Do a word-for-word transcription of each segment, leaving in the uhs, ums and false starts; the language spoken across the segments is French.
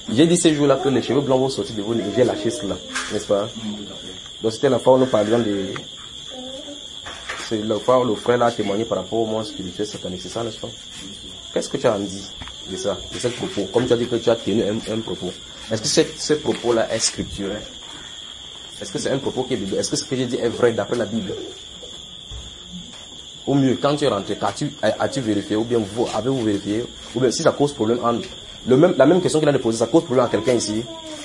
J'ai dit ces jours-là que les cheveux blancs vont sortir de vous et j'ai lâché cela, n'est-ce pas? Donc c'était la fois où nous parlions de... C'est la fois où le frère là a témoigné par rapport au monde spirituel satanique, c'est ça, n'est-ce pas? Qu'est-ce que tu as en dit de ça, de ce propos? Comme tu as dit que tu as tenu un, un propos. Est-ce que ce, ce propos-là est scripturel? Est-ce que c'est un propos qui est biblique? Est-ce que ce que j'ai dit est vrai d'après la Bible? Au mieux, quand tu es rentré, as-tu, as-tu vérifié, ou bien vous, avez-vous vérifié? Ou bien si ça cause problème en... Le même, la même question qu'il a de poser, ça cause problème à quelqu'un ici?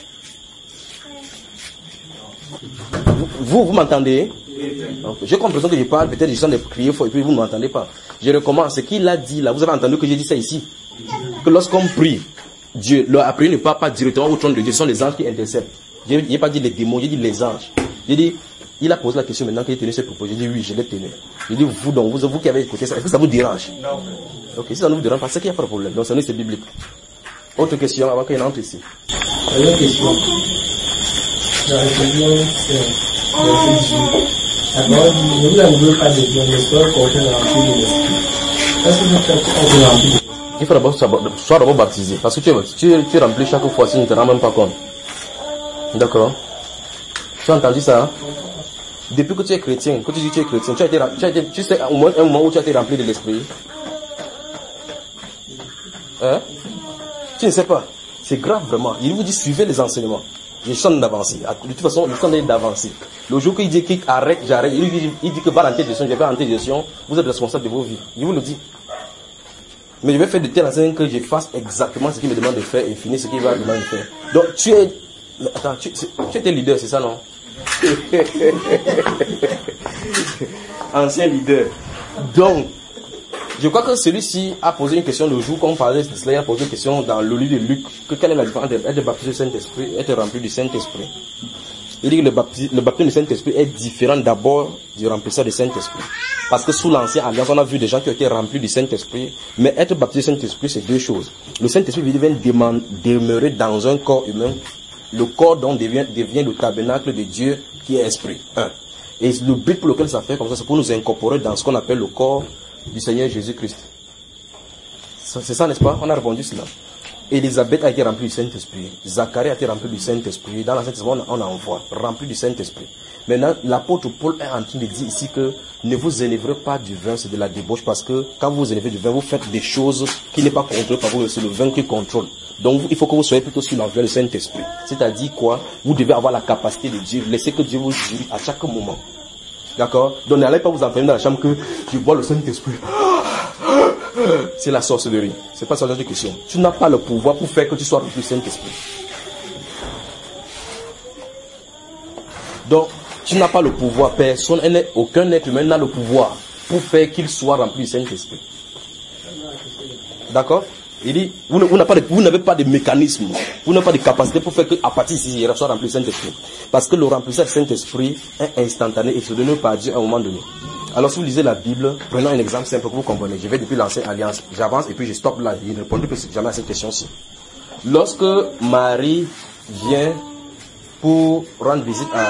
Vous, vous, vous m'entendez? Okay. J'ai l'impression que je parle, peut-être je sens de crier fort et puis vous ne m'entendez pas. Je recommence. Ce qu'il a dit là, vous avez entendu que j'ai dit ça ici. Que lorsqu'on prie, Dieu, leur a prié ne part pas directement au trône de Dieu, ce sont les anges qui interceptent. Je n'ai pas dit les démons, j'ai dit les anges. J'ai dit, il a posé la question maintenant qu'il a tenu ses propos. J'ai dit oui, je l'ai tenu. J'ai dit vous donc, vous, vous qui avez écouté ça, est-ce que ça vous dérange? Non. Ok, si ça ne vous dérange pas, c'est qu'il n'y a pas de problème. Donc c'est biblique. Autre question avant qu'il entre ici. Autre question. La réflexion, c'est d'abord, ne vous amoureux pas de Dieu, mais soyez conscient de remplir de l'esprit. Est-ce que vous faites quand vous remplir? Il faut d'abord sois d'abord baptisé. Parce que tu es, tu, es, tu es rempli chaque fois si tu ne te rends même pas compte. D'accord? Tu as entendu ça? Hein? Depuis que tu es chrétien, quand tu dis que tu es chrétien, tu as été, tu as été, tu sais au moins un moment où tu as été rempli de l'esprit. Hein? Tu ne sais pas. C'est grave vraiment. Il vous dit suivez les enseignements. Je chante d'avancer. De toute façon, je chante d'avancer. Le jour qu'il dit qu'il arrête, j'arrête. Il dit, il dit que va rentrer de gestion, je vais rentrer de gestion. Vous êtes responsable de vos vies. Il vous le dit. Mais je vais faire de telle enseigne que je fasse exactement ce qu'il me demande de faire et finir ce qu'il va me demander de faire. Donc tu es... Attends, tu, tu étais leader, c'est ça, non? Ancien leader. Donc, je crois que celui-ci a posé une question le jour qu'on parlait de cela, il a posé une question dans le livre de Luc, que quelle est la différence entre être baptisé du Saint-Esprit et être rempli du Saint-Esprit. Il dit que le baptême, le baptême du Saint-Esprit est différent d'abord du remplissage du Saint-Esprit. Parce que sous l'ancienne alliance, on a vu des gens qui ont été remplis du Saint-Esprit, mais être baptisé du Saint-Esprit, c'est deux choses. Le Saint-Esprit vient demeurer dans un corps humain. Le corps donc devient, devient le tabernacle de Dieu qui est esprit. Un. Et le but pour lequel ça fait comme ça, c'est pour nous incorporer dans ce qu'on appelle le corps du Seigneur Jésus-Christ. C'est ça, n'est-ce pas? On a répondu cela. Élisabeth a été remplie du Saint-Esprit. Zacharie a été rempli du Saint-Esprit. Dans l'Ancien Testament, on envoie, rempli du Saint-Esprit. Maintenant, l'apôtre Paul est en train de dire ici que ne vous énévrez pas du vin, c'est de la débauche, parce que quand vous vous énévrez du vin, vous faites des choses qui n'est pas contrôlées par vous, c'est le vin qui contrôle. Donc, il faut que vous soyez plutôt sur l'envers du Saint-Esprit. C'est-à-dire quoi? Vous devez avoir la capacité de Dieu. Laissez que Dieu vous dirige à chaque moment. D'accord? Donc, n'allez pas vous enfermer dans la chambre que je vois le Saint-Esprit. C'est la sorcellerie. C'est pas ça la question. Tu n'as pas le pouvoir pour faire que tu sois rempli du Saint-Esprit. Donc, tu n'as pas le pouvoir. Personne, aucun être humain n'a le pouvoir pour faire qu'il soit rempli du Saint-Esprit. D'accord? Il dit, vous n'avez pas, pas de mécanisme, vous n'avez pas de capacité pour faire qu'à partir d'ici, il soit rempli du Saint-Esprit. Parce que le remplissage du Saint-Esprit est instantané et se donne par Dieu à un moment donné. Alors si vous lisez la Bible, prenons un exemple simple que vous comprenez. Je vais depuis l'ancienne alliance, j'avance et puis je stoppe là. Je ne répondrai plus jamais à cette question-ci. Lorsque Marie vient pour rendre visite à...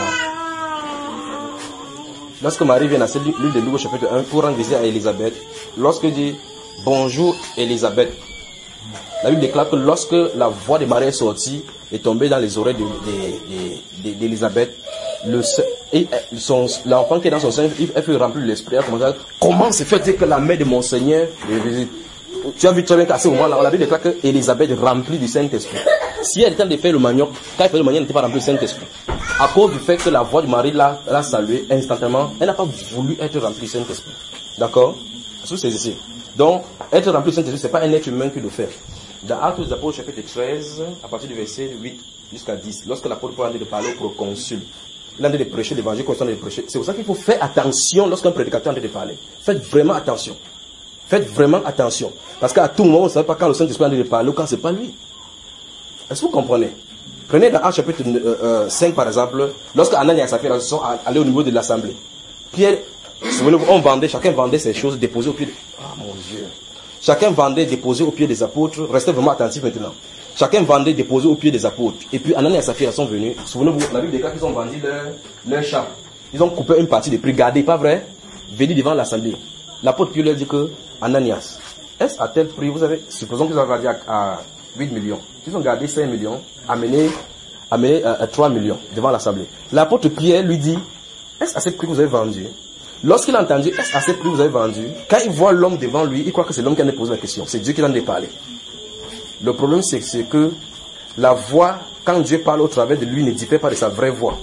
Lorsque Marie vient à cette livre de Luc au chapitre un pour rendre visite à Élisabeth, lorsque dit « Bonjour Élisabeth », la Bible déclare que lorsque la voix de Marie est sortie et tombée dans les oreilles d'Élisabeth, l'enfant qui est dans son sein, elle fut remplie de l'esprit. Elle commence à dire, comment se fait-il que la mère de mon Seigneur me visite? Tu as vu très bien qu'à ce moment-là, la Bible déclare que Élisabeth est remplie du Saint-Esprit. Si elle était en train de faire le manioc, quand elle faisait le manioc, elle n'était pas remplie du Saint-Esprit. À cause du fait que la voix de Marie l'a saluée instantanément, elle n'a pas voulu être remplie du Saint-Esprit. D'accord? Sous ces ici. Donc, être rempli du Saint-Esprit, ce n'est pas un être humain qui le fait. Dans Actes des Apôtres, chapitre treize, à partir du verset huit jusqu'à dix, lorsque l'apôtre Paul a dit de parler au proconsul, il a dit de prêcher l'évangile, constant de prêcher. C'est pour ça qu'il faut faire attention lorsqu'un prédicateur a dit de parler. Faites vraiment attention. Faites vraiment attention. Parce qu'à tout moment, on ne sait pas quand le Saint-Esprit a dit de parler ou quand ce n'est pas lui. Est-ce que vous comprenez? Prenez dans Actes chapitre cinq, par exemple, lorsque Ananias et Saphira sont allés au niveau de l'assemblée. Pierre, souvenez-vous, on vendait, chacun vendait ses choses déposées au pied de... Ah mon Dieu. Chacun vendait, déposé au pied des apôtres. Restez vraiment attentifs maintenant. Chacun vendait, déposé au pied des apôtres. Et puis Ananias et Saphira sont venus. Souvenez-vous, la Bible déclare qu'ils ont vendu leur, leur champ. Ils ont coupé une partie des prix. Gardez, pas vrai? Venez devant l'assemblée. L'apôtre Pierre leur dit que Ananias, est-ce à tel prix, vous savez, supposons qu'ils ont vendu à, à, huit millions. Ils ont gardé cinq millions, amené, amené euh, trois millions devant l'assemblée. L'apôtre Pierre lui dit, est-ce à ce prix que vous avez vendu? Lorsqu'il a entendu, est-ce à ce prix que vous avez vendu? Quand il voit l'homme devant lui, il croit que c'est l'homme qui en a posé la question. C'est Dieu qui en a parlé. Le problème, c'est que la voix, quand Dieu parle au travers de lui, ne diffère pas de sa vraie voix.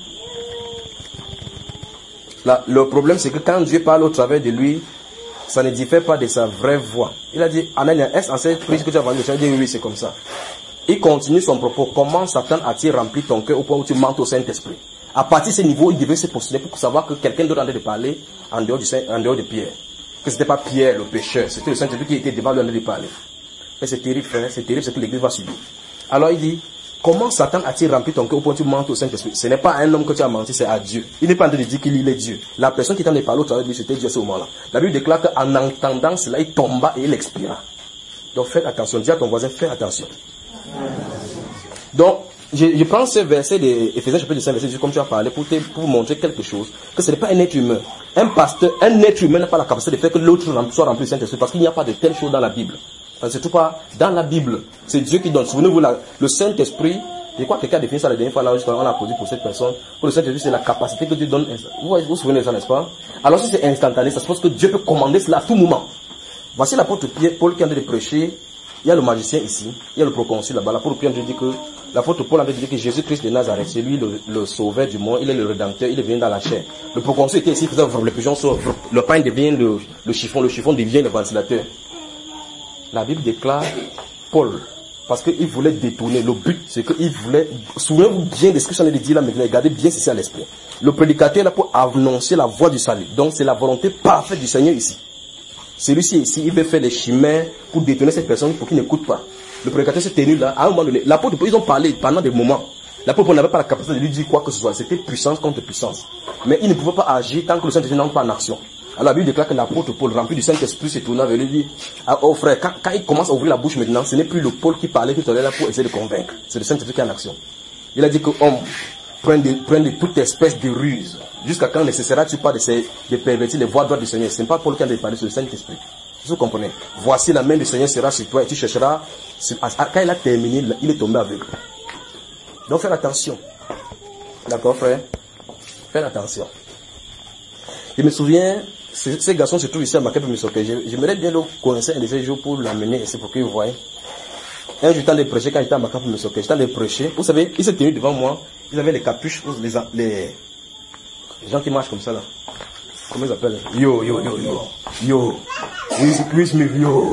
Là, le problème, c'est que quand Dieu parle au travers de lui, ça ne diffère pas de sa vraie voix. Il a dit, Anania, est-ce en cette prise que tu as vendu? Il a dit, oui, oui, c'est comme ça. Il continue son propos. Comment Satan a-t-il rempli ton cœur au point où tu mentes au Saint-Esprit? À partir de ce niveau, il devait se postuler pour savoir que quelqu'un d'autre en train de parler en dehors, du Saint, en dehors de Pierre. Que ce n'était pas Pierre, le pécheur. C'était le Saint-Esprit qui était devant lui en train de parler. Mais c'est terrible, frère. C'est terrible ce que l'Église va subir. Alors il dit, comment Satan a-t-il rempli ton cœur au point où tu mentes au Saint-Esprit? Ce n'est pas à un homme que tu as menti, c'est à Dieu. Il n'est pas en train de dire qu'il est Dieu. La personne qui t'en a parlé au travers de lui, c'était Dieu à ce moment-là. La Bible déclare qu'en entendant cela, il tomba et il expira. Donc faites attention. Dis à ton voisin, fais attention. Donc, je, je prends ce verset d'Éphésiens chapitre cinq, verset comme tu as parlé, pour, te, pour vous montrer quelque chose, que ce n'est pas un être humain. Un pasteur, un être humain n'a pas la capacité de faire que l'autre soit rempli du Saint-Esprit, parce qu'il n'y a pas de telle chose dans la Bible. C'est tout pas dans la Bible. C'est Dieu qui donne. Souvenez-vous, la, le Saint-Esprit, je crois que quelqu'un a défini ça la dernière fois, là, on a applaudi pour cette personne. Pour le Saint-Esprit, c'est la capacité que Dieu donne. Vous vous, vous souvenez de ça, n'est-ce pas? Alors si c'est instantané, ça suppose que Dieu peut commander cela à tout moment. Voici l'apôtre Pierre, Paul qui est en train de prêcher. Il y a le magicien ici, il y a le proconsul là-bas. L'apôtre Pierre dit que, l'apôtre Paul a dit que Jésus-Christ de Nazareth, c'est lui le, le sauveur du monde, il est le rédempteur, il est venu dans la chair. Le proconsul était ici, il faisait le pigeon sort, le pain devient le, le chiffon, le chiffon devient le ventilateur. La Bible déclare Paul, parce qu'il voulait détourner. Le but, c'est qu'il voulait, souvenez-vous bien de ce que j'en ai dit là maintenant, gardez bien ceci à l'esprit. Le prédicateur est là pour annoncer la voie du salut. Donc c'est la volonté parfaite du Seigneur ici. Celui-ci ici, il veut faire les chimères pour détourner cette personne pour qu'il n'écoute pas. Le prédicateur s'est tenu là, à un moment donné. L'apôtre, ils ont parlé pendant des moments. L'apôtre n'avait pas la capacité de lui dire quoi que ce soit. C'était puissance contre puissance. Mais il ne pouvait pas agir tant que le Saint-Esprit n'entre pas en action. Alors la Bible déclare que l'apôtre Paul, rempli du Saint-Esprit, s'est tourné vers lui et dit, oh frère, quand, quand il commence à ouvrir la bouche maintenant, ce n'est plus le Paul qui parlait, qui était là pour essayer de convaincre. C'est le Saint-Esprit qui est en action. Il a dit que homme, prends de, prends de toute espèce de ruse. Jusqu'à quand ne cesseras-tu pas de, ces, de pervertir les voies droites du Seigneur? Ce n'est pas Paul qui a parlé sur le Saint-Esprit. Vous comprenez? Voici la main du Seigneur sera sur toi et tu chercheras. Quand il a terminé, il est tombé aveugle. Donc faites attention. D'accord, frère? Faites attention. Je me souviens, ces garçons se trouvent ici à Makep Misoké. J'aimerais bien le connaître un de ces jours pour l'amener ici pour qu'ils voient. Un jour, j'étais en train de prêcher quand j'étais à Makep Misoké. J'étais en train de prêcher. Vous savez, ils s'étaient tenus devant moi. Ils avaient les capuches, les, les, les gens qui marchent comme ça là. Comment ils appellent? Yo, yo, yo, yo. Yo. Will Smith, yo.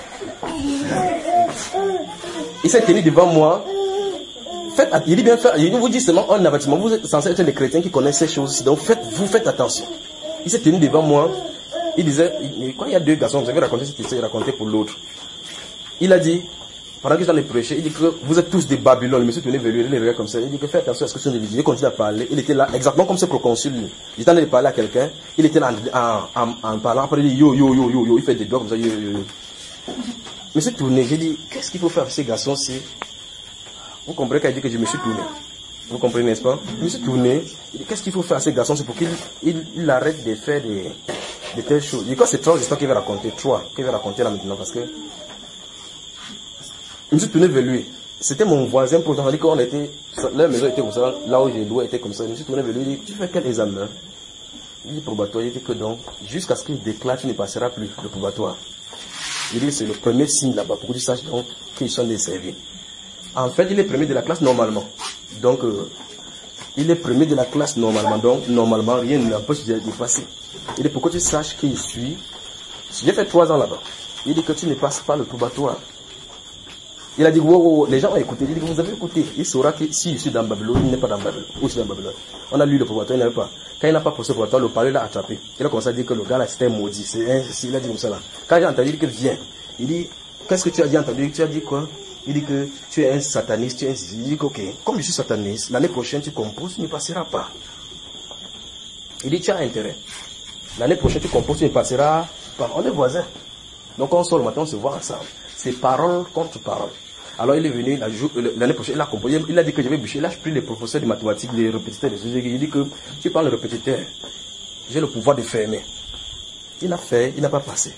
Il s'est tenu devant moi. Faites, il dit bien faire. Il vous dit seulement en avertissement. Vous êtes censé être des chrétiens qui connaissent ces choses. Donc faites, vous faites attention. Il s'est tenu devant moi. Il disait, quand il y a deux garçons, vous avez raconté cette histoire, il racontait pour l'autre. Il a dit, pendant que j'en ai prêché, il dit que vous êtes tous des Babylone. Le monsieur tourné vers lui, il les regarde comme ça. Il dit que faites attention à ce que tu dis. Il continue à parler. Il était là, exactement comme ce proconsul. Il était en train de parler à quelqu'un. Il était là en, en, en, en parlant. Après, il dit yo, yo, yo, yo, yo. Il fait des doigts comme ça. Yo, yo, yo. Monsieur tourné, j'ai dit, qu'est-ce qu'il faut faire avec ces garçons-ci? Vous comprenez quand il dit que je me suis tourné? Vous comprenez, n'est-ce pas? Je me suis tourné. Il dit, qu'est-ce qu'il faut faire avec ces garçons? C'est pour qu'il il, il arrête de faire des, de telles choses. Il dit, quoi, c'est trois histoires qu'il va raconter. Trois qu'il va raconter là maintenant parce que. Je me suis tourné vers lui. C'était mon voisin pour dire qu'on était, leur maison était comme ça, là où j'ai loué était comme ça. Je me suis tourné vers lui et dit, tu fais quel examen? Il dit probatoire. Il dit que donc, jusqu'à ce qu'il déclare, tu ne passeras plus le probatoire. Il dit, c'est le premier signe là-bas pour que tu saches donc qu'ils sont desservis. En fait, il est premier de la classe normalement. Donc, euh, il est premier de la classe normalement. Donc, normalement, rien ne l'empêche de passer. Il dit, pour que tu saches qui je suis, j'ai fait trois ans là-bas. Il dit que tu ne passes pas le probatoire. Il a dit, wow, wow, les gens ont écouté. Il dit, vous avez écouté. Il saura que si je suis dans Babylone, il n'est pas dans Babylone. Ou je suis dans Babylone. On a lu le probatoire, il n'avait pas. Quand il n'a pas posé le probatoire, le parler l'a attrapé. Il a commencé à dire que le gars là, c'était un maudit. C'est un, il a dit comme ça là. Quand j'ai entendu, il dit que viens. Il dit, qu'est-ce que tu as dit entendu? Tu as dit quoi? Il dit que tu es un sataniste, tu es un... Il dit que, ok, comme je suis sataniste, l'année prochaine tu composes, tu ne passeras pas. Il dit, tu as intérêt. L'année prochaine tu composes, tu ne passeras pas. On est voisins. Donc quand on sort le matin, on se voit ensemble. C'est parole contre parole. Alors il est venu l'année prochaine, il a composé, il a dit que je vais bûcher. Là, je prie les professeurs de mathématiques, les répétiteurs, les sujets. Il dit que tu parles le répétiteur. J'ai le pouvoir de fermer. Il a fait, il n'a pas passé.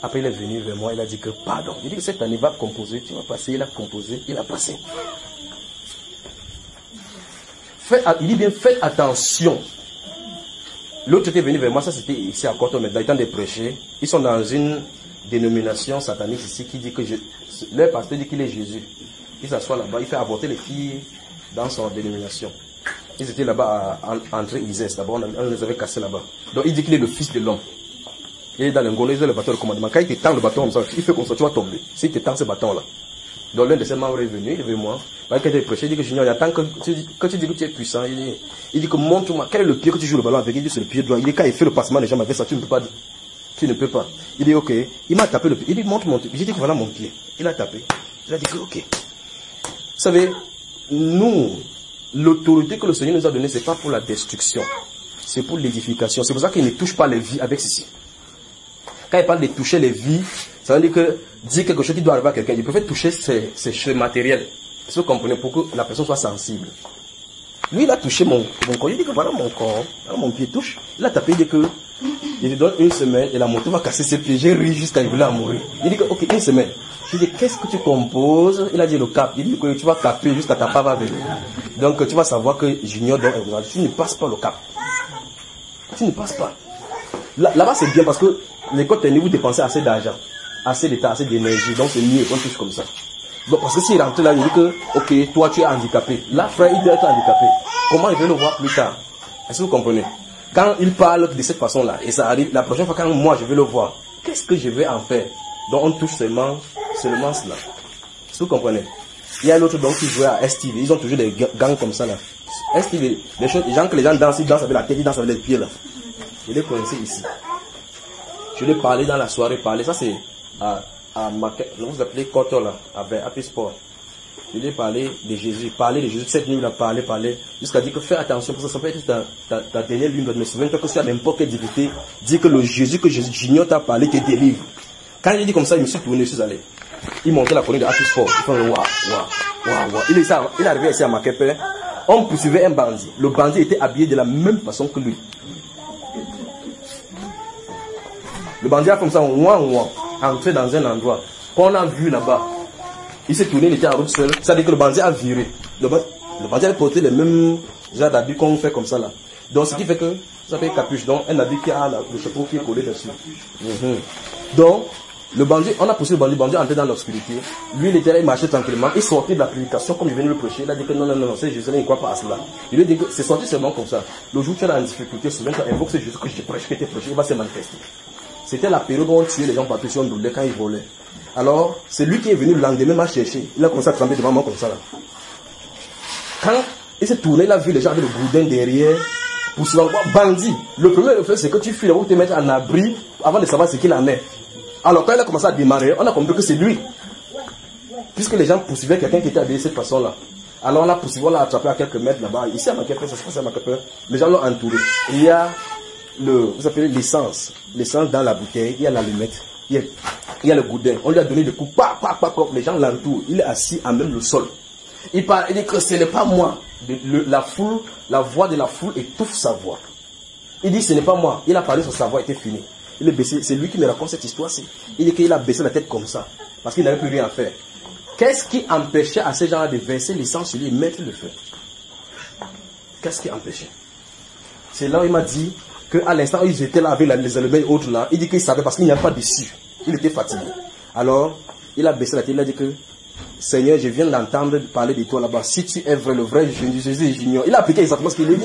Après, il est venu vers moi, il a dit que pardon. Il dit que cette année va composer, tu vas passer, il a composé, il a passé. Fait, il dit bien, faites attention. L'autre était venu vers moi, ça c'était ici à Coton, mais dans le temps des prêchés. Ils sont dans une dénomination satanique ici qui dit que je, leur pasteur dit qu'il est Jésus. Il s'assoit là-bas, il fait avorter les filles dans son dénomination. Ils étaient là-bas à André Isès, d'abord on, on les avait cassés là-bas. Donc il dit qu'il est le fils de l'homme. Il est dans le ngolo, il a le bâton de commandement. Quand il te tend le bâton comme ça, il fait comme ça, tu vas tomber. S'il te tend ce bâton-là. Donc l'un de ses membres est venu, il est venu moi. Quand il a prêché, il dit que Junior, il attend que tu dis, quand tu dis que tu es puissant, il dit, il dit que montre-moi, quel est le pied que tu joues le ballon avec? Il dit c'est le pied droit. Il dit quand il fait le passement des jambes avec ça, tu ne peux pas. Tu ne peux pas. Il dit ok. Il m'a tapé le pied. Il dit montre mon pied. J'ai dit que voilà mon pied. Il a tapé. Il a dit que ok. Vous savez, nous, l'autorité que le Seigneur nous a donnée, c'est pas pour la destruction. C'est pour l'édification. C'est pour ça qu'il ne touche pas les vies avec ceci. Quand il parle de toucher les vies, ça veut dire que dire quelque chose qui doit arriver à quelqu'un, il préfère toucher ses, ses choses matérielles. Est-ce que vous comprenez, pour que la personne soit sensible. Lui, il a touché mon, mon corps. Il dit que voilà mon corps, voilà mon pied touche. Il a tapé, il dit que il te donne une semaine et la moto va casser ses pieds. J'ai ri jusqu'à il voulait en mourir. Il dit que ok, une semaine. Je dis qu'est-ce que tu composes? Il a dit le cap. Il dit que tu vas caper jusqu'à ta part va venir. Donc tu vas savoir que Junior donc tu ne passes pas le cap. Tu ne passes pas. Là, là-bas c'est bien parce que l'école technique vous dépensez assez d'argent, assez d'état, assez d'énergie. Donc c'est mieux qu'on touche comme ça. Donc, parce que s'il rentre là, il dit que ok, toi tu es handicapé. Là frère, il doit être handicapé. Comment il veut le voir plus tard? Est-ce que vous comprenez? Quand il parle de cette façon-là, et ça arrive, la prochaine fois quand moi je vais le voir, qu'est-ce que je vais en faire? Donc on touche seulement, seulement cela. Est-ce que vous comprenez? Il y a l'autre donc qui jouait à S T V, ils ont toujours des gangs comme ça là. S T V, les, choses, les gens que les gens dansent, ils dansent avec la tête, ils dansent avec les pieds là. Je les connaissais ici. Je l'ai parlé dans la soirée, parlé, ça c'est à, à Marquette, je vous appelez Coton là, avec Happy Sport. Je lui ai parlé de Jésus, parler de Jésus, cette nuit il a parlé, parlé, jusqu'à dire que fais attention, parce que ça peut être ta, ta, ta dernière lune de souviens-toi que si tu as n'importe quelle difficulté, dis que le Jésus que Junior t'a parlé te délivre. Quand il dit comme ça, je me suis tourné, je suis allé. Il montait la chronique de Happy Sport, il fait waouh, waouh, waouh, waouh. Il est il est arrivé ici à Marquette, on poursuivait un bandit. Le bandit était habillé de la même façon que lui. Le bandit a comme ça, ouah, ouah, entré dans un endroit qu'on a vu là-bas. Il s'est tourné, il était en route seul. Ça veut dire que le bandit a viré. Le, ba le bandit a porté les mêmes genres d'habits qu'on fait comme ça là. Donc ce qui fait que ça fait capuche. Donc un habit qui a la, le chapeau qui est collé dessus. Mm-hmm. Donc le bandit, on a poussé le bandit, le bandit est entré dans l'obscurité. Lui il était là, il marchait tranquillement. Il sortait de la prédication comme il venait le prêcher. Il a dit que non, non, non, non, c'est Jésus, il ne croit pas à cela. Il lui a dit que c'est sorti seulement comme ça. Le jour où tu es dans la difficulté, souviens-toi, invoque ce Jésus que je te prêche, que tu prêché, il va se manifester. C'était la période où on tuait les gens partout sur on brûlait quand ils volaient. Alors, c'est lui qui est venu le lendemain m'a cherché. Il a commencé à trembler devant moi comme ça là. Quand il s'est tourné, il a vu les gens avec le boudin derrière. Pour se voir, bandit. Le premier réflexe, c'est que tu fuis là où te mettre en abri avant de savoir ce qu'il en est. Alors, quand il a commencé à démarrer, on a compris que c'est lui. Puisque les gens poursuivaient quelqu'un qui était habillé de cette façon-là. Alors, on a poursuivi, on l'a attrapé à quelques mètres là-bas. Ici à Marquette, ça se passe à Marquette. Les gens l'ont entouré. Il y a le, vous appelez l'essence. L'essence dans la bouteille, il y a l'allumette. Il y a, il y a le goudin. On lui a donné des coups. Pa, pa, pa, pa, les gens l'entourent. Il est assis à même le sol. Il parle, il dit que ce n'est pas moi. Le, la foule, la voix de la foule étouffe sa voix. Il dit ce n'est pas moi. Il a parlé, son savoir était fini. Il est baissé. C'est lui qui me raconte cette histoire-ci. Il dit qu'il a baissé la tête comme ça. Parce qu'il n'avait plus rien à faire. Qu'est-ce qui empêchait à ces gens-là de verser l'essence sur lui et mettre le feu? Qu'est-ce qui empêchait? C'est là où il m'a dit qu'à l'instant où ils étaient là avec les allumettes et autres là, il dit qu'il savait parce qu'il n'y avait pas d'issue. Il était fatigué. Alors, il a baissé la tête, il a dit que Seigneur, je viens d'entendre parler de toi là-bas. Si tu es vrai, le vrai Jésus Junior. Il a appliqué exactement ce qu'il a dit.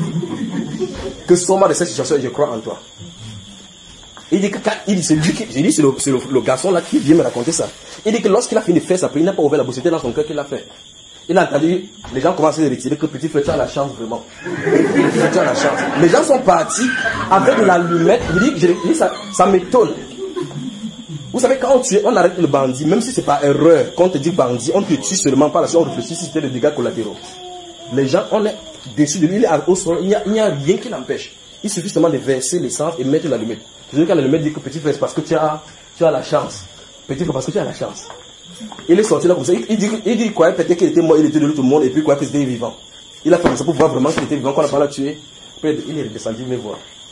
Que seulement de cette situation, je crois en toi. Il dit que quand, il dit, c'est lui qui, j'ai dit, c'est le, le, le garçon là qui vient me raconter ça. Il dit que lorsqu'il a fini de faire sa prière, il n'a pas ouvert la bouche, c'était dans son cœur qu'il a fait. Il a entendu, les gens commencent à se retirer, que petit frère, tu as la chance vraiment. Petit frère, tu as la chance. Les gens sont partis avec de l'allumette. Il dit, je, il dit ça, ça m'étonne. Vous savez, quand on tue, on arrête le bandit, même si c'est pas erreur, quand on te dit bandit, on te tue seulement par la suite, on réfléchit si c'était des dégâts collatéraux. Les gens, on est déçus de lui, il est au sol, il n'y a, il n'y a rien qui l'empêche. Il suffit seulement de verser l'essence et mettre l'allumette. Je veux dire, quand l'allumette dit que petit frère, c'est parce que tu as, tu as la chance. Petit frère, parce que tu as la chance. Il est sorti là comme ça, il, il dit, il dit quoi, peut-être qu'il était mort, il était de l'autre monde, et puis quoi, qu'il était vivant. Il a fait ça pour voir vraiment qu'il était vivant, quand on a pas la tué. Après, il est redescendu, mais voir.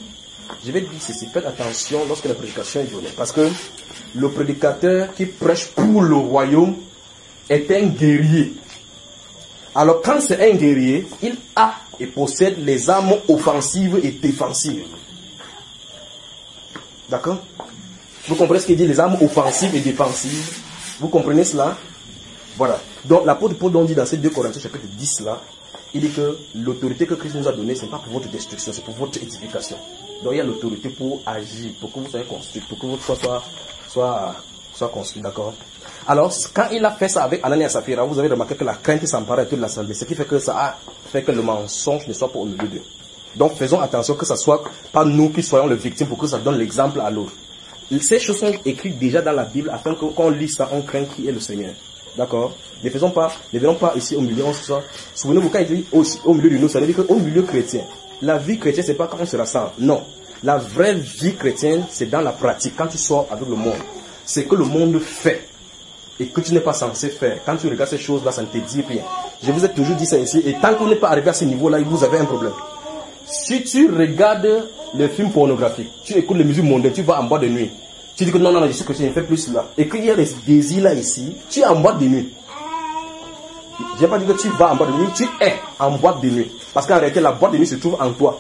je vais dire ceci, faites attention lorsque la prédication est donnée. Parce que le prédicateur qui prêche pour le royaume est un guerrier. Alors quand c'est un guerrier, il a et possède les armes offensives et défensives. D'accord? Vous comprenez ce qu'il dit, les armes offensives et défensives? Vous comprenez cela? Voilà. Donc l'apôtre Paul donc dit dans ces deux Corinthiens chapitre dix là, il dit que l'autorité que Christ nous a donnée, ce n'est pas pour votre destruction, c'est pour votre édification. Donc il y a l'autorité pour agir, pour que vous soyez construit, pour que votre foi soit, soit, soit construit, d'accord? Alors, quand il a fait ça avec Ananias et Saphira, vous avez remarqué que la crainte s'empare de toute l'assemblée, ce qui fait que ça a fait que le mensonge ne soit pas au milieu d'eux. Donc faisons attention que ce ne soit pas nous qui soyons les victimes pour que ça donne l'exemple à l'autre. Ces choses sont écrites déjà dans la Bible afin que quand on lit ça, on craigne qui est le Seigneur. D'accord? Ne faisons pas, ne venons pas ici au milieu, on se soit. Souvenez-vous quand il dit au, au milieu de nous, ça veut dire qu'au milieu chrétien, la vie chrétienne, c'est pas quand on se rassemble. Non. La vraie vie chrétienne, c'est dans la pratique. Quand tu sors avec le monde, c'est que le monde fait et que tu n'es pas censé faire. Quand tu regardes ces choses-là, ça ne te dit rien. Je vous ai toujours dit ça ici, et tant qu'on n'est pas arrivé à ce niveau-là, vous avez un problème. Si tu regardes les films pornographiques, tu écoutes les musiques mondaines, tu vas en boîte de nuit. Tu dis que non, non, non, je suis chrétien, je ne fais plus cela. Et qu'il y a des désirs là ici, tu es en boîte de nuit. Je n'ai pas dit que tu vas en boîte de nuit, tu es en boîte de nuit. Parce qu'en réalité, la boîte de nuit se trouve en toi.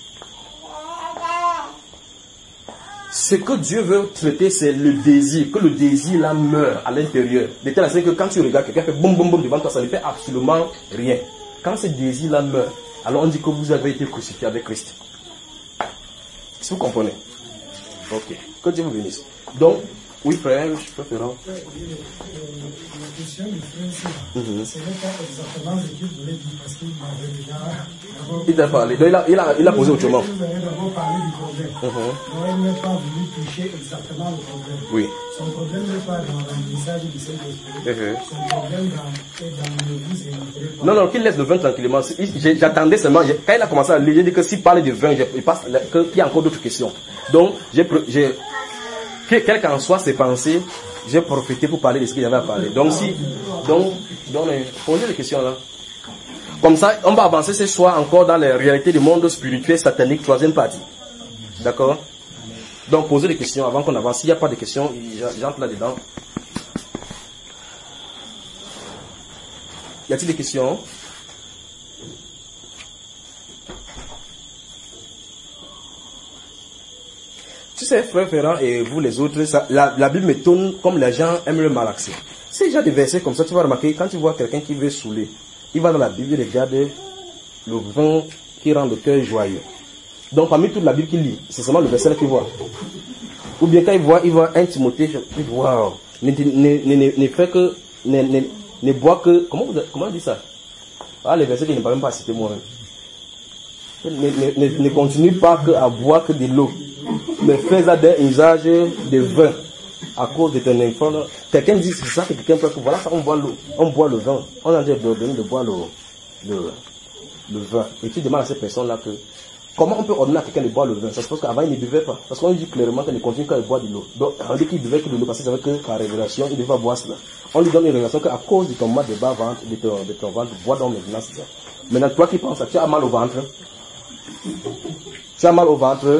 Ce que Dieu veut traiter, c'est le désir, que le désir là meurt à l'intérieur. De telle sorte que quand tu regardes quelqu'un fait boum boum boum devant toi, ça ne fait absolument rien. Quand ce désir là meurt, alors on dit que vous avez été crucifié avec Christ. Est-ce que vous comprenez? Ok. Que Dieu vous bénisse. Donc, oui frère, je peux faire. La question du frère, ce n'est pas exactement ce qu'il voulait dire parce qu'il m'avait déjà... Il t'a parlé. Donc, il, a, il, a, il a posé autrement. Il m'avait d'abord parlé du problème. Uh -huh. Donc, il n'est pas voulu toucher exactement le problème. Oui. Son problème n'est pas dans l'emplissage du Saint-Esprit. Uh -huh. Son problème dans, est dans le vous et non, non, qu'il laisse le vin tranquillement. J'attendais seulement. Quand il a commencé à lire, j'ai dit que s'il parle de vin, il passe qu'il y a encore d'autres questions. Donc, j'ai... Quelles qu'en soient ses pensées, j'ai profité pour parler de ce qu'il y avait à parler. Donc, si, donc, donc posez les questions là. Comme ça, on va avancer ce soir encore dans les réalités du monde spirituel satanique, troisième partie. D'accord? Donc, posez des questions avant qu'on avance. S'il n'y a pas de questions, j'entre là-dedans. Y a-t-il des questions? Tu sais, frère Ferrand et vous les autres, ça, la, la Bible me tourne comme les gens aiment le malaxer. C'est déjà des versets comme ça, tu vas remarquer, quand tu vois quelqu'un qui veut saouler, il va dans la Bible, il regarde le vin qui rend le cœur joyeux. Donc parmi toute la Bible qu'il lit, c'est seulement le verset là qu'il voit. Ou bien quand il voit, il voit un Timothée, il voit, wow, ne, ne, ne, ne, ne fait que, ne, ne, ne boit que, comment, vous, comment on dit ça? Ah, les versets qu'il ne peut même pas citer moi-même. Ne, ne, ne, ne continue pas que à boire que de l'eau. Mais fais un usage de vin à cause de ton enfant. Quelqu'un dit, c'est ça que quelqu'un peut que voilà, ça, on boit l'eau, on boit le vin. On a dit de, de boire le, le, le vin. Et tu demandes à cette personne-là que, comment on peut ordonner à quelqu'un de boire le vin? Ça se passe qu'avant il ne buvait pas. Parce qu'on dit clairement qu'il ne continue qu'à boire de l'eau. Donc, on dit qu'il buvait que de l'eau parce qu'il savait que par révélation, il devait boire cela. On lui donne une révélation qu'à cause de ton mal de bas ventre, de ton, de ton ventre, bois donc maintenant c'est ça. Maintenant, toi qui penses, tu as mal au ventre. Tu as mal au ventre.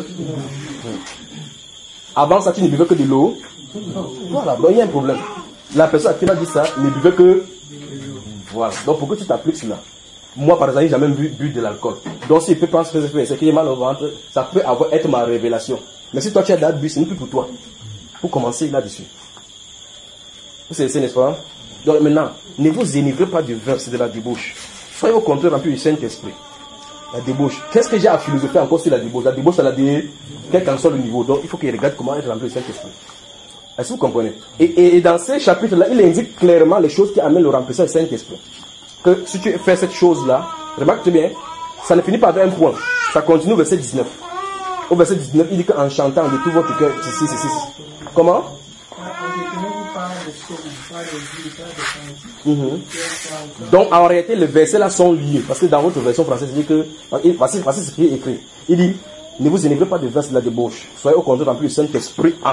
Avant ça, tu ne buvais que de l'eau. Voilà, donc il y a un problème. La personne qui m'a dit ça ne buvait que... Voilà, donc pourquoi tu t'appliques cela? Moi, par exemple, j'ai jamais bu, bu de l'alcool. Donc s'il peut penser que c'est qu'il y a mal au ventre, ça peut avoir, être ma révélation. Mais si toi tu as déjà bu, ce n'est plus pour toi. Pour commencer là-dessus. C'est n'est-ce pas? Donc maintenant, ne vous énivrez pas du vin, c'est de la débauche. Soyez au contraire remplis du Saint-Esprit. La débauche. Qu'est-ce que j'ai à philosopher encore sur la débauche? La débauche, ça l'a dit, quel qu'en soit le niveau. Donc, il faut qu'il regarde comment être rempli du Saint-Esprit. Est-ce que vous comprenez? Et, et, et dans ces chapitres-là, il indique clairement les choses qui amènent le remplissage du Saint-Esprit. Que si tu fais cette chose-là, remarque bien, ça ne finit pas avec un point. Ça continue au verset dix-neuf. Au verset dix-neuf, il dit qu'en chantant de tout votre cœur, c'est si, c'est si. Comment? Mm-hmm. Donc en réalité les versets là sont liés parce que dans votre version française il dit que voici, voici ce qui est écrit. Il dit ne vous énivrez pas de verset de la débauche, soyez au contraire remplis du Saint-Esprit en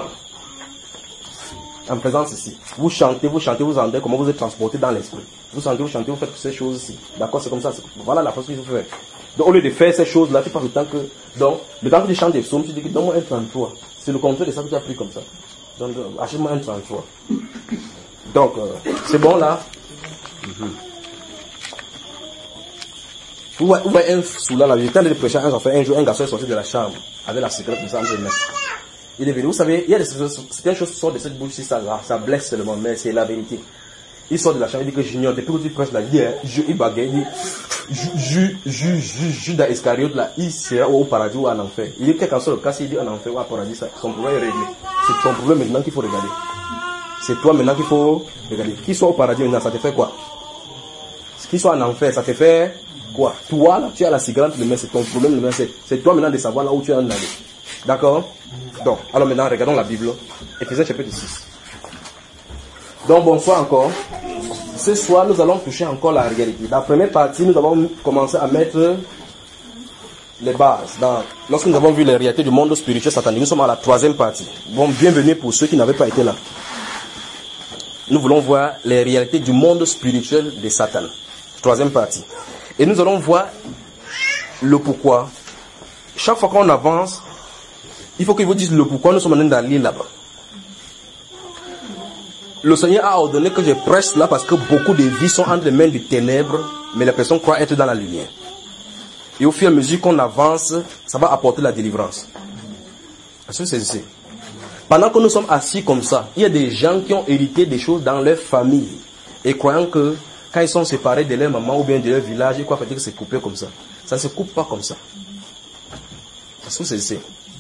en faisant ceci. Vous chantez, vous chantez, vous entendez comment vous êtes transporté dans l'esprit. Vous chantez, vous chantez, vous faites ces choses-ci. D'accord, c'est comme ça. Voilà la façon qu'il faut faire. Donc au lieu de faire ces choses-là, tu passes le temps que... Donc, le temps que tu chantes des psaumes, tu dis que donne-moi un trente-trois. C'est le contraire de ça que tu as pris comme ça. Donc, achète-moi un trente-trois. Donc, euh, c'est bon là. Mm-hmm. Vous voyez un soulard là, j'étais en train de prêcher à un enfant, un jour, un garçon est sorti de la chambre avec la cigarette comme ça entre les mains. Il est venu, vous savez, il y a des certaines choses qui sortent de cette bouche, ça, ça blesse seulement, mais c'est la vérité. Il sort de la chambre, il dit que j'ignore, depuis que tu prêches là, il dit, il bagaille, il dit, Judas Iscariote là, il sera au paradis ou en enfer. Il dit, quel qu'en soit le cas, s'il dit en enfer ou en paradis, ça, son problème est réglé. C'est ton problème maintenant qu'il faut regarder. C'est toi maintenant qu'il faut regarder. Qu'il soit au paradis maintenant, ça te fait quoi? Qu'il soit en enfer, ça te fait quoi? Toi là, tu as la cigarette, mais c'est ton problème, c'est toi maintenant de savoir là où tu es en allé. D'accord? Donc, alors maintenant, regardons la Bible. Éphésiens chapitre six. Donc, bonsoir encore. Ce soir, nous allons toucher encore la réalité. Dans la première partie, nous avons commencé à mettre les bases. Dans, lorsque nous avons vu les réalités du monde spirituel satanique, nous sommes à la troisième partie. Bon, bienvenue pour ceux qui n'avaient pas été là. Nous voulons voir les réalités du monde spirituel de Satan. Troisième partie. Et nous allons voir le pourquoi. Chaque fois qu'on avance, il faut qu'ils vous disent le pourquoi nous sommes en train d'aller là-bas. Le Seigneur a ordonné que je prêche là parce que beaucoup de vies sont entre les mains des ténèbres, mais les personnes croient être dans la lumière. Et au fur et à mesure qu'on avance, ça va apporter la délivrance. Est-ce que c'est ici? Pendant que nous sommes assis comme ça, il y a des gens qui ont hérité des choses dans leur famille et croyant que quand ils sont séparés de leur maman ou bien de leur village, ils croient peut-être que c'est coupé comme ça. Ça ne se coupe pas comme ça. Est-ce que c'est ici?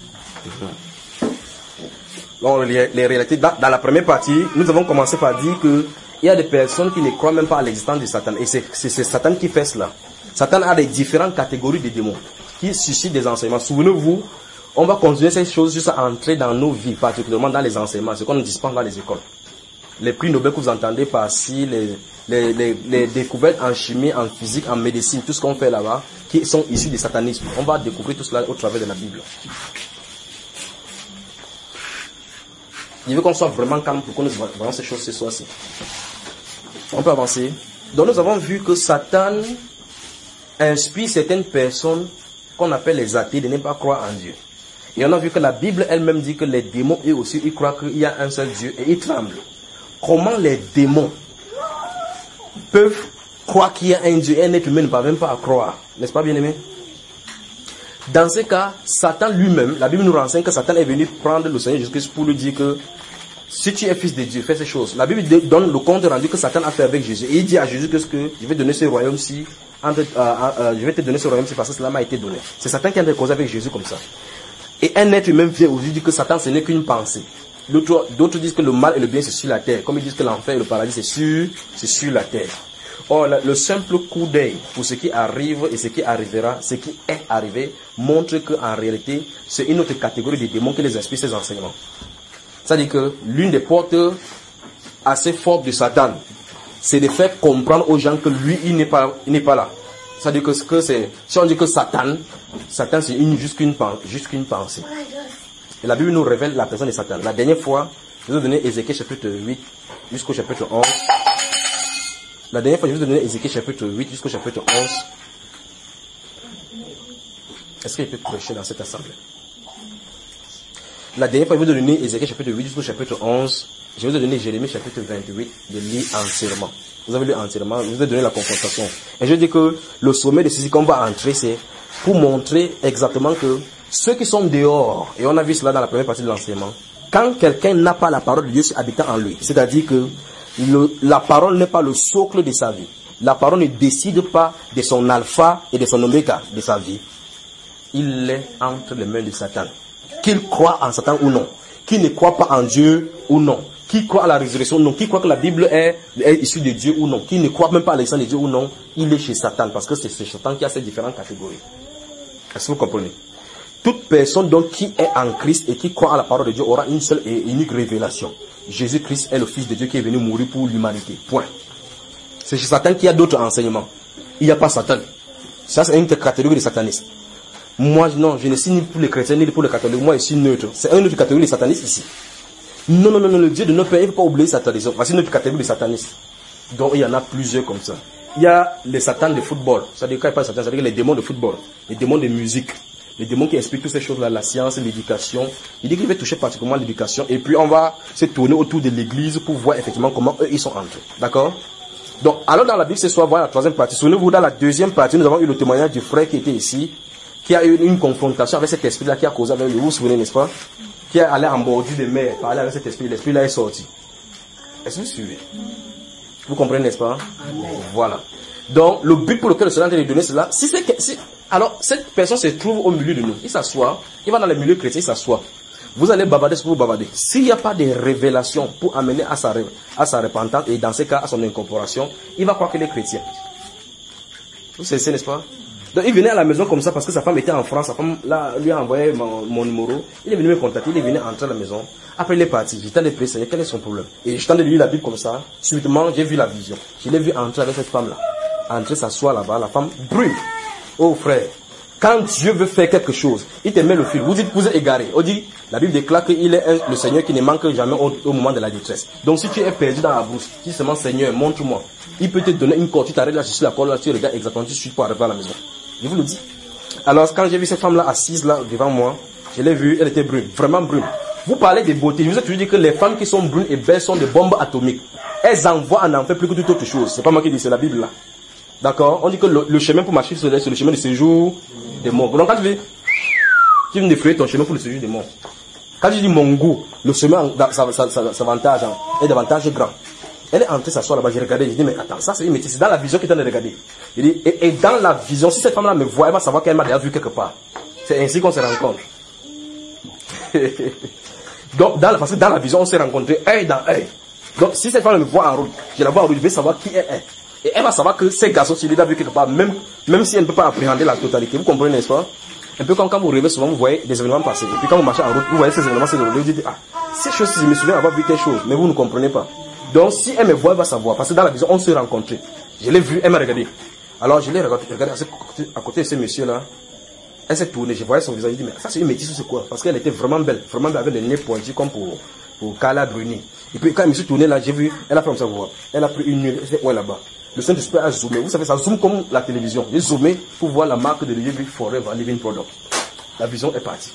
Donc, les, les réalités, dans, dans la première partie, nous avons commencé par dire que il y a des personnes qui ne croient même pas à l'existence de Satan. Et c'est Satan qui fait cela. Satan a des différentes catégories de démons qui suscitent des enseignements. Souvenez-vous, on va continuer ces choses jusqu'à entrer dans nos vies, particulièrement dans les enseignements, ce qu'on nous dispense dans les écoles. Les prix Nobel que vous entendez par-ci, les, les, les, les découvertes en chimie, en physique, en médecine, tout ce qu'on fait là-bas, qui sont issus du satanisme. On va découvrir tout cela au travers de la Bible. Il veut qu'on soit vraiment calme pour qu'on nous voyons ces choses ce soir-ci. On peut avancer. Donc nous avons vu que Satan inspire certaines personnes qu'on appelle les athées de ne pas croire en Dieu. Et on a vu que la Bible elle-même dit que les démons, eux aussi, ils croient qu'il y a un seul Dieu et ils tremblent. Comment les démons peuvent croire qu'il y a un Dieu et un être humain ne va même pas à croire? N'est-ce pas, bien-aimé? Dans ce cas, Satan lui-même, la Bible nous renseigne que Satan est venu prendre le Seigneur Jésus-Christ pour lui dire que si tu es fils de Dieu, fais ces choses. La Bible donne le compte rendu que Satan a fait avec Jésus. Et il dit à Jésus que je vais donner ce royaume-ci, euh, euh, je vais te donner ce royaume-ci parce que cela m'a été donné. C'est Satan qui a causé avec Jésus comme ça. Et un être humain vient aujourd'hui dire que Satan ce n'est qu'une pensée. D'autres disent que le mal et le bien c'est sur la terre. Comme ils disent que l'enfer et le paradis c'est sur, c'est sur la terre. Or, le simple coup d'œil pour ce qui arrive et ce qui arrivera, ce qui est arrivé, montre qu'en réalité, c'est une autre catégorie de démons qui les inspire ces enseignements. C'est-à-dire que l'une des portes assez fortes de Satan, c'est de faire comprendre aux gens que lui, il n'est pas, il n'est pas là. C'est-à-dire que, que c'est, si on dit que Satan, Satan c'est une, juste qu'une juste qu'une pensée. Et la Bible nous révèle la personne de Satan. La dernière fois, je vous ai donné Ézéchiel chapitre huit jusqu'au chapitre onze. La dernière fois, je vous ai donné Ézéchiel chapitre huit jusqu'au chapitre onze. Est-ce qu'il peut prêcher dans cette assemblée? La dernière fois, je vous ai donné Ézéchiel chapitre huit jusqu'au chapitre onze. Je vous ai donné Jérémie chapitre vingt-huit, de lire entièrement. Vous avez lu entièrement, je vous ai donné la confrontation. Et je dis que le sommet de ceci qu'on va entrer, c'est pour montrer exactement que ceux qui sont dehors, et on a vu cela dans la première partie de l'enseignement, quand quelqu'un n'a pas la parole de Dieu habitant en lui, c'est-à-dire que Le, la parole n'est pas le socle de sa vie. La parole ne décide pas de son alpha et de son oméga de sa vie. Il est entre les mains de Satan. Qu'il croit en Satan ou non. Qu'il ne croit pas en Dieu ou non. Qu'il croit à la résurrection ou non. Qu'il croit que la Bible est, est issue de Dieu ou non. Qu'il ne croit même pas à l'existence de Dieu ou non. Il est chez Satan. Parce que c'est Satan qui a ces différentes catégories. Est-ce que vous comprenez? Toute personne donc qui est en Christ et qui croit à la parole de Dieu aura une seule et unique révélation. Jésus-Christ est le Fils de Dieu qui est venu mourir pour l'humanité. Point. C'est chez Satan qu'il y a d'autres enseignements. Il n'y a pas Satan. Ça, c'est une catégorie de satanistes. Moi, non, je ne suis ni pour les chrétiens ni pour les catholiques. Moi, je suis neutre. C'est une autre catégorie de satanistes ici. Non, non, non, non, le Dieu de notre Père, il ne faut pas oublier le satanisme. Voici une autre catégorie de satanistes. Donc, il y en a plusieurs comme ça. il y a les satans de football. C'est-à-dire, quand il parle de satans, c'est-à-dire les démons de football, les démons de musique, les démons qui expliquent toutes ces choses-là, la science, l'éducation. Il dit qu'il va toucher particulièrement l'éducation. Et puis, on va se tourner autour de l'église pour voir effectivement comment eux, ils sont entrés. D'accord? Donc, alors dans la Bible, ce soir, voilà la troisième partie. Souvenez-vous, dans la deuxième partie, nous avons eu le témoignage du frère qui était ici, qui a eu une confrontation avec cet esprit-là qui a causé avec lui. Vous vous souvenez, n'est-ce pas? Qui est allé en bordure de mer, parler avec cet esprit. L'esprit-là est sorti. Est-ce que vous suivez? Vous comprenez, n'est-ce pas? Voilà. Donc, le but pour lequel le Seigneur a donné cela, si c'est que, si, alors, cette personne se trouve au milieu de nous. Il s'assoit, il va dans le milieu chrétien, il s'assoit. Vous allez bavarder ce que vous bavardez. S'il n'y a pas de révélation pour amener à sa, à sa repentance, et dans ce cas, à son incorporation, il va croire qu'il est chrétien. Vous savez, n'est-ce pas? Donc, il venait à la maison comme ça parce que sa femme était en France, sa femme là, lui a envoyé mon, mon numéro. Il est venu me contacter, il est venu entrer à la maison. Après, il est parti. J'étais allé prier, Seigneur, quel est son problème? Et je t'ai lu la Bible comme ça. Subitement, j'ai vu la vision. Je l'ai vu entrer avec cette femme-là. Entrer, s'asseoir là-bas, la femme brûle. Oh frère, quand Dieu veut faire quelque chose, il te met le fil. Vous dites que vous êtes égaré. On dit, la Bible déclare qu'il est un, le Seigneur qui ne manque jamais au, au moment de la détresse. Donc si tu es perdu dans la brousse, dis seulement Seigneur, montre-moi. Il peut te donner une corde, tu t'arrêtes là sur la corde, là, tu regardes exactement, tu suis pour arriver à la maison. Je vous le dis. Alors quand j'ai vu cette femme-là assise là devant moi, je l'ai vue, elle était brune, vraiment brune. Vous parlez de beauté, je vous ai toujours dit que les femmes qui sont brunes et belles sont des bombes atomiques. Elles envoient en enfer plus que toute autre chose. C'est pas moi qui dis, c'est la Bible là. D'accord? On dit que le, le chemin pour marcher sur le chemin de séjour des morts. Donc quand tu veux, tu viens de défrayer ton chemin pour le séjour des morts. Quand tu dis mon goût, le chemin, ça, ça, ça, ça avantage, hein, est davantage grand. Elle est entrée s'asseoir là-bas, j'ai regardé, j'ai dit, mais attends, ça c'est une métier, c'est dans la vision qu'elle est en train de regarder. J'ai dit, et, et dans la vision, si cette femme-là me voit, elle va savoir qu'elle m'a déjà vu quelque part. C'est ainsi qu'on se rencontre. Donc, dans la, parce que dans la vision, on s'est rencontrés œil dans œil. Donc, si cette femme me voit en route, je la vois en route, je vais savoir qui elle est. Et elle va savoir que ces garçons, si elle les a vu quelque part, même, même si elle ne peut pas appréhender la totalité. Vous comprenez, n'est-ce pas? Un peu comme quand vous rêvez, souvent vous voyez des événements passer. Et puis quand vous marchez en route, vous voyez ces événements se dérouler. Vous dites, ah, ces choses, je me souviens avoir vu quelque chose, mais vous ne comprenez pas. Donc, si elle me voit, elle va savoir. Parce que dans la vision, on s'est rencontrés. Je l'ai vu, elle m'a regardé. Alors, je l'ai regardé, regardé à, ce, à côté de ce monsieur-là. Elle s'est tournée, je voyais son visage, je dis, mais ça c'est une métisse, c'est quoi? Parce qu'elle était vraiment belle, vraiment belle, avec le nez pointu comme pour, pour Carla Bruni. Et puis quand elle me suis tourné là, j'ai vu, elle a fait comme ça, vous voyez. Elle a pris une nuit, elle fait, ouais là-bas. Le Saint-Esprit a zoomé. Vous savez, ça zoome comme la télévision. J'ai zoomé pour voir la marque de Live Forever Living Product. La vision est partie.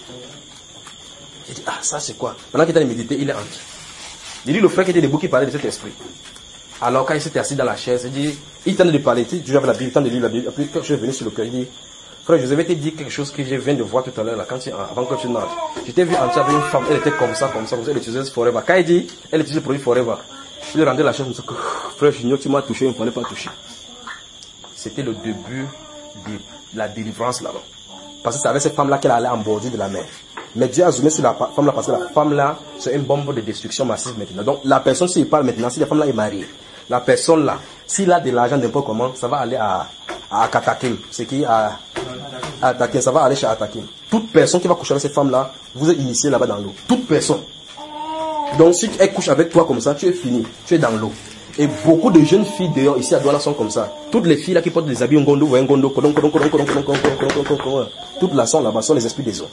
J'ai dit, ah, ça c'est quoi? Pendant qu'il était en méditer, il est entré. Il dit, le frère qui était debout qui parlait de cet esprit. Alors quand il s'était assis dans la chaise, il dit, il tente de parler, tu sais, avec la Bible, il tente de lire la Bible. Après, quand je suis venu sur le cœur, il dit, frère, je vous avais dit quelque chose que je viens de voir tout à l'heure, là, quand tu, avant que tu n'entres. Je t'ai vu entrer avec une femme, elle était comme ça, comme ça, comme ça, elle utilisait Forever. Quand il dit, elle utilise le produit Forever. Il rendait la chaise, je me suis dit, frère, j'ignore, tu m'as touché, il ne fallait pas toucher. C'était le début de la délivrance là-bas. Parce que c'est avec cette femme-là qu'elle allait en bordure de la mer. Mais Dieu a zoomé sur la femme-là parce que la femme-là, c'est une bombe de destruction massive maintenant. Donc la personne, s'il parle maintenant, si la femme-là est mariée, la personne-là, s'il a de l'argent n'importe comment, ça va aller à, à Katakim. C'est qui à, à Atakim, ça va aller chez Atakim. Toute personne qui va coucher avec cette femme-là, vous êtes initié là-bas dans l'eau. Toute personne. Donc si elle couche avec toi comme ça, tu es fini. Tu es dans l'eau. Et beaucoup de jeunes filles dehors, ici à Douala, sont comme ça. Toutes les filles là qui portent des habits ngondo, ou ngondo, kodon, kodon, kodon, kodon, kodon, kodon, kodon, kodon, toutes là sont là-bas, sont les esprits des eaux.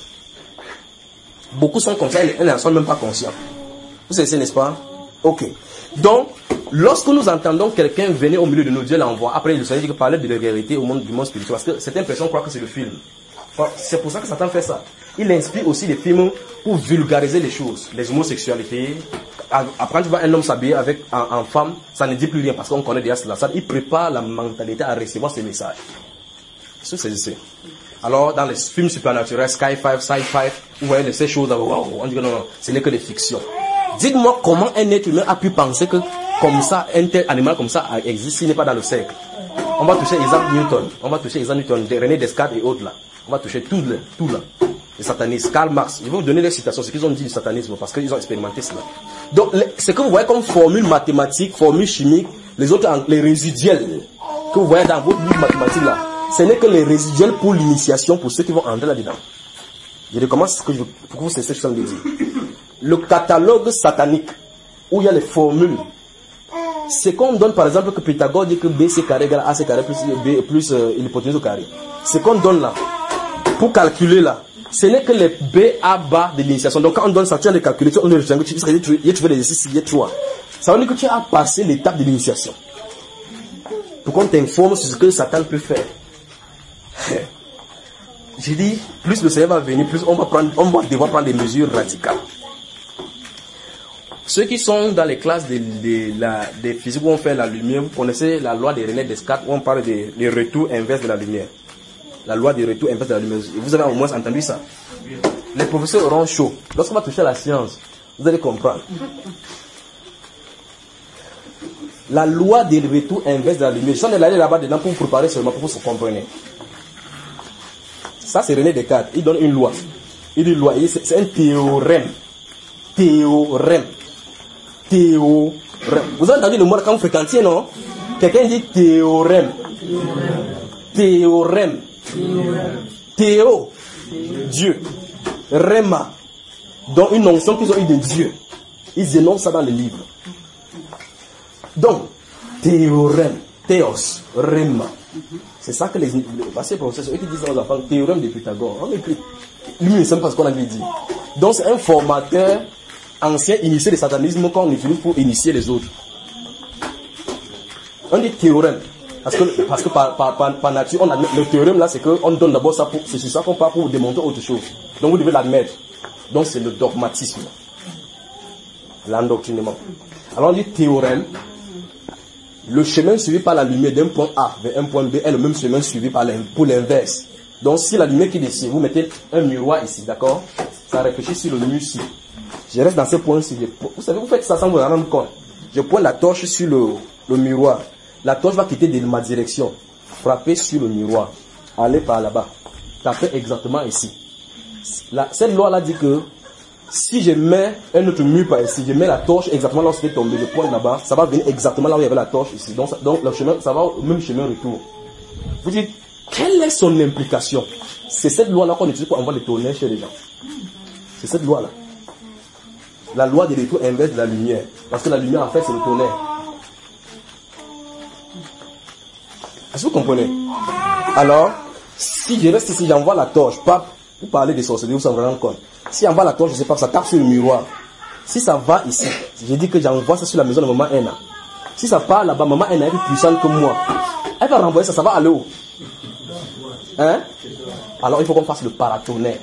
Beaucoup sont comme ça, elles n'en sont même pas conscients. Vous savez, n'est-ce pas? Ok. Donc, lorsque nous entendons quelqu'un venir au milieu de nous, Dieu l'envoie. Après, le Seigneur dit que parler de la vérité au monde du monde spirituel. Parce que certaines personnes croient que c'est le film. C'est pour ça que Satan fait ça. Il inspire aussi des films pour vulgariser les choses. Les homosexualités. Après, tu vois un homme s'habiller avec en, en femme, ça ne dit plus rien parce qu'on connaît déjà cela. Ça, il prépare la mentalité à recevoir ces messages. C'est ce que c'est. Alors, dans les films supernaturels, Sky five, Sci five, vous voyez ces choses, wow, on dit que non, non, ce n'est que des fictions. Dites-moi comment un être humain a pu penser que comme ça, un tel animal comme ça existe s'il n'est pas dans le cercle. On va toucher Isaac Newton, on va toucher Isaac Newton, René Descartes et autres là. On va toucher tout le, tout là. Les satanistes, Karl Marx. Je vais vous donner les citations, ce qu'ils ont dit du satanisme, parce qu'ils ont expérimenté cela. Donc, ce que vous voyez comme formule mathématique, formule chimique, les autres, les résiduels que vous voyez dans votre livre mathématique là, ce n'est que les résiduels pour l'initiation, pour ceux qui vont entrer là-dedans. Je recommence ce que je veux, pour que vous cessez ce que je veux dire. Le catalogue satanique, où il y a les formules, c'est qu'on donne par exemple que Pythagore dit que B c'est carré égale A c'est carré plus B plus euh, l'hypoténuse au carré. Ce qu'on donne là, pour calculer là, ce n'est que les B A bas de l'initiation. Donc quand on donne ça, tu as de calculer, tu as de tu tu fais l'exercice, il y a trois. Ça veut dire que tu as passé l'étape de l'initiation. pour qu'on t'informe sur ce que Satan peut faire. J'ai dit, plus le Seigneur va venir, plus on va, prendre, on va devoir prendre des mesures radicales. Ceux qui sont dans les classes de, de, la, des physiques où on fait la lumière, vous connaissez la loi de René Descartes où on parle des de retours inverses de la lumière. La loi des retours inverses de la lumière. Vous avez au moins entendu ça? Les professeurs auront chaud. Lorsqu'on va toucher à la science, vous allez comprendre. La loi des retours inverses de la lumière. Je suis en allé là-bas dedans pour vous préparer seulement pour que vous compreniez. Ça, c'est René Descartes. Il donne une loi. Il dit loi. C'est un théorème. Théorème. Théorème. Vous avez entendu le mot quand vous fréquentiez, non? Quelqu'un dit théorème. Théorème. Théo. Dieu. Réma. Donc une notion qu'ils ont eu de Dieu. Ils énoncent ça dans les livres. Donc, théorème. Théos. Réma. C'est ça que les, les passés professeurs, eux qui disent aux enfants, théorème de Pythagore. On écrit. Lui, il ne sait pas ce qu'on avait dit. Donc, c'est un formateur ancien initié du satanisme qu'on utilise pour initier les autres. On dit théorème. Parce que, parce que par, par, par, par nature, on admet, le théorème là, c'est qu'on donne d'abord ça pour, c'est sur ça qu'on part pour démontrer autre chose. Donc, vous devez l'admettre. Donc, c'est le dogmatisme. L'endoctrinement. Alors, on dit théorème. Le chemin suivi par la lumière d'un point A vers un point B est le même chemin suivi par pour l'inverse. Donc si la lumière qui descend, vous mettez un miroir ici, d'accord? Ça réfléchit sur le mur ici. Je reste dans ce point-ci. Vous savez, vous faites ça sans vous en rendre compte. Je pointe la torche sur le, le miroir. La torche va quitter de ma direction. Frapper sur le miroir. Aller par là-bas. Taper exactement ici. La, cette loi-là dit que si je mets un autre mur par ici, je mets la torche exactement là où c'était tombé, je pointe là-bas, ça va venir exactement là où il y avait la torche ici. Donc, ça, donc le chemin, ça va au même chemin retour. Vous dites, quelle est son implication? C'est cette loi-là qu'on utilise pour envoyer les tonnerres chez les gens. C'est cette loi-là. La loi des retours inverse de la lumière. Parce que la lumière, en fait, c'est le tonnerre. Est-ce que vous comprenez? Alors, si je reste ici, j'envoie la torche, pas pour parler des sorcelleries, vous s'en rendez compte. Si j'envoie la torche, je ne sais pas, ça tape sur le miroir. Si ça va ici, j'ai dit que j'envoie ça sur la maison de maman Ena. Si ça part là-bas, maman Ena est plus puissante que moi. Elle va renvoyer ça, ça va aller où? Hein? Alors il faut qu'on fasse le paratonnerre.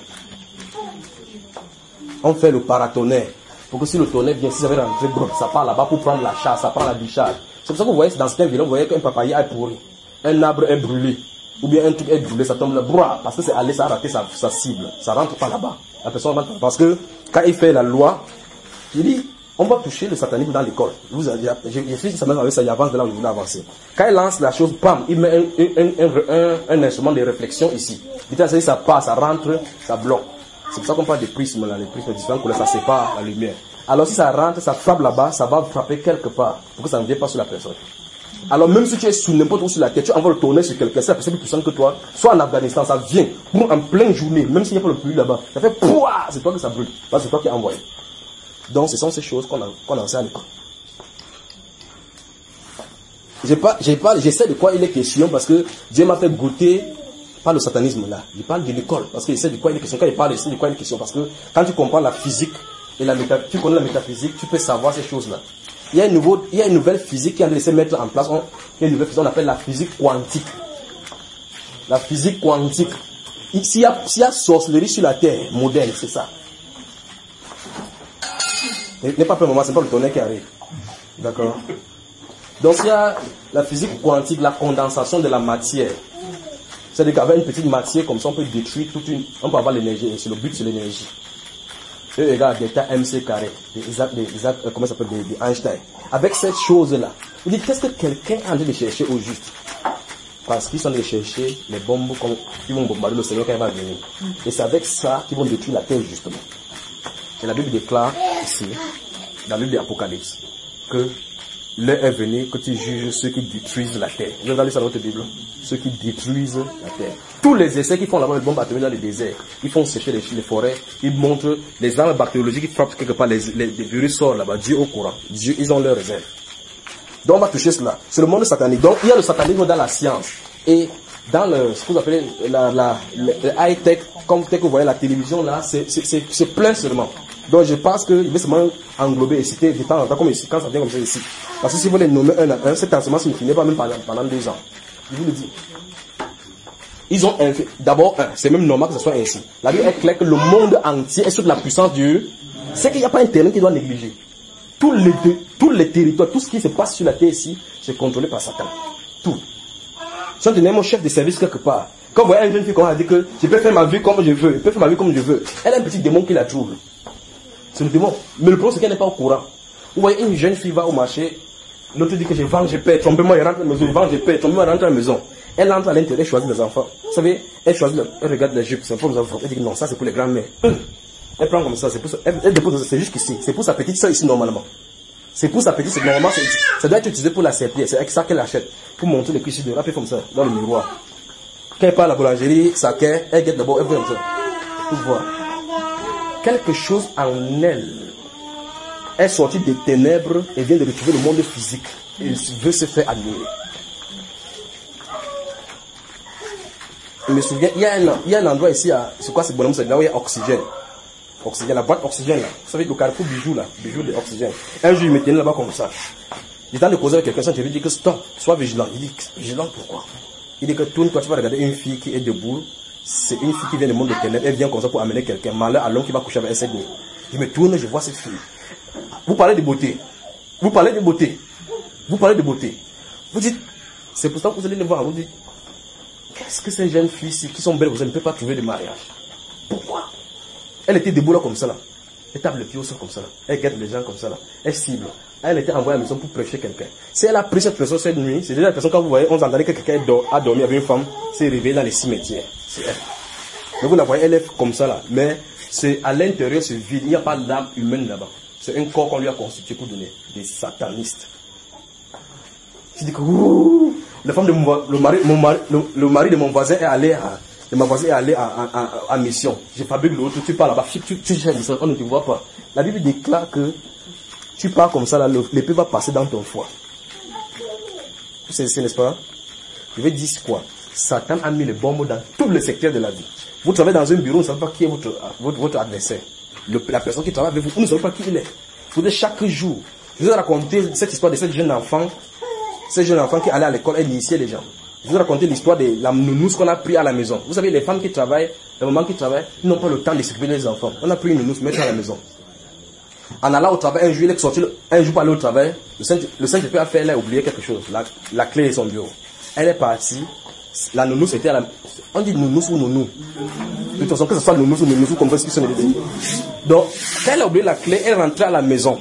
On fait le paratonnerre. Pour que si le tonnerre vient, si ça va rentrer, ça part là-bas pour prendre la chasse, ça prend la décharge. C'est pour ça que vous voyez, dans certains villages, vous voyez qu'un papayer est pourri. Un arbre est brûlé. Ou bien un truc est brûlé, ça tombe là, brouah, parce que c'est allé, ça a raté sa, sa cible. Ça rentre pas là-bas. La personne rentre pas. Parce que quand il fait la loi, il dit, on va toucher le satanisme dans l'école. Vous avez, j'ai fait ça même avec ça, il avance de là où il voulait avancer. Quand il lance la chose, pam, il met un, un, un, un, un instrument de réflexion ici. Il dit, ça passe, ça rentre, ça bloque. C'est pour ça qu'on parle des prismes là, les prismes différents couleurs, ça sépare la lumière. Alors si ça rentre, ça frappe là-bas, ça va frapper quelque part, pour que ça ne vienne pas sur la personne. Alors même si tu es sous n'importe où sur la tête, tu envoies le tonnerre sur quelqu'un, c'est la personne plus puissante que toi, soit en Afghanistan, ça vient, pour en pleine journée, même s'il n'y a pas le pluie là-bas, ça fait pouah, c'est toi que ça brûle, parce que c'est toi qui as envoyé. Donc ce sont ces choses qu'on qu'on enseigne à l'école. J'ai pas, j'ai pas, j'essaie de quoi il est question, parce que Dieu m'a fait goûter, pas le satanisme là, il parle de l'école, parce qu'il sait de quoi il est question, quand il parle, il sait de quoi il est question, parce que quand tu comprends la physique, et la méta, tu connais la métaphysique, tu peux savoir ces choses là. Il y a une, nouveau, il y a une nouvelle physique qui a laissé mettre en place. On, il y a une nouvelle physique, on appelle la physique quantique. La physique quantique. S'il y a, s'il y a sorcellerie sur la terre moderne, c'est ça. N'est pas pour le moment, c'est pas le tonnerre qui arrive. D'accord. Donc il y a la physique quantique, la condensation de la matière. C'est-à-dire qu'avec une petite matière comme ça, on peut détruire toute une. On peut avoir l'énergie. Et c'est le but, c'est l'énergie. Et regarde, delta M C carré, de Isaac, de Isaac, euh, comment ça s'appelle, de, de Einstein. Avec cette chose-là, il dit, qu'est-ce que quelqu'un est en train de chercher au juste? Parce qu'ils sont en train de chercher les bombes qui vont bombarder le Seigneur quand il va venir. Et c'est avec ça qu'ils vont détruire la terre, justement. Et la Bible déclare ici, dans la Bible de l'Apocalypse, que l'heure est venue que tu juges ceux qui détruisent la terre. Vous regardez ça dans votre Bible? Ceux qui détruisent la terre. Tous les essais qui font là-bas les bombes atomiques dans les déserts, ils font sécher les, les forêts, ils montrent les armes bactériologiques qui frappent quelque part, les, les, les virus sortent là-bas, Dieu au courant. Dieu, ils ont leurs réserves. Donc on va toucher cela. C'est le monde satanique. Donc il y a le satanisme dans la science. Et dans le, ce que vous appelez la, la, le high-tech, comme tel que vous voyez la télévision là, c'est plein seulement. Donc je pense qu'il veut seulement englober et citer de temps en temps comme ici, quand ça vient comme ça ici. Parce que si vous les nommez un à un, cet enseignement ne finit pas même pendant, pendant deux ans. Je vous le dis. Ils ont un, d'abord un, c'est même normal que ce soit ainsi. La Bible est claire que le monde entier est sous la puissance de Dieu. C'est qu'il n'y a pas un terrain qui doit négliger. Tous les, tous les territoires, tout ce qui se passe sur la terre ici, c'est contrôlé par Satan. Tout. Si on tenait mon chef de service quelque part, quand vous voyez une jeune fille, on a dit que je peux faire ma vie comme je veux, je peux faire ma vie comme je veux. Elle a un petit démon qui la trouble. C'est le démon. Mais le problème, c'est qu'elle n'est pas au courant. Vous voyez, une jeune fille va au marché, l'autre dit que je vends, je paie, trompez-moi, elle rentre à la maison, je vends, je paie, trompez-moi, elle rentre à la maison. Elle entre à l'intérieur, elle choisit les enfants. Vous savez, elle choisit, elle regarde les jupes, c'est pour les enfants. Elle dit que non, ça c'est pour les grands-mères. Elle prend comme ça, c'est pour ça, elle, elle dépose, c'est jusqu'ici. C'est pour sa petite soeur ici normalement. C'est pour sa petite, c'est normalement, ça doit être utilisé pour la serpillère. C'est avec ça qu'elle achète. Pour montrer les clichés de rap comme ça, dans le miroir. Quand elle part à la boulangerie, ça qu'elle, elle guette d'abord, elle veut comme ça. Pour voir. Quelque chose en elle est sorti des ténèbres et vient de retrouver le monde physique. Il veut se faire admirer. Je me souviens, il y a un, il y a un endroit ici, c'est quoi ce bonhomme, c'est là où il y a oxygène. Oxygène, la boîte oxygène là. Vous savez, le carrefour bijou là, bijou de oxygène. Un jour, il me tenait là-bas comme ça. Il était en train de causer avec quelqu'un, je lui ai dit que stop, sois vigilant. Il dit, vigilant pourquoi? Il dit que tourne-toi, tu vas regarder une fille qui est debout. C'est une fille qui vient du monde de ténèbres, elle vient comme ça pour amener quelqu'un. Malheur à l'homme qui va coucher avec elle cette nuit. Je me tourne, je vois cette fille. Vous parlez de beauté. Vous parlez de beauté. Vous parlez de beauté. Vous dites, c'est pour ça que vous allez le voir. Vous dites, qu'est-ce que ces jeunes filles qui sont belles, vous ne pouvez pas trouver de mariage? Pourquoi? Elle était debout là comme ça là. Elle tape le pied au sol comme ça là. Elle guette les gens comme ça là. Elle cible. Elle était envoyée à la maison pour prêcher quelqu'un. Si elle a pris cette personne cette nuit, c'est déjà la personne quand vous voyez, on entendait que quelqu'un a dormi avec une femme, s'est réveillé dans les cimetières. C'est elle. Mais vous la voyez, elle est comme ça là. Mais c'est à l'intérieur, c'est vide. Il n'y a pas d'âme humaine là-bas. C'est un corps qu'on lui a constitué pour donner. Des satanistes. Je dis que ouh, la femme de mon, le mari, mon mari, le, le mari de mon voisin est allé à, de ma voisine est allé à, à, à, à mission. Je fabrique l'autre, tu pars là-bas, tu, tu, tu cherches, on ne te voit pas. La Bible déclare que tu pars comme ça, l'épée va passer dans ton foie. C'est, n'est-ce pas? Je vais dire quoi? Satan a mis les bons mots dans tous les secteurs de la vie. Vous travaillez dans un bureau, vous ne savez pas qui est votre, votre, votre adversaire. Le, la personne qui travaille avec vous, vous ne savez pas qui il est. Vous devez chaque jour. Je vous ai raconté cette histoire de cette jeune enfant, cette jeune enfant qui allait à l'école et initiait les gens. Je vous ai raconté l'histoire de la nounouse qu'on a pris à la maison. Vous savez, les femmes qui travaillent, les mamans qui travaillent, ils n'ont pas le temps de s'occuper des enfants. On a pris une nounouse, mettre à la maison. En allant au travail, un jour, il est sorti, un jour pour aller au travail, le Saint-Esprit a fait, elle a oublié quelque chose, la, la clé de son bureau. Elle est partie, la nounouse était à la... On dit nounouse ou nounou. De toute façon, que ce soit nounouse ou nounouse, vous comprenez ce qu'ils sont dit. Donc, quand elle a oublié la clé, elle rentrait à la maison.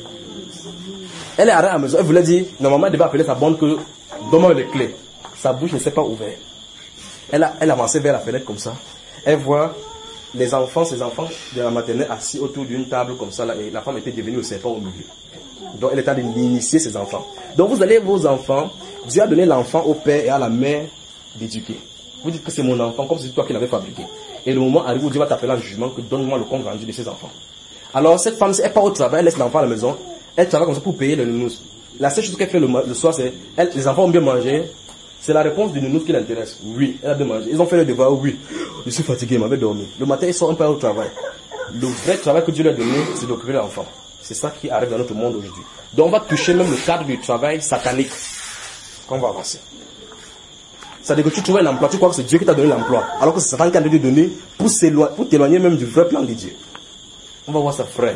Elle est arrivée à la maison, elle voulait dire, normalement, elle devait appeler sa bonne que, donne-moi les clés. Sa bouche ne s'est pas ouverte. Elle a, elle avançait vers la fenêtre comme ça. Elle voit les enfants, ses enfants de la maternelle assis autour d'une table comme ça, là, et la femme était devenue le serpent au milieu. Donc elle était en train d'initier ses enfants. Donc vous allez vos enfants, Dieu a donné l'enfant au père et à la mère d'éduquer. Vous dites que c'est mon enfant, comme si c'est toi qui l'avais fabriqué. Et le moment arrive où Dieu va t'appeler en jugement que donne-moi le compte rendu de ses enfants. Alors cette femme, elle part au travail, elle laisse l'enfant à la maison, elle travaille comme ça pour payer le nounours. La seule chose qu'elle fait le, le soir, c'est, elle, les enfants ont bien mangé. C'est la réponse du nounours qui l'intéresse. Oui, elle a bien mangé. Ils ont fait le devoir, oui. Je suis fatigué, il m'avait dormi. Le matin, ils sont un peu au travail. Le vrai travail que Dieu leur a donné, c'est d'occuper l'enfant. C'est ça qui arrive dans notre monde aujourd'hui. Donc on va toucher même le cadre du travail satanique. Quand on va avancer. C'est-à-dire que tu trouves un emploi, tu crois que c'est Dieu qui t'a donné l'emploi. Alors que c'est Satan qui a dû te donner pour t'éloigner même du vrai plan de Dieu. On va voir ça, frère.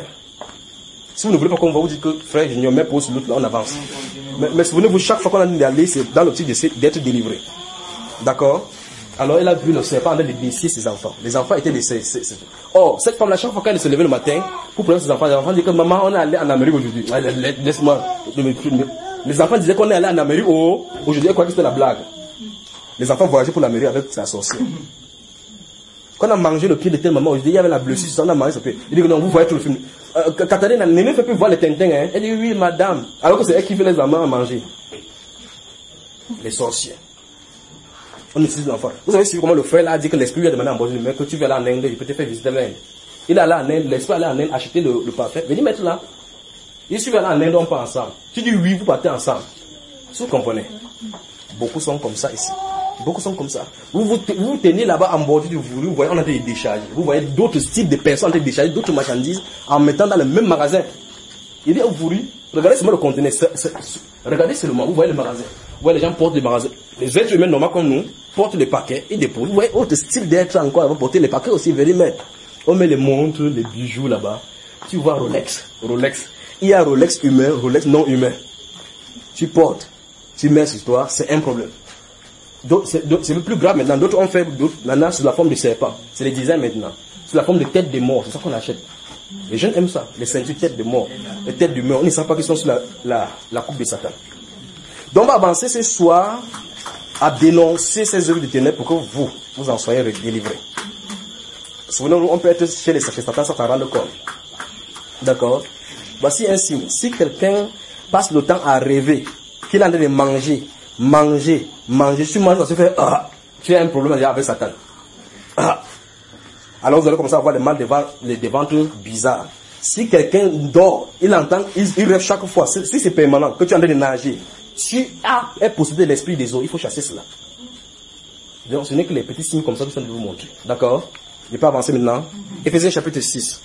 Si vous ne voulez pas qu'on va vous dire que frère, je mets pause sur l'autre, là on avance. Mais, mais souvenez-vous, chaque fois qu'on a dit d'aller, c'est dans l'optique d'être délivré. D'accord? Alors elle a vu le serpent en train de décier ses enfants. Les enfants étaient décès. Or, cette femme-là, chaque fois qu'elle se levait le matin, pour prendre ses enfants, les enfants disaient que maman, on est allé en Amérique aujourd'hui. Laisse-moi. Les enfants disaient qu'on est allé en Amérique oh, aujourd'hui, elle croyait que c'était la blague. Les enfants voyageaient pour l'Amérique avec sa sorcière. Quand on a mangé le pied de telle maman, aujourd'hui, il y avait la blessure, on a mangé ce pied. Il dit que non, vous voyez tout le film. Euh, Catherine ne fait plus voir les tintins. Hein. Elle dit oui, madame. Alors que c'est elle qui fait les amants à manger. Les sorciers. On utilise l'enfant. Vous savez comment le frère là a dit que l'esprit lui a demandé à Bosnie, mais que tu vas aller en Inde, il peut te faire visiter l'Inde. Il est allé en Inde, l'esprit allait en Inde acheter le, le parfait. Venez mettre là. Il suit aller en Inde, on part ensemble. Tu dis oui, vous partez ensemble. Si vous comprenez. Beaucoup sont comme ça ici. Beaucoup sont comme ça. Vous vous, vous tenez là-bas en bordure du voulu, vous voyez, on a des décharges. Vous voyez d'autres styles de personnes en train de décharger d'autres marchandises en mettant dans le même magasin. Il dit au voulu, regardez seulement le conteneur. C'est, c'est, c'est, regardez seulement, vous voyez le magasin. Vous voyez les gens portent les magasins. Les êtres humains normaux comme nous portent les paquets et déposent. Vous voyez autre style d'être encore avant porter les paquets aussi, venez mettre. On met les montres, les bijoux là-bas. Tu vois Rolex, Rolex. Il y a Rolex humain, Rolex non humain. Tu portes, tu mets sur toi, c'est un problème. C'est le plus grave maintenant. D'autres ont fait maintenant sous la forme de serpent. C'est les designs maintenant. Sous la forme de tête de mort. C'est ça qu'on achète. Les jeunes aiment ça. Les ceintures tête de mort. Les têtes de mort. On ne sait pas qu'ils sont sur la, la, la coupe de Satan. Donc on va avancer ce soir à dénoncer ces œuvres de ténèbres pour que vous, vous en soyez délivrés. Souvenez-vous, on peut être chez les chez Satan, ça t'en rend compte. D'accord? Voici un signe. Si quelqu'un passe le temps à rêver qu'il est en train de manger, manger, manger, si tu manges, ça se fait, ah, tu as un problème avec Satan. Ah. Alors vous allez commencer à avoir des mal de ventre, des ventres bizarres. Si quelqu'un dort, il entend, il, il rêve chaque fois. Si, si c'est permanent, que tu es en train de nager, tu as un possédé de l'esprit des eaux, il faut chasser cela. Donc ce n'est que les petits signes comme ça que je viens de vous montrer. D'accord? Je peux avancer maintenant. Éphésiens chapitre six.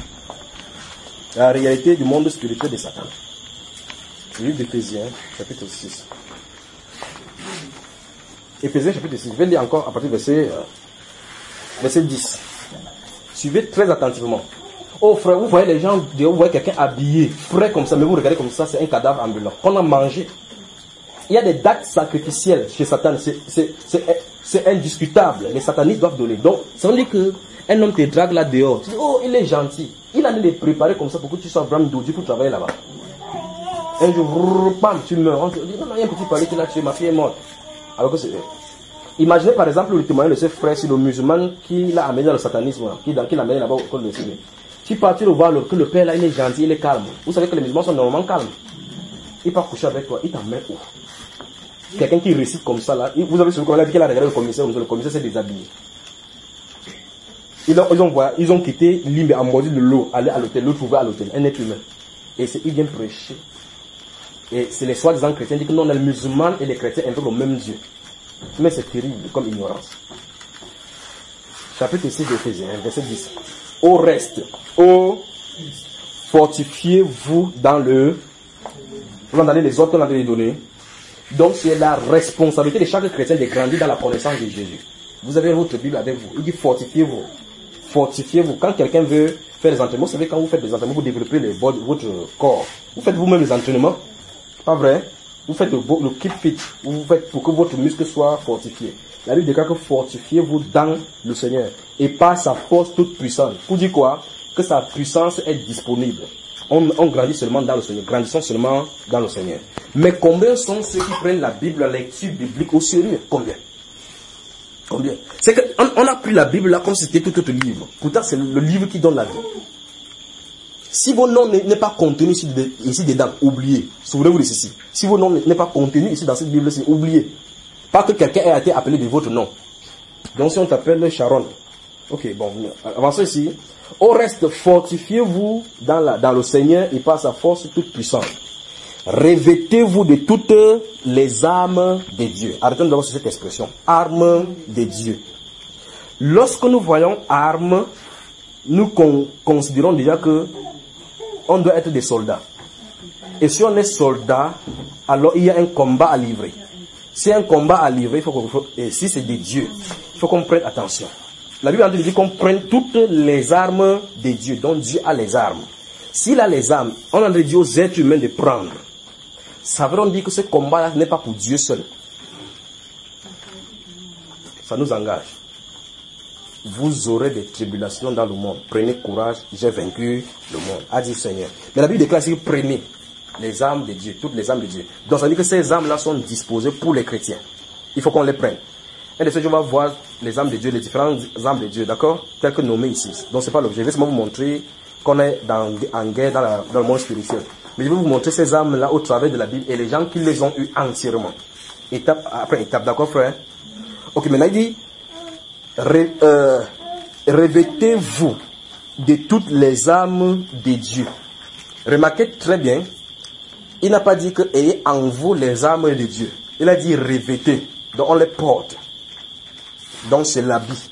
La réalité du monde spirituel de Satan. Le livre d'Éphésiens, chapitre six. Éphésiens, chapitre six. Je vais lire encore à partir du verset, euh, verset dix. Suivez très attentivement. Oh frère, vous voyez les gens, vous voyez quelqu'un habillé, frais comme ça, mais vous regardez comme ça, c'est un cadavre ambulant. On a mangé. Il y a des dates sacrificielles chez Satan, c'est indiscutable. Les satanistes doivent donner. Donc, ça veut dire qu'un homme te drague là dehors. Tu dis, oh, il est gentil. Il a les préparé comme ça pour que tu sois vraiment dodu pour travailler là-bas. Un jour, bam, tu meurs. On te dit, non, non, il y a un petit palais qui l'a tué, ma fille est morte. Alors que c'est. Imaginez par exemple le témoignage de ce frère, c'est le musulman qui l'a amené dans le satanisme, qui, qui l'a amené là-bas au col de Sibé. Tu pars, tu le vois, que le père là, il est gentil, il est calme. Vous savez que les musulmans sont normalement calmes. Il part coucher avec toi, il t'emmène où? Quelqu'un qui récite comme ça là, vous avez celui qu'on a dit qu'il a regardé le commissaire, le commissaire s'est déshabillé. Ils ont, ils ont, ils ont quitté Limbe en mode de l'eau, aller à l'hôtel, l'eau trouvé à l'hôtel, un être humain. Et il vient prêcher. Et c'est les soi-disant chrétiens qui disent que non, les musulmans et les chrétiens intègrent le même Dieu. Mais c'est terrible comme ignorance. Chapitre six d'Éphésiens, verset dix. Au reste, au fortifiez-vous dans le. Vous entendez les autres qu'on a donné. Donc c'est la responsabilité de chaque chrétien de grandir dans la connaissance de Jésus. Vous avez votre Bible avec vous. Il dit fortifiez-vous. Fortifiez-vous. Quand quelqu'un veut faire des entraînements, vous savez, quand vous faites des entraînements, vous développez le, votre corps. Vous faites vous-même les entraînements. Pas vrai? Vous faites le, le keep fit. Vous faites pour que votre muscle soit fortifié. La Bible déclare que fortifiez-vous dans le Seigneur et par sa force toute puissante. Pour dire quoi? Que sa puissance est disponible. On, on grandit seulement dans le Seigneur. Grandissons seulement dans le Seigneur. Mais combien sont ceux qui prennent la Bible, la lecture biblique au sérieux? Combien? Combien? C'est qu'on on a pris la Bible là comme si c'était tout autre livre. Pourtant, c'est le livre qui donne la vie. Si vos noms n'est pas contenu ici, ici dedans, oubliez. Souvenez-vous de ceci. Si vos noms n'est pas contenu ici dans cette Bible-ci, oubliez. Pas que quelqu'un ait été appelé de votre nom. Donc si on t'appelle Sharon. Ok, bon, avancez ici. Au reste, fortifiez-vous dans, la, dans le Seigneur et par sa force toute puissante. Revêtez-vous de toutes les armes de Dieu. Arrêtons d'abord sur cette expression. Armes de Dieu. Lorsque nous voyons armes, nous con, considérons déjà que on doit être des soldats. Et si on est soldat, alors il y a un combat à livrer. Si un combat à livrer, il faut qu'on, et si c'est de Dieu, il faut qu'on prenne attention. La Bible dit qu'on prenne toutes les armes de Dieu, donc Dieu a les armes. S'il a les armes, on a dit aux êtres humains de prendre. Ça veut dire que ce combat n'est pas pour Dieu seul. Ça nous engage. Vous aurez des tribulations dans le monde. Prenez courage, j'ai vaincu le monde, a dit le Seigneur. Mais la Bible déclare que prenez les armes de Dieu, toutes les armes de Dieu. Donc ça veut dire que ces armes-là sont disposées pour les chrétiens. Il faut qu'on les prenne. Et de ce, je vais voir les armes de Dieu, les différentes armes de Dieu, d'accord, telles que nommées ici. Donc c'est pas l'objet. Je vais seulement vous montrer qu'on est dans, en guerre dans, la, dans le monde spirituel. Mais je vais vous montrer ces armes-là au travers de la Bible et les gens qui les ont eues entièrement. Étape après étape, d'accord frère? Ok, maintenant il dit, Ré, euh, revêtez-vous de toutes les armes de Dieu. Remarquez très bien, il n'a pas dit que ayez en vous les armes de Dieu. Il a dit revêtez. Donc on les porte. Donc c'est l'habit.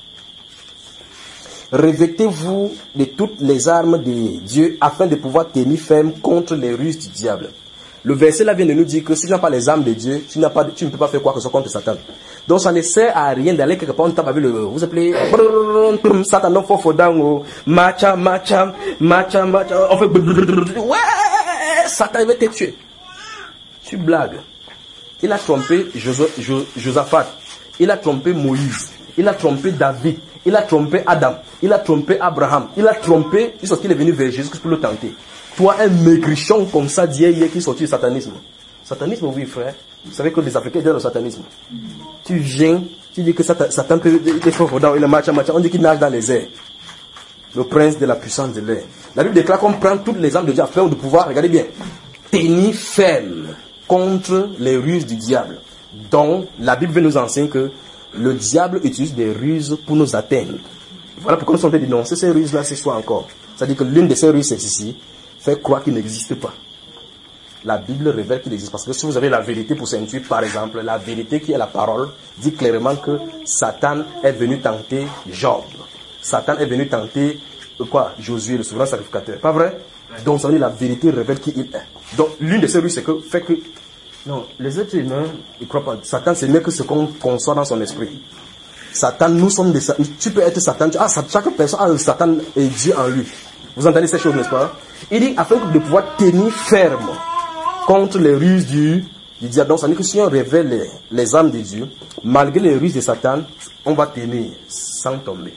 Revêtez-vous de toutes les armes de Dieu afin de pouvoir tenir ferme contre les ruses du diable. Le verset là vient de nous dire que si tu n'as pas les armes de Dieu, tu, n'as pas, tu ne peux pas faire quoi que ce soit contre Satan. Donc ça ne sert à rien d'aller quelque part, on tape avec le, vous appelez, Satan, non, faut, faut, down, macha, macha, macha, macha, on fait, ouais, Satan va te tuer. Tu blagues. Il a trompé Josaphat, il a trompé Moïse, il a trompé David, il a trompé Adam, il a trompé Abraham, il a trompé, jusqu'à ce qu'il est venu vers Jésus pour le tenter. Toi, un maigrichon comme ça d'hier, hier, qui est sorti du satanisme. Satanisme, oui, frère. Vous savez que les Africains disent le satanisme. Tu viens, tu dis que Satan peut être fort dans le match, on dit qu'il nage dans les airs. Le prince de la puissance de l'air. La Bible déclare qu'on prend toutes les armes de Dieu afin de pouvoir, regardez bien, tenir ferme contre les ruses du diable. Donc, la Bible veut nous enseigner que le diable utilise des ruses pour nous atteindre. Voilà pourquoi nous sommes en train de dénoncer ces ruses-là ce soir encore. C'est-à-dire que l'une de ces ruses, c'est ici, fait croire qu'il n'existe pas. La Bible révèle qu'il existe. Parce que si vous avez la vérité pour ceinture, par exemple, la vérité qui est la parole, dit clairement que Satan est venu tenter Job. Satan est venu tenter, quoi, Josué, le souverain sacrificateur. Pas vrai? Donc, ça veut dire la vérité révèle qui il est. Donc, l'une de ces ruses, c'est que, fait que, non, les êtres humains, ils croient pas. Satan, c'est mieux que ce qu'on conçoit dans son esprit. Satan, nous sommes des, tu peux être Satan, ah, chaque personne a un Satan et Dieu en lui. Vous entendez ces choses, n'est-ce pas? Il dit, afin de pouvoir tenir ferme contre les ruses du, du diable. Donc, ça veut dire que si on révèle les, les âmes de Dieu, malgré les ruses de Satan, on va tenir sans tomber.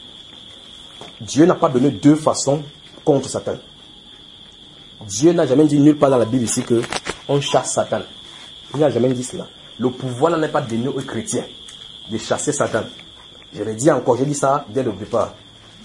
Dieu n'a pas donné deux façons contre Satan. Dieu n'a jamais dit nulle part dans la Bible ici que on chasse Satan. Il n'a jamais dit cela. Le pouvoir n'est pas donné aux chrétiens de chasser Satan. Je l'ai dit encore, j'ai dit ça dès le départ.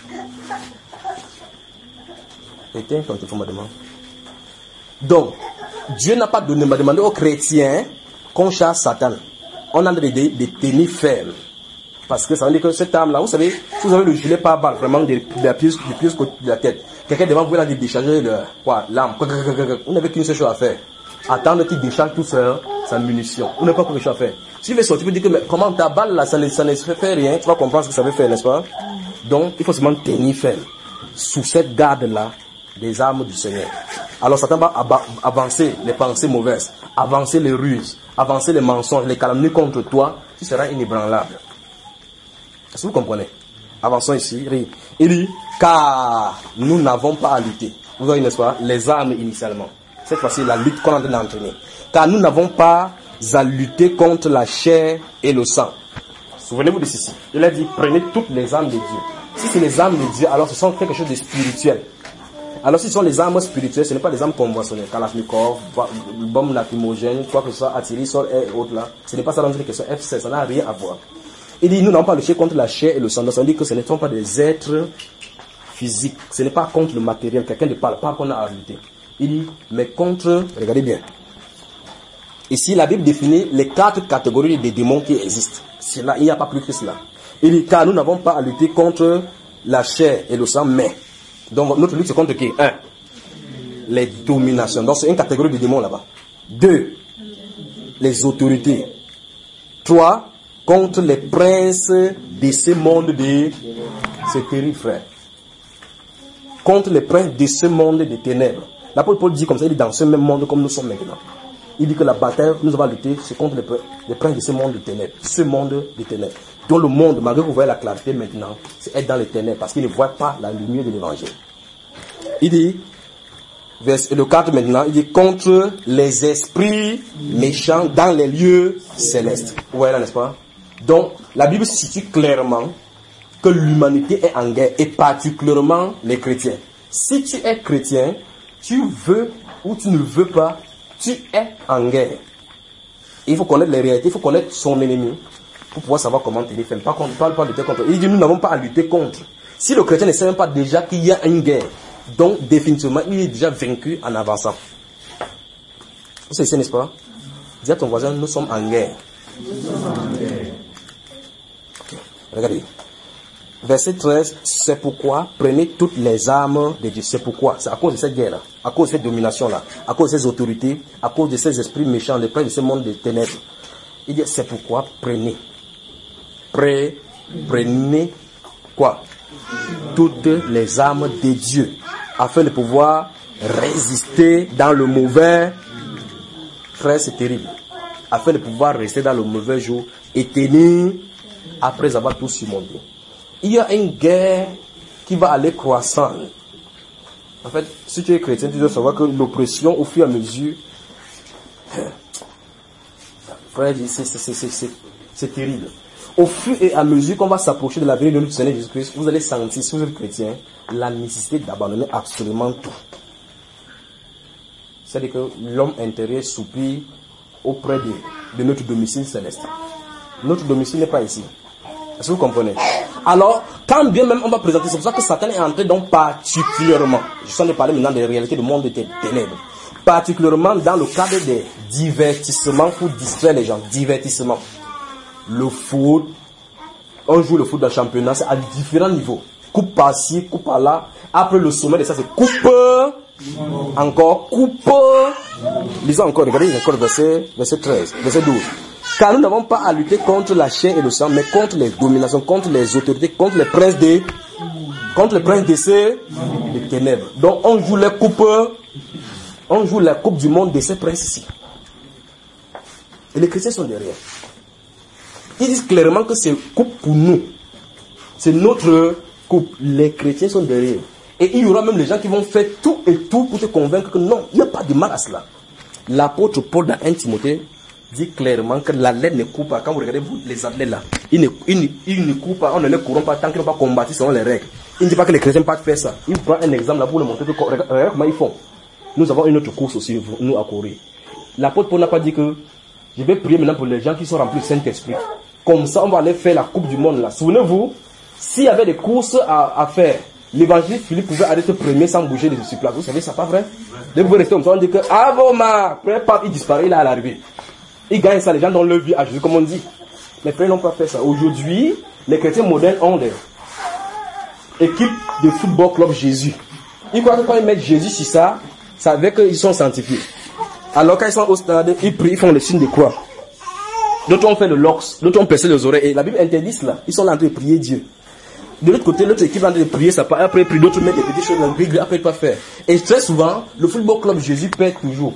Éteins ton téléphone, madame. Donc, Dieu n'a pas donné, m'a demandé aux chrétiens qu'on chasse Satan. On a de, de, de tenir ferme. Parce que ça veut dire que cette âme-là, vous savez, si vous avez le gilet par balle, vraiment de, de la pièce, du plus côté de la tête, quelqu'un devant vous là de décharger le, quoi, l'arme. Vous n'avez qu'une seule chose à faire. Attendre qu'il décharge tout seul sa munition. Vous n'avez pas quelque chose à faire. Si tu veux sortir, tu peux dire que mais comment ta balle là, ça ne, ça ne fait rien, tu vas comprendre ce que ça veut faire, n'est-ce pas? Donc, il faut seulement tenir ferme. Sous cette garde-là, des armes du Seigneur. Alors Satan va avancer les pensées mauvaises, avancer les ruses, avancer les mensonges, les calomnies contre toi, tu seras inébranlable. Est-ce que vous comprenez? Avançons ici. Il dit, car nous n'avons pas à lutter. Vous voyez, n'est-ce pas? Les armes initialement. Cette fois-ci, la lutte qu'on est en train d'entraîner. Car nous n'avons pas à lutter contre la chair et le sang. Souvenez-vous de ceci. Il a dit, prenez toutes les armes de Dieu. Si c'est les armes de Dieu, alors ce sont quelque chose de spirituel. Alors si ce sont les armes spirituelles, ce n'est pas des armes conventionnelles. Kalachnikov, bombe lacrymogène, quoi que ce soit, artillerie, sol et autres là. Ce n'est pas ça dans une question F seize, ça n'a rien à voir. Il dit, nous n'avons pas luché contre la chair et le sang. Donc ça veut dire que ce ne sont pas des êtres physiques. Ce n'est pas contre le matériel. Quelqu'un ne parle pas qu'on a à lutter. Il dit, mais contre, regardez bien. Ici, la Bible définit les quatre catégories des démons qui existent. C'est là, il n'y a pas plus que cela. Il dit, car nous n'avons pas à lutter contre la chair et le sang, mais. Donc notre lutte c'est contre qui? Un, les dominations. Donc c'est une catégorie de démons là-bas. Deux, les autorités. Trois, contre les princes de ce monde de... C'est terrible, frère. Contre les princes de ce monde des ténèbres. L'apôtre Paul dit comme ça, il dit dans ce même monde comme nous sommes maintenant. Il dit que la bataille que nous avons lutter, c'est contre les, les princes de ce monde de ténèbres. Ce monde des ténèbres. Dans le monde, malgré que vous voyez la clarté maintenant, c'est être dans les ténèbres parce qu'ils ne voient pas la lumière de l'évangile. Il dit, verset, le quatre maintenant, il dit contre les esprits méchants dans les lieux célestes. Vous voyez là, n'est-ce pas? Donc, la Bible situe clairement que l'humanité est en guerre et particulièrement les chrétiens. Si tu es chrétien, tu veux ou tu ne veux pas, tu es en guerre. Il faut connaître les réalités, il faut connaître son ennemi pour pouvoir savoir comment tenir ferme. Pas qu'on ne parle pas de lutter contre. Il dit nous n'avons pas à lutter contre. Si le chrétien ne sait même pas déjà qu'il y a une guerre, donc définitivement il est déjà vaincu en avançant. Vous savez, n'est-ce pas? Dis à ton voisin, nous sommes en guerre. Nous sommes en guerre. Okay. Regardez. Verset treize, c'est pourquoi prenez toutes les armes de Dieu. C'est pourquoi, c'est à cause de cette guerre-là, à cause de cette domination-là, à cause de ces autorités, à cause de ces esprits méchants, les princes de ce monde des ténèbres. Il dit, c'est pourquoi prenez. Pre, prenez quoi? Toutes les armes de Dieu, afin de pouvoir résister dans le mauvais. Frère, c'est terrible. Afin de pouvoir rester dans le mauvais jour et tenir après avoir tout surmonté. Il y a une guerre qui va aller croissant. En fait, si tu es chrétien, tu dois savoir que l'oppression, au fur et à mesure, frère, c'est terrible. Au fur et à mesure qu'on va s'approcher de la venue de notre Seigneur Jésus-Christ, vous allez sentir, si vous êtes chrétien, la nécessité d'abandonner absolument tout. C'est-à-dire que l'homme intérieur soupire auprès de, de notre domicile céleste. Notre domicile n'est pas ici. Est-ce que vous comprenez? Alors, quand bien même on va présenter, c'est pour ça que Satan est entré donc particulièrement, je suis en train de parler maintenant des réalités du monde des ténèbres, particulièrement dans le cadre des divertissements pour distraire les gens. Divertissement. Le foot, on joue le foot dans le championnat, c'est à différents niveaux. Coupe par-ci, coupe par-là. Après le sommet de ça, c'est coupe, encore, coupe. Lisons encore, regardez encore le verset, verset treize, verset douze. Car nous n'avons pas à lutter contre la chair et le sang, mais contre les dominations, contre les autorités, contre les princes des, contre les princes de ces, des ténèbres. Donc on joue les coupes, on joue la coupe du monde de ces princes-ci. Et les chrétiens sont derrière. Ils disent clairement que c'est coupe pour nous. C'est notre coupe. Les chrétiens sont derrière. Et il y aura même les gens qui vont faire tout et tout pour te convaincre que non, il n'y a pas de mal à cela. L'apôtre Paul dans un Timothée dit clairement que la lettre ne coupe pas. Quand vous regardez vous, les athlètes là, ils ne, ils, ne, ils ne courent pas, on ne les courant pas tant qu'ils n'ont pas combattu selon les règles. Il ne dit pas que les chrétiens ne peuvent pas faire ça. Il prend un exemple là pour le montrer que regarde, regarde comment ils font. Nous avons une autre course aussi, nous, à courir. L'apôtre Paul n'a pas dit que je vais prier maintenant pour les gens qui sont remplis du Saint-Esprit. Comme ça, on va aller faire la coupe du monde là. Souvenez-vous, s'il y avait des courses à, à faire, l'évangéliste Philippe pouvait arrêter premier sans bouger de ce plat. Vous savez, ça pas vrai? Dès que vous restez comme ça, on dit que Avoma, après pape, il disparaît, il est à l'arrivée. Il gagne ça, les gens donnent leur vie à Jésus, comme on dit. Mais frères n'ont pas fait ça. Aujourd'hui, les chrétiens modernes ont des équipes de football club Jésus. Ils croient que quand ils mettent Jésus sur ça, ça veut qu'ils sont sanctifiés. Alors quand ils sont au stade, ils prient, ils font le signe de croix. D'autres ont fait le lox, d'autres ont percé les oreilles. Et la Bible interdit cela. Ils sont là en train de prier Dieu. De l'autre côté, l'autre équipe est en train de prier, ça part. Après, puis d'autres mettent des petites choses dans le Bible, après, ils ne peuvent pas faire. Et très souvent, le football club Jésus perd toujours.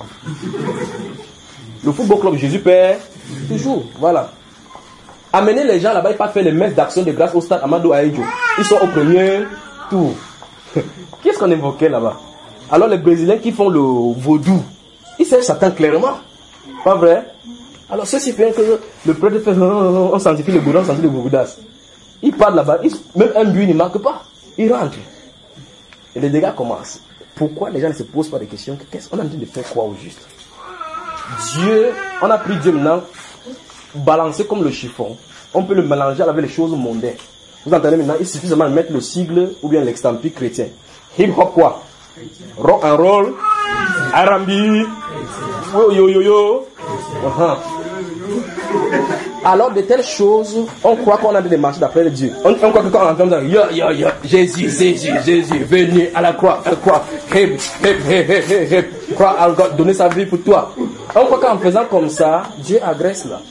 Le football club Jésus perd toujours. Voilà. Amenez les gens là-bas, ils ne peuvent pas faire les messes d'action de grâce au stade Amadou Aïdjo. Ils sont au premier tour. Qu'est-ce qu'on évoquait là-bas? Alors, les Brésiliens qui font le vaudou, ils savent Satan clairement. Pas vrai? Alors, ceci fait que le prêtre fait, on sanctifie le Bouddha, on sanctifie le Bouddhas. Il part là-bas, il, même un but, il ne marque pas. Il rentre. Et les dégâts commencent. Pourquoi les gens ne se posent pas des questions? Qu'est-ce qu'on est en train de faire quoi au juste? Dieu, on a pris Dieu maintenant, balancé comme le chiffon. On peut le mélanger avec les choses mondaines. Vous entendez maintenant, il suffit seulement de mettre le sigle ou bien l'extampis chrétien. Hip-hop quoi? Rock and roll, R and B, yo yo yo yo. Uh-huh. Alors de telles choses, on croit qu'on a des marches d'après Dieu. On, on croit que quand on entend ça, yo yo yo, Jésus, Jésus, Jésus, venu à la croix, à la croix, hip, hip, hip, hip, hip, hip, croix à God, donner sa vie pour toi. On croit qu'en faisant comme ça, Dieu agresse là.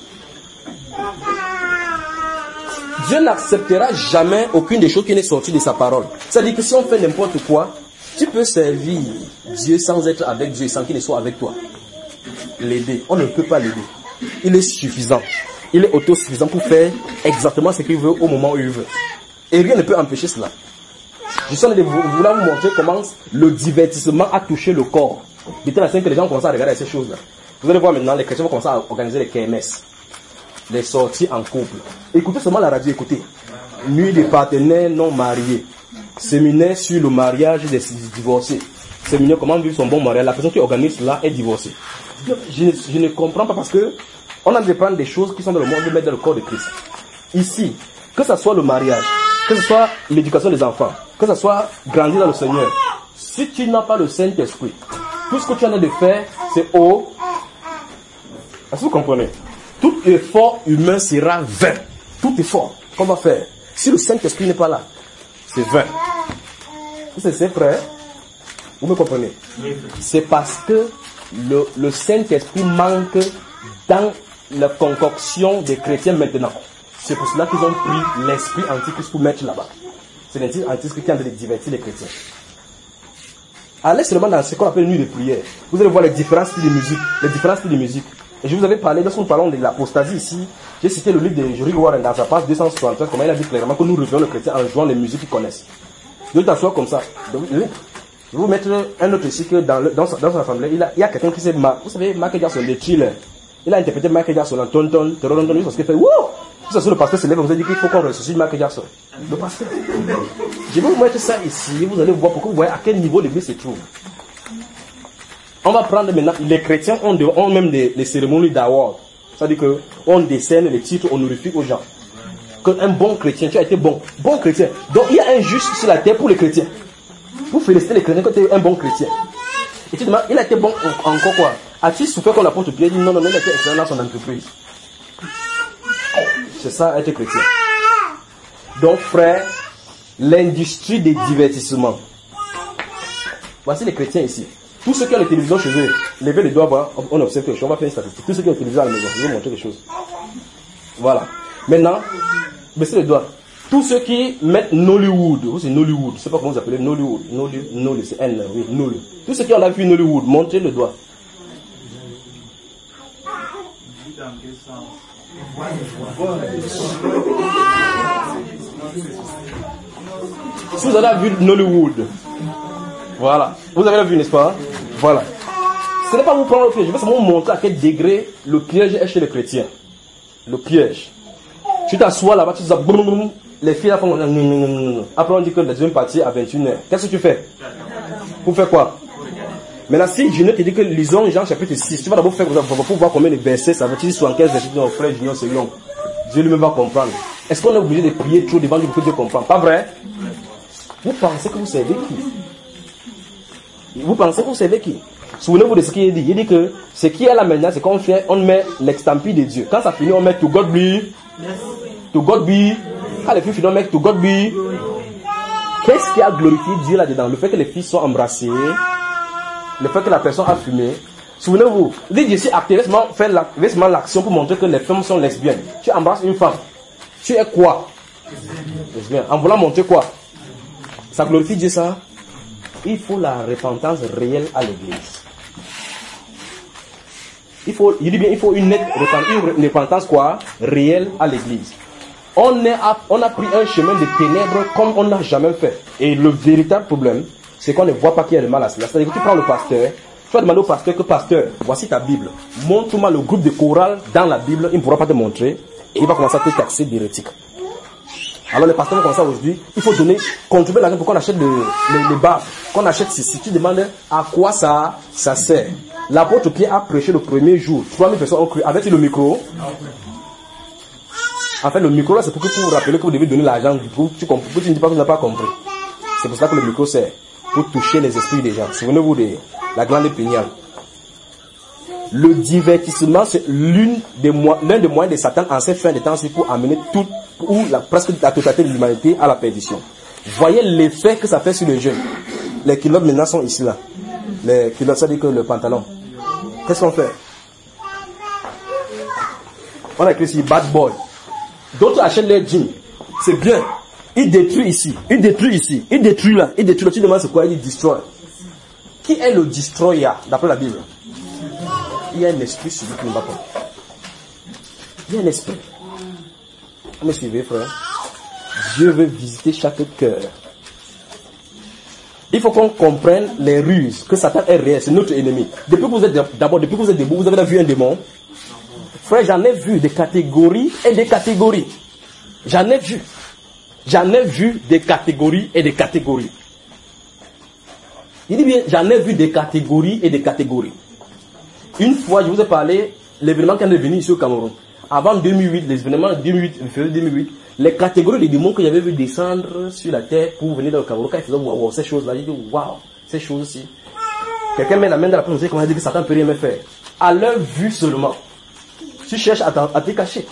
Dieu n'acceptera jamais aucune des choses qui n'est sortie de sa parole. C'est-à-dire que si on fait n'importe quoi, tu peux servir Dieu sans être avec Dieu, sans qu'il ne soit avec toi. L'aider, on ne peut pas l'aider. Il est suffisant. Il est autosuffisant pour faire exactement ce qu'il veut au moment où il veut. Et rien ne peut empêcher cela. Je suis en train de vous, vous, vous montrer comment le divertissement a touché le corps. De telle façon que les gens commencent à regarder ces choses-là. Vous allez voir maintenant, les chrétiens vont commencer à organiser les K M S. Les sorties en couple. Écoutez seulement la radio, écoutez. Nuit des partenaires non mariés. Séminaire sur le mariage des divorcés. Séminaire comment vivre son bon mariage. La personne qui organise cela est divorcée. Je ne, je ne comprends pas parce que on a de prendre des choses qui sont dans le monde et mettre dans le corps de Christ. Ici, que ce soit le mariage, que ce soit l'éducation des enfants, que ce soit grandir dans le Seigneur, si tu n'as pas le Saint-Esprit, tout ce que tu en as de faire, c'est au... Est-ce que vous comprenez? Tout effort humain sera vain. Tout effort qu'on va faire, si le Saint-Esprit n'est pas là, c'est vain. C'est vrai. Vous me comprenez? C'est parce que le, le Saint-Esprit manque dans la concoction des chrétiens maintenant. C'est pour cela qu'ils ont pris l'esprit antichrist pour mettre là-bas. C'est l'esprit antichrist qui est en train de divertir les chrétiens. Allez seulement dans ce qu'on appelle nuit de prière. Vous allez voir les différents styles de musique. Les différents styles de musique. Et je vous avais parlé, lorsque nous parlons de l'apostasie ici, j'ai cité le livre de Jerry Warren dans sa page deux cent soixante-treize, comment il a dit clairement que nous révélons le chrétien en jouant les musiques qu'ils connaissent. Je vais t'asseoir comme ça. Donc, je vais vous mettre un autre ici que dans, le, dans, sa, dans sa famille, il, a, il y a quelqu'un qui s'est, vous savez, Michael Jackson, le thriller. Il a interprété Michael Jackson en tonton, tonton, parce qu'il fait wouh! Tout ça, le pasteur se lève, vous a dit qu'il faut qu'on ressuscite Michael Jackson. Le pasteur. Je vais vous mettre ça ici, vous allez voir pour que vous voyez à quel niveau l'église se trouve. On va prendre maintenant, les chrétiens ont, de, ont même des les cérémonies d'award. C'est-à-dire qu'on décerne les titres honorifiques aux gens. Qu'un bon chrétien, tu as été bon. Bon chrétien. Donc il y a un juste sur la terre pour les chrétiens. Pour féliciter les chrétiens que tu es un bon chrétien. Et tu te demandes, il a été bon encore quoi? A-t-il souffert qu'on l'apporte au pied? Il dit non, non, non, il a été excellent dans son entreprise. C'est ça, être chrétien. Donc frère, l'industrie des divertissements. Voici les chrétiens ici. Tous ceux qui ont les télévisions chez eux, levez les doigts, voir, on observe quelque chose, on va faire une statistique. Tous ceux qui ont les télévisions à la maison, je vais vous montrer quelque chose. Voilà. Maintenant, baissez les doigts. Tous ceux qui mettent Nollywood, ou c'est Nollywood, je ne sais pas comment vous appelez Nollywood, Nollywood, Nollywood, c'est N, oui, Nollywood. Tous ceux qui ont la vue Nollywood, montrez le doigt. Si vous avez vu Nollywood, voilà. Vous avez vu, n'est-ce pas? Voilà. Ce n'est pas vous prendre le piège. Je vais seulement vous montrer à quel degré le piège est chez les chrétiens. Le piège. Tu t'assois là-bas, tu dis ça, les filles là font. Après on dit que la deuxième partie à vingt et une heures. Qu'est-ce que tu fais? Pour faire quoi? Maintenant, si je ne te dis que lisons Jean chapitre six, tu vas d'abord faire pour voir combien de versets ça veut dire soixante-quinze versets. Non, frère Junior, c'est long. Dieu lui-même va comprendre. Est-ce qu'on est obligé de prier trop devant Dieu pour que Dieu comprenne? Pas vrai? Vous pensez que vous savez qui? Vous pensez que vous savez qui? Souvenez-vous de ce qu'il dit. Il dit que ce qui est là maintenant, c'est qu'on fait, on met l'extampis de Dieu. Quand ça finit, on met to God be. To God be. Quand les filles finissent, on met to God be. Qu'est-ce qui a glorifié Dieu là-dedans? Le fait que les filles sont embrassées, le fait que la personne a fumé. Souvenez-vous, il dit Jésus acté, laisse-moi faire l'action pour montrer que les femmes sont lesbiennes. Tu embrasses une femme. Tu es quoi? Lesbienne. En voulant montrer quoi? Ça glorifie Dieu ça? Il faut la repentance réelle à l'église. Il faut, il dit bien, il faut une nette repentance, une repentance quoi? Réelle à l'église. On, est à, on a pris un chemin de ténèbres comme on n'a jamais fait. Et le véritable problème, c'est qu'on ne voit pas qu'il y a le mal à cela. C'est-à-dire que tu prends le pasteur, tu vas demander au pasteur que pasteur, voici ta Bible. Montre-moi le groupe de chorale dans la Bible, il ne pourra pas te montrer. Et il va commencer à te taxer d'hérétique. Alors les pasteurs vont commencer aujourd'hui, il faut donner, contribuer l'argent pour qu'on achète le, le, le bar, qu'on achète ceci. Tu demandes à quoi ça, ça sert. L'apôtre Pierre a prêché le premier jour. trois mille personnes ont cru. Avec le micro. En fait, le micro là, c'est pour que vous vous rappelez que vous devez donner l'argent. Pour que tu ne dis pas que vous n'avez pas compris. C'est pour ça que le micro sert. Pour toucher les esprits des gens. Souvenez-vous de la glande épiniale. Le divertissement, c'est l'une des l'un des moyens de Satan en ces fins de temps, c'est pour amener toute, ou la, presque la totalité de l'humanité à la perdition. Voyez l'effet que ça fait sur les jeunes. Les culottes maintenant sont ici là. Les culottes, ça dit que le pantalon. Qu'est-ce qu'on fait? On a écrit ici bad boy. D'autres achètent les jeans. C'est bien. Ils détruisent ici. Ils détruisent ici. Ils détruisent là. Ils détruisent là. Tu demandes c'est quoi? Ils destroy. Qui est le destroyer d'après la Bible? Il y a un esprit sur lui qui ne va pas. Il y a un esprit. Vous me suivez, frère? Dieu veut visiter chaque cœur. Il faut qu'on comprenne les ruses, que Satan est réel, c'est notre ennemi. Depuis que vous êtes d'abord, depuis que vous êtes debout, vous avez vu un démon. Frère, j'en ai vu des catégories et des catégories. J'en ai vu. J'en ai vu des catégories et des catégories. Il dit bien, j'en ai vu des catégories et des catégories. Une fois, je vous ai parlé, l'événement qui est venu ici au Cameroun. Avant deux mille huit, l'événement deux mille huit, février deux mille huit, les catégories de démons que j'avais vu descendre sur la terre pour venir dans le Cameroun, quand ils faisaient wow, ces choses-là, j'ai dit waouh, ces choses-ci. Quelqu'un met la main dans la poche, vous savez comment il dit que Satan ne peut rien me faire. À leur vue seulement. Tu cherches à, à te cacher.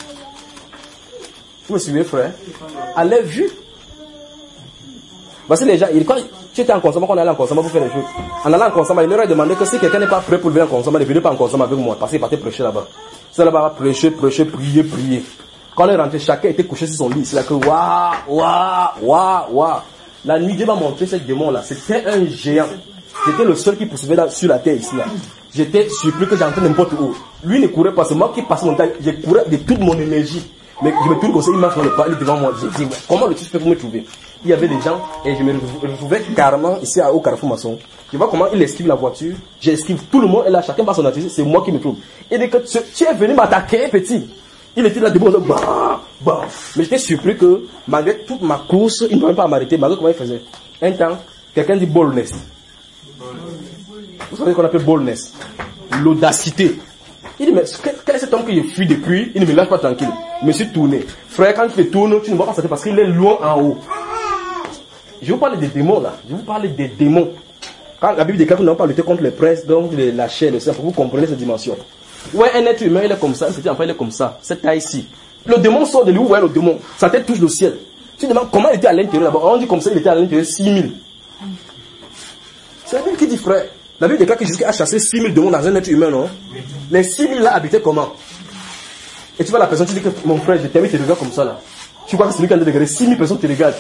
Vous me suivez, frère? À leur vue. Voici les gens, quand tu étais en consommation, quand on allait en consommation pour faire les choses. En allant en consommation, il leur a demandé que si quelqu'un n'est pas prêt pour venir en consommation, ne venez pas en consommation avec moi, parce qu'il partait prêcher là-bas. C'est là-bas, prêcher, prêcher, prier, prier. Quand on est rentré, chacun était couché sur son lit. C'est là que, waouh, waouh, waouh, waouh. La nuit, Dieu m'a montré ce démon-là. C'était un géant. J'étais le seul qui poursuivait là, sur la terre ici, là. J'étais surpris que j'entrais n'importe où. Lui ne courait pas, c'est moi qui passais mon temps. Je courais de toute mon énergie. Mais je me tourne comme ça, il marche dans le pas, il est devant moi. Je dis, comment le type peut me trouver? Il y avait des gens, et je me retrouvais carrément ici au Carrefour Maçon. Je vois comment il esquive la voiture. J'esquive tout le monde, et là, chacun passe son activité, c'est moi qui me trouve. Il dit que tu, tu es venu m'attaquer, petit. Il était là debout, bah, bah. Mais j'étais surpris que, malgré toute ma course, il ne pouvait pas m'arrêter, malgré comment il faisait. Un temps, quelqu'un dit boldness. Vous savez ce qu'on appelle boldness? L'audacité. Il dit, mais quel est cet homme que je fuis depuis? Il ne me lâche pas tranquille. Je me suis tourné. Frère, quand tu te tournes, tu ne vois pas ça parce qu'il est loin en haut. Je vous parle des démons là. Je vous parle des démons. Quand la Bible déclare que nous n'avons pas lutté contre les princes, donc la chair, le sang, pour que vous compreniez cette dimension. Ouais, un être humain, il est comme ça, un petit enfant, il est comme ça. Cette taille-ci. Le démon sort de lui, vous voyez le démon. Sa tête touche le ciel. Tu te demandes comment il était à l'intérieur là-bas. On dit comme ça, il était à l'intérieur six mille. C'est la Bible qui dit, frère. La Bible déclare que Jésus a chassé six mille démons dans un être humain, non? Les six mille là habitaient comment? Et tu vois la personne, tu dis que mon frère, je t'aime, il te regarde comme ça là. Tu crois que c'est lui qui a regardé six mille personnes te regardent.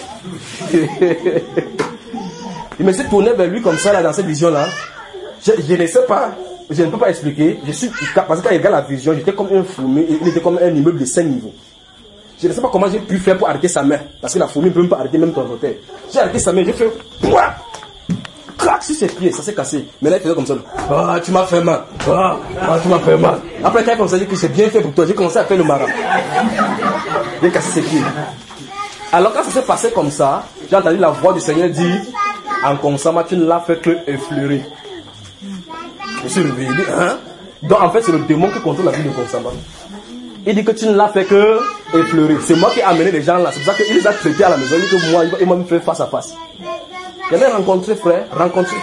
Il me s'est tourné vers lui comme ça là, dans cette vision là. Je, je ne sais pas, je ne peux pas expliquer. Je suis, parce que quand il regarde la vision, j'étais comme un fourmi, il était comme un immeuble de cinq niveaux. Je ne sais pas comment j'ai pu faire pour arrêter sa main. Parce que la fourmi ne peut même pas arrêter même ton hôtel. J'ai arrêté sa main, j'ai fait. Pouah, crac sur ses pieds, ça s'est cassé. Mais là, il faisait comme ça. Ah, tu m'as fait mal. Ah, ah tu m'as fait mal. Après, quand il commençait à dire que c'est bien fait pour toi, j'ai commencé à faire le marin. J'ai cassé ses pieds. Alors, quand ça s'est passé comme ça, j'ai entendu la voix du Seigneur dire en consommant, tu ne l'as fait que effleurer. Je suis réveillé. Il dit, hein? Donc, en fait, c'est le démon qui contrôle la vie de consommant. Il dit que tu ne l'as fait que effleurer. C'est moi qui ai amené les gens là. C'est pour ça qu'il les a traités à la maison. Il dit que moi, il m'a fait face à face. J'avais rencontré, frère, rencontré.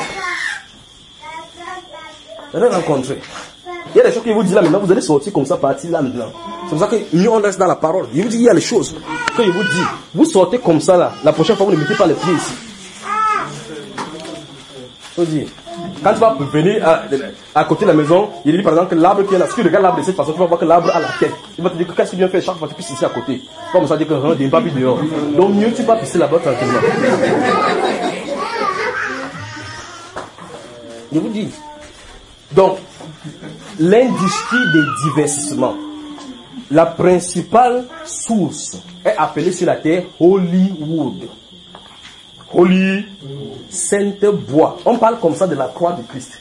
J'avais rencontré. Il y a des choses qu'il vous dit là maintenant, vous allez sortir comme ça, partir là maintenant. C'est pour ça que nous on reste dans la parole. Il vous dit, il y a les choses que il vous dit. Vous sortez comme ça là. La prochaine fois, vous ne mettez pas les pieds ici. Je vous dis, quand tu vas venir à, à côté de la maison, il dit par exemple que l'arbre qui est là, si tu regardes l'arbre de cette façon, tu vas voir que l'arbre a la tête. Il va te dire que qu'est-ce que tu viens faire chaque fois que tu pisses ici à côté. Comme ça, dire que non, il n'est pas plus dehors. Donc mieux tu vas pisser là-bas tranquillement. Je vous dis. Donc, l'industrie des divertissements, la principale source est appelée sur la terre Hollywood. Holy, Sainte Bois. On parle comme ça de la croix de Christ.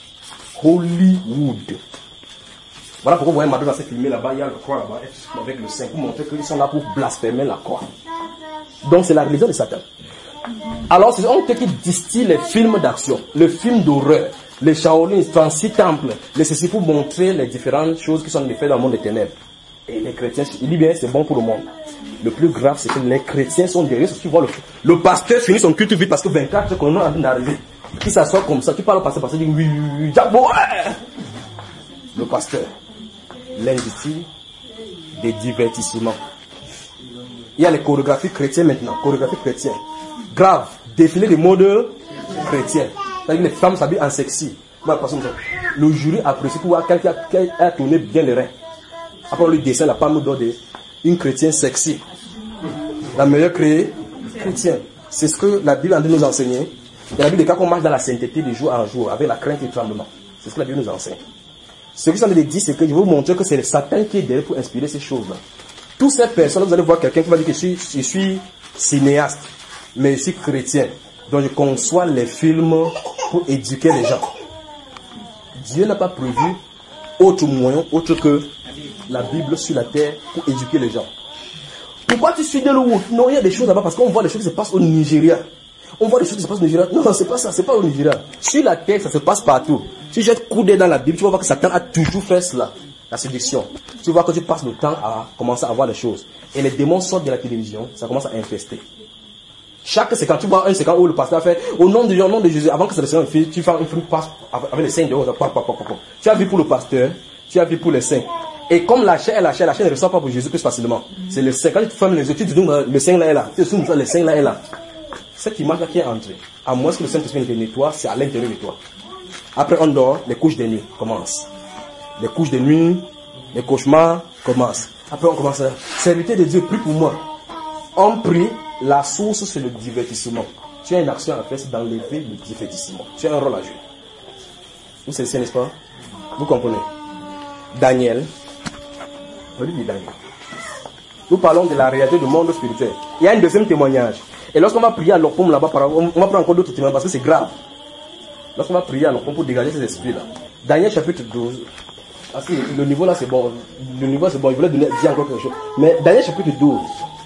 Hollywood. Voilà pourquoi vous voyez Madonna s'est filmée là-bas, il y a la croix là-bas, avec le sein, pour montrer qu'ils sont là pour blasphémer la croix. Donc c'est la religion de Satan. Alors c'est on qui distille les films d'action, les films d'horreur, les Shaolin, trente-six temples, les ceci pour montrer les différentes choses qui sont faits dans le monde des ténèbres. Et les chrétiens, il dit bien c'est bon pour le monde. Le plus grave c'est que les chrétiens sont derrière. Tu vois le, le pasteur finit son culte vite parce que vingt-quatre heures qu'on est en train d'arriver. Il s'assoit comme ça, tu parles au pasteur, le pasteur dit oui, oui, oui, ouais. Le pasteur, l'industrie des divertissements. Il y a les chorégraphies chrétiennes maintenant, chorégraphies chrétiennes. Grave, défilé des modes chrétiens. C'est-à-dire que les femmes s'habillent en sexy. Le jury apprécie pour voir quelqu'un qui a tourné bien les reins. Après on lui dessine la palme d'or d'une chrétienne sexy. La meilleure créée chrétienne. C'est ce que la Bible a dit nous enseigner. Et la Bible déclare qu'on marche dans la sainteté de jour en jour, avec la crainte et le tremblement. C'est ce que la Bible nous enseigne. Ce que ça veut dire, c'est que je vais vous montrer que c'est le Satan qui est derrière pour inspirer ces choses-là. Toutes ces personnes, vous allez voir quelqu'un qui va dire que je suis, je suis cinéaste, mais je suis chrétien. Donc je conçois les films pour éduquer les gens. Dieu n'a pas prévu autre moyen, autre que la Bible sur la terre pour éduquer les gens. Pourquoi tu suis de l'eau? Non, il y a des choses là-bas parce qu'on voit des choses qui se passent au Nigeria. On voit des choses qui se passent au Nigeria. Non, c'est pas ça, c'est pas au Nigeria. Sur la terre, ça se passe partout. Si tu jettes coup d'œil dans la Bible, tu vas voir que Satan a toujours fait cela. La séduction. Tu vois que tu passes le temps à commencer à voir les choses. Et les démons sortent de la télévision, ça commence à infester. Chaque séquence, tu vois un séquence où le pasteur fait au nom de Dieu, au nom de Jésus, avant que ça le fait, tu fais une film passe avec les saints de haut. Tu as vu pour le pasteur, tu as vu pour les saints. Et comme la chair est la chair, la chair ne ressort pas pour Jésus plus facilement. C'est le saint. Quand tu fermes les yeux, tu te dis le saint là est là. Tu te dis le saint là est là. Cette image là qui est entrée. À moins que le Saint-Esprit ne te nettoie, c'est à l'intérieur de toi. Après, on dort, les couches de nuit commencent. Les couches de nuit, les cauchemars commencent. Après, on commence à... Serviteur de Dieu, prie pour moi. On prie, la source, c'est le divertissement. Tu as une action à faire, c'est d'enlever le divertissement. Tu as un rôle à jouer. Vous savez, n'est-ce pas? Vous comprenez? Daniel. Je lui dis Daniel. Nous parlons de la réalité du monde spirituel. Il y a un deuxième témoignage. Et lorsqu'on va prier à l'Orpom là-bas, on va prendre encore d'autres témoignages parce que c'est grave. Lorsqu'on va prier à l'Orpom pour dégager ces esprits-là. Daniel chapitre douze. Ah, si, le niveau là c'est bon. Le niveau c'est bon. Il voulait donner, dire encore quelque chose. Mais Daniel chapitre douze.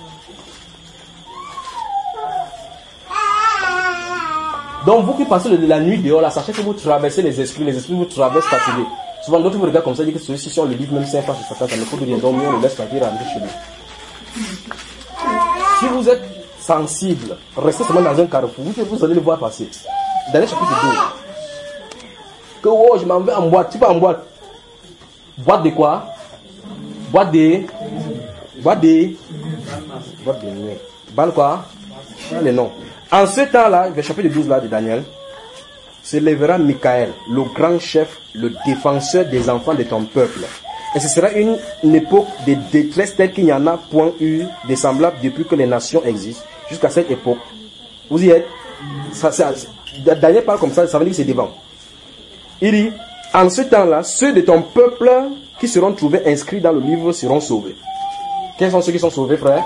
Donc vous qui passez la nuit dehors là, sachez que vous traversez les esprits. Les esprits vous traversent fatigués. Souvent d'autres vous regardent comme ça, disent que ceux-ci si on le livre même cinq fois sur Satan, ça ne faut rien dormir, on le laisse partir rentrer chez lui. Si vous êtes sensible, restez seulement dans un carrefour, vous, vous allez le voir passer. Daniel chapitre douze. Que oh, je m'en vais en boîte, tu vas en boîte. Boîte de quoi? Boîte de... Boîte de... Boîte de nuit. Ban quoi? Les noms. En ce temps-là, le chapitre douze là de Daniel, se lèvera Michael, le grand chef, le défenseur des enfants de ton peuple. Et ce sera une, une époque de détresse telle qu'il n'y en a point eu de semblable depuis que les nations existent, jusqu'à cette époque. Vous y êtes? Ça, ça, Daniel parle comme ça, ça veut dire que c'est devant. Il dit, en ce temps-là, ceux de ton peuple qui seront trouvés inscrits dans le livre seront sauvés. Quels sont ceux qui sont sauvés, frère?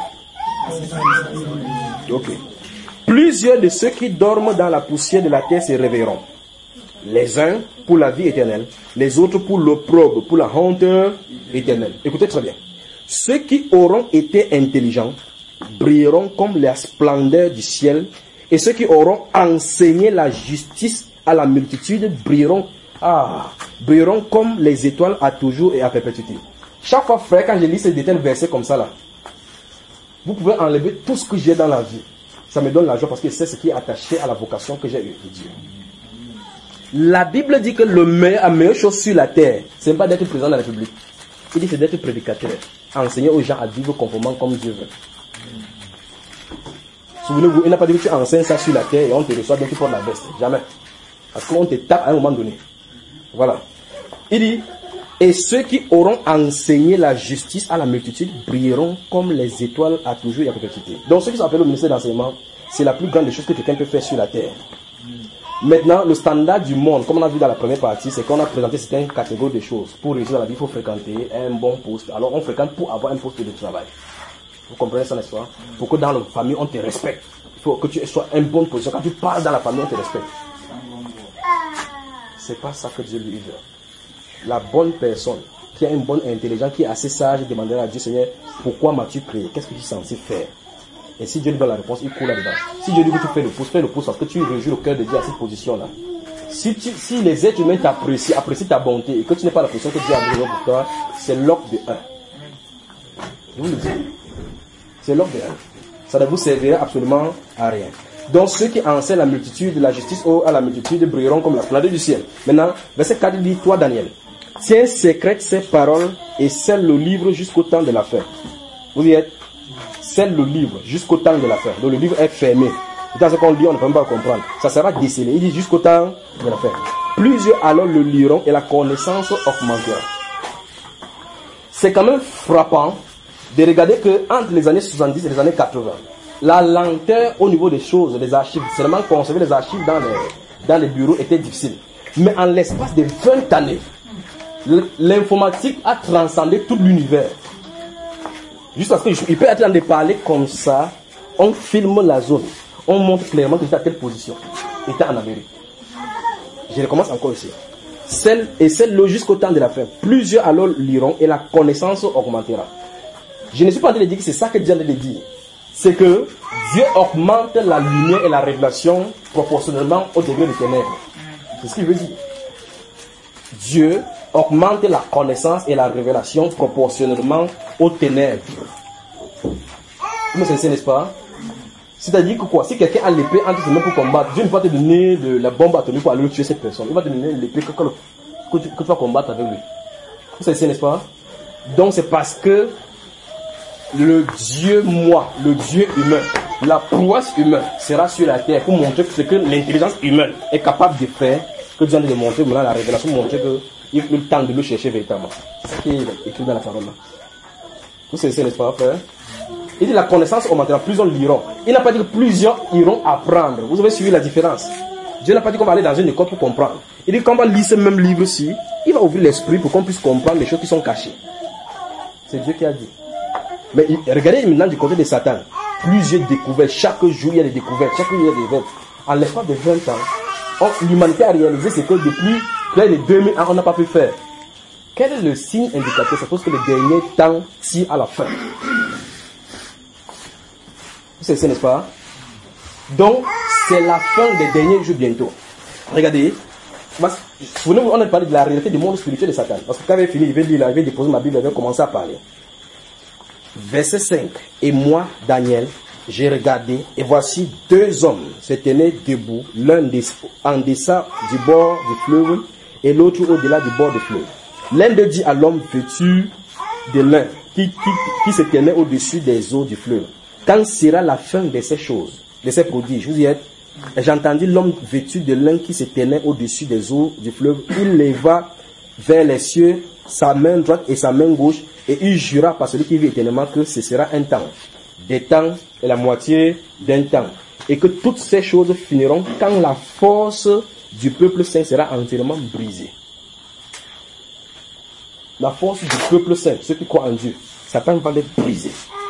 Ok. Plusieurs de ceux qui dorment dans la poussière de la terre se réveilleront. Les uns pour la vie éternelle, les autres pour l'opprobre, pour la honte éternelle. Écoutez très bien. Ceux qui auront été intelligents brilleront comme la splendeur du ciel, et ceux qui auront enseigné la justice à la multitude brilleront, ah, brilleront comme les étoiles à toujours et à perpétuité. Chaque fois, frère, quand je lis ces détails versets comme ça là, vous pouvez enlever tout ce que j'ai dans la vie. Ça me donne la joie parce que c'est ce qui est attaché à la vocation que j'ai eue de Dieu. La Bible dit que le meilleur, la meilleure chose sur la terre, ce n'est pas d'être président de la République. Il dit c'est d'être prédicateur. Enseigner aux gens à vivre conformément comme Dieu veut. Souvenez-vous, il n'a pas dit que tu enseignes ça sur la terre et on te reçoit, donc tu portes la veste. Jamais. Parce qu'on te tape à un moment donné. Voilà. Il dit, et ceux qui auront enseigné la justice à la multitude brilleront comme les étoiles à toujours et à perpétuité. Donc ceux qui s'appellent au ministère d'enseignement, c'est la plus grande des choses que quelqu'un peut faire sur la terre. Maintenant, le standard du monde, comme on a vu dans la première partie, c'est qu'on a présenté certaines catégories de choses. Pour réussir dans la vie, il faut fréquenter un bon poste. Alors on fréquente pour avoir un poste de travail. Vous comprenez ça, n'est-ce pas? Pour que dans la famille, on te respecte. Il faut que tu sois en bonne position. Quand tu parles dans la famille, on te respecte. C'est pas ça que Dieu lui veut. La bonne personne, qui a une bonne intelligence, qui est assez sage, demandera à Dieu, Seigneur, pourquoi m'as-tu créé? Qu'est-ce que tu es censé faire? Et si Dieu lui donne la réponse, il court là-dedans. Si Dieu dit que tu fais le pouce, fais le pouce parce que tu réjouis le cœur de Dieu à cette position-là. Si, tu, si les êtres humains t'apprécient, apprécient ta bonté et que tu n'es pas la position que Dieu a besoin pour toi, c'est l'ordre de un. Je vous le dis. C'est l'ordre de un. Ça ne vous servira absolument à rien. Donc ceux qui enseignent la multitude de la justice ou à la multitude brilleront comme la splendeur du ciel. Maintenant, verset quatre dit, toi Daniel, tiens secrète ces paroles et scelle le livre jusqu'au temps de la fin. Vous y êtes? Scelle le livre jusqu'au temps de la fin. Donc le livre est fermé. Dans ce qu'on lit, on ne peut même pas comprendre. Ça sera décelé. Il dit jusqu'au temps de la fin. Plusieurs alors le liront et la connaissance augmentera. C'est quand même frappant de regarder que entre les années soixante-dix et les années quatre-vingts, la lenteur au niveau des choses, des archives, seulement conserver les archives dans les, dans les bureaux était difficile. Mais en l'espace de vingt années, l'informatique a transcendé tout l'univers. Juste parce qu'il peut être en train de parler comme ça, on filme la zone, on montre clairement que j'étais à telle position. Était en Amérique. Je recommence encore ici. Celle, et celle-là jusqu'au temps de la fin. Plusieurs alors liront et la connaissance augmentera. Je ne suis pas en train de dire que c'est ça que Dieu a dit. C'est que Dieu augmente la lumière et la révélation proportionnellement au degré des ténèbres. C'est ce qu'il veut dire. Dieu augmente la connaissance et la révélation proportionnellement aux ténèbres. Comment c'est, n'est-ce pas? C'est-à-dire que quoi? Si quelqu'un a l'épée entre ses mains pour combattre, Dieu ne va pas te donner de la bombe atomique pour aller tuer cette personne. Il va te donner l'épée que, que, que, tu, que tu vas combattre avec lui. Vous savez, n'est-ce pas? Donc c'est parce que le Dieu moi, le Dieu humain, la prouesse humaine sera sur la terre pour montrer ce que l'intelligence humaine est capable de faire, que Dieu a démontré, maintenant la révélation montrer qu'il faut le temps de le chercher véritablement. C'est ce qui est écrit dans la parole là. Vous savez, n'est-ce pas, frère? Il dit la connaissance augmentera, plusieurs liront. Il n'a pas dit que plusieurs iront apprendre. Vous avez suivi la différence. Dieu n'a pas dit qu'on va aller dans une école pour comprendre. Il dit qu'on va lire ce même livre-ci, il va ouvrir l'esprit pour qu'on puisse comprendre les choses qui sont cachées. C'est Dieu qui a dit. Mais regardez maintenant du côté de Satan. Plusieurs découvertes. Chaque jour, il y a des découvertes. Chaque jour, il y a des découvertes. En l'espace de vingt ans, l'humanité a réalisé ce que depuis près de deux mille ans, on n'a pas pu faire. Quel est le signe indicateur? C'est parce que le dernier temps tire à la fin. C'est ça, n'est-ce pas? Donc, c'est la fin des derniers jours bientôt. Regardez. Souvenez-vous, on a parlé de la réalité du monde spirituel de Satan. Parce que quand il avait fini, il avait lire, il avait déposé ma Bible, il avait commencé à parler. Verset cinq. Et moi, Daniel, j'ai regardé, et voici deux hommes se tenaient debout, l'un en deçà du bord du fleuve, et l'autre au-delà du bord du fleuve. L'un d'eux dit à l'homme vêtu de lin, qui, qui, qui se tenait au-dessus des eaux du fleuve: quand sera la fin de ces choses, de ces prodiges? Vous y êtes? J'entendis l'homme vêtu de lin qui se tenait au-dessus des eaux du fleuve. Il leva vers les cieux sa main droite et sa main gauche, et il jura par celui qui vit éternellement que ce sera un temps, des temps et la moitié d'un temps, et que toutes ces choses finiront quand la force du peuple saint sera entièrement brisée. La force du peuple saint, ceux qui croient en Dieu, Satan va les briser.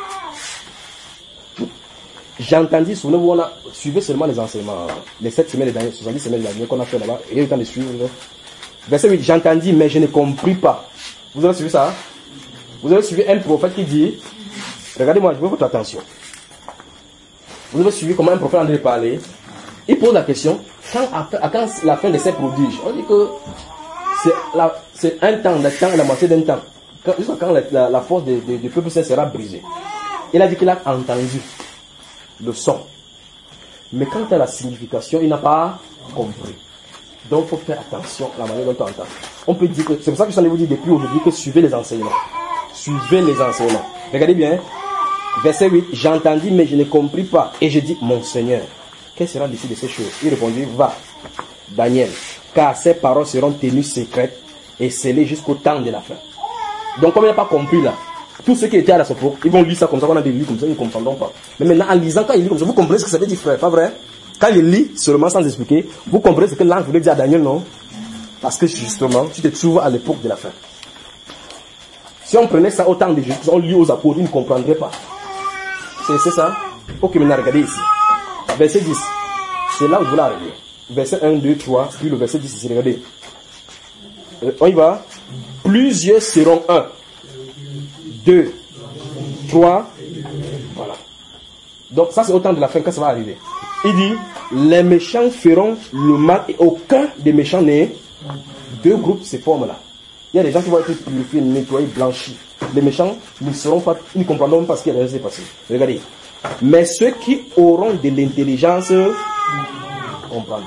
J'ai entendu, souvenez-vous, on a suivi seulement les enseignements, les sept semaines les dernières, soixante-dix semaines les dernières qu'on a fait là-bas, et il y a eu le temps de suivre. Verset huit, j'ai entendu, mais je ne compris pas. Vous avez suivi ça? Hein? Vous avez suivi un prophète qui dit, regardez-moi, je veux votre attention. Vous avez suivi comment un prophète en train de parler. Il pose la question, quand, à, à quand la fin de ces prodiges? On dit que c'est un temps, le temps et la moitié d'un temps. Quand, jusqu'à quand la, la, la force du de, de peuple saint sera brisée. Il a dit qu'il a entendu le son. Mais quant à la signification, il n'a pas compris. Donc il faut faire attention à la manière dont on entend. On peut dire que, c'est pour ça que je suis vous dire depuis aujourd'hui que suivez les enseignements. Suivez les enseignements. Regardez bien. Verset huit. J'ai entendu mais je ne compris pas. Et je dis, mon Seigneur, quel sera l'issue de ces choses? Il répondit, va, Daniel, car ces paroles seront tenues secrètes et scellées jusqu'au temps de la fin. Donc comme il n'a pas compris là, tous ceux qui étaient à la Sopo, ils vont lire ça comme ça, on a des livres comme ça, ils ne comprendront pas. Mais maintenant, en lisant, quand ils lisent comme ça, vous comprenez ce que ça veut dire, frère, pas vrai? Quand ils lisent seulement sans expliquer, vous comprenez ce que l'ange voulait dire à Daniel, non? Parce que justement, tu te trouves à l'époque de la fin. Si on prenait ça au temps de Jésus, on lit aux apôtres, ils ne comprendraient pas. C'est ça? Ok, maintenant regardez ici. Verset dix. C'est là où je voulais arriver. Verset un, deux, trois, puis le verset dix ici, regardez. Euh, on y va. Plusieurs seront un. Deux, trois, voilà. Donc ça c'est au temps de la fin quand ça va arriver. Il dit, les méchants feront le mal et aucun des méchants n'est. Deux groupes se forment là. Il y a des gens qui vont être purifiés, nettoyés, blanchis. Les méchants ne seront pas, ils ne comprendront pas ce qui est passé. Regardez. Mais ceux qui auront de l'intelligence comprendront.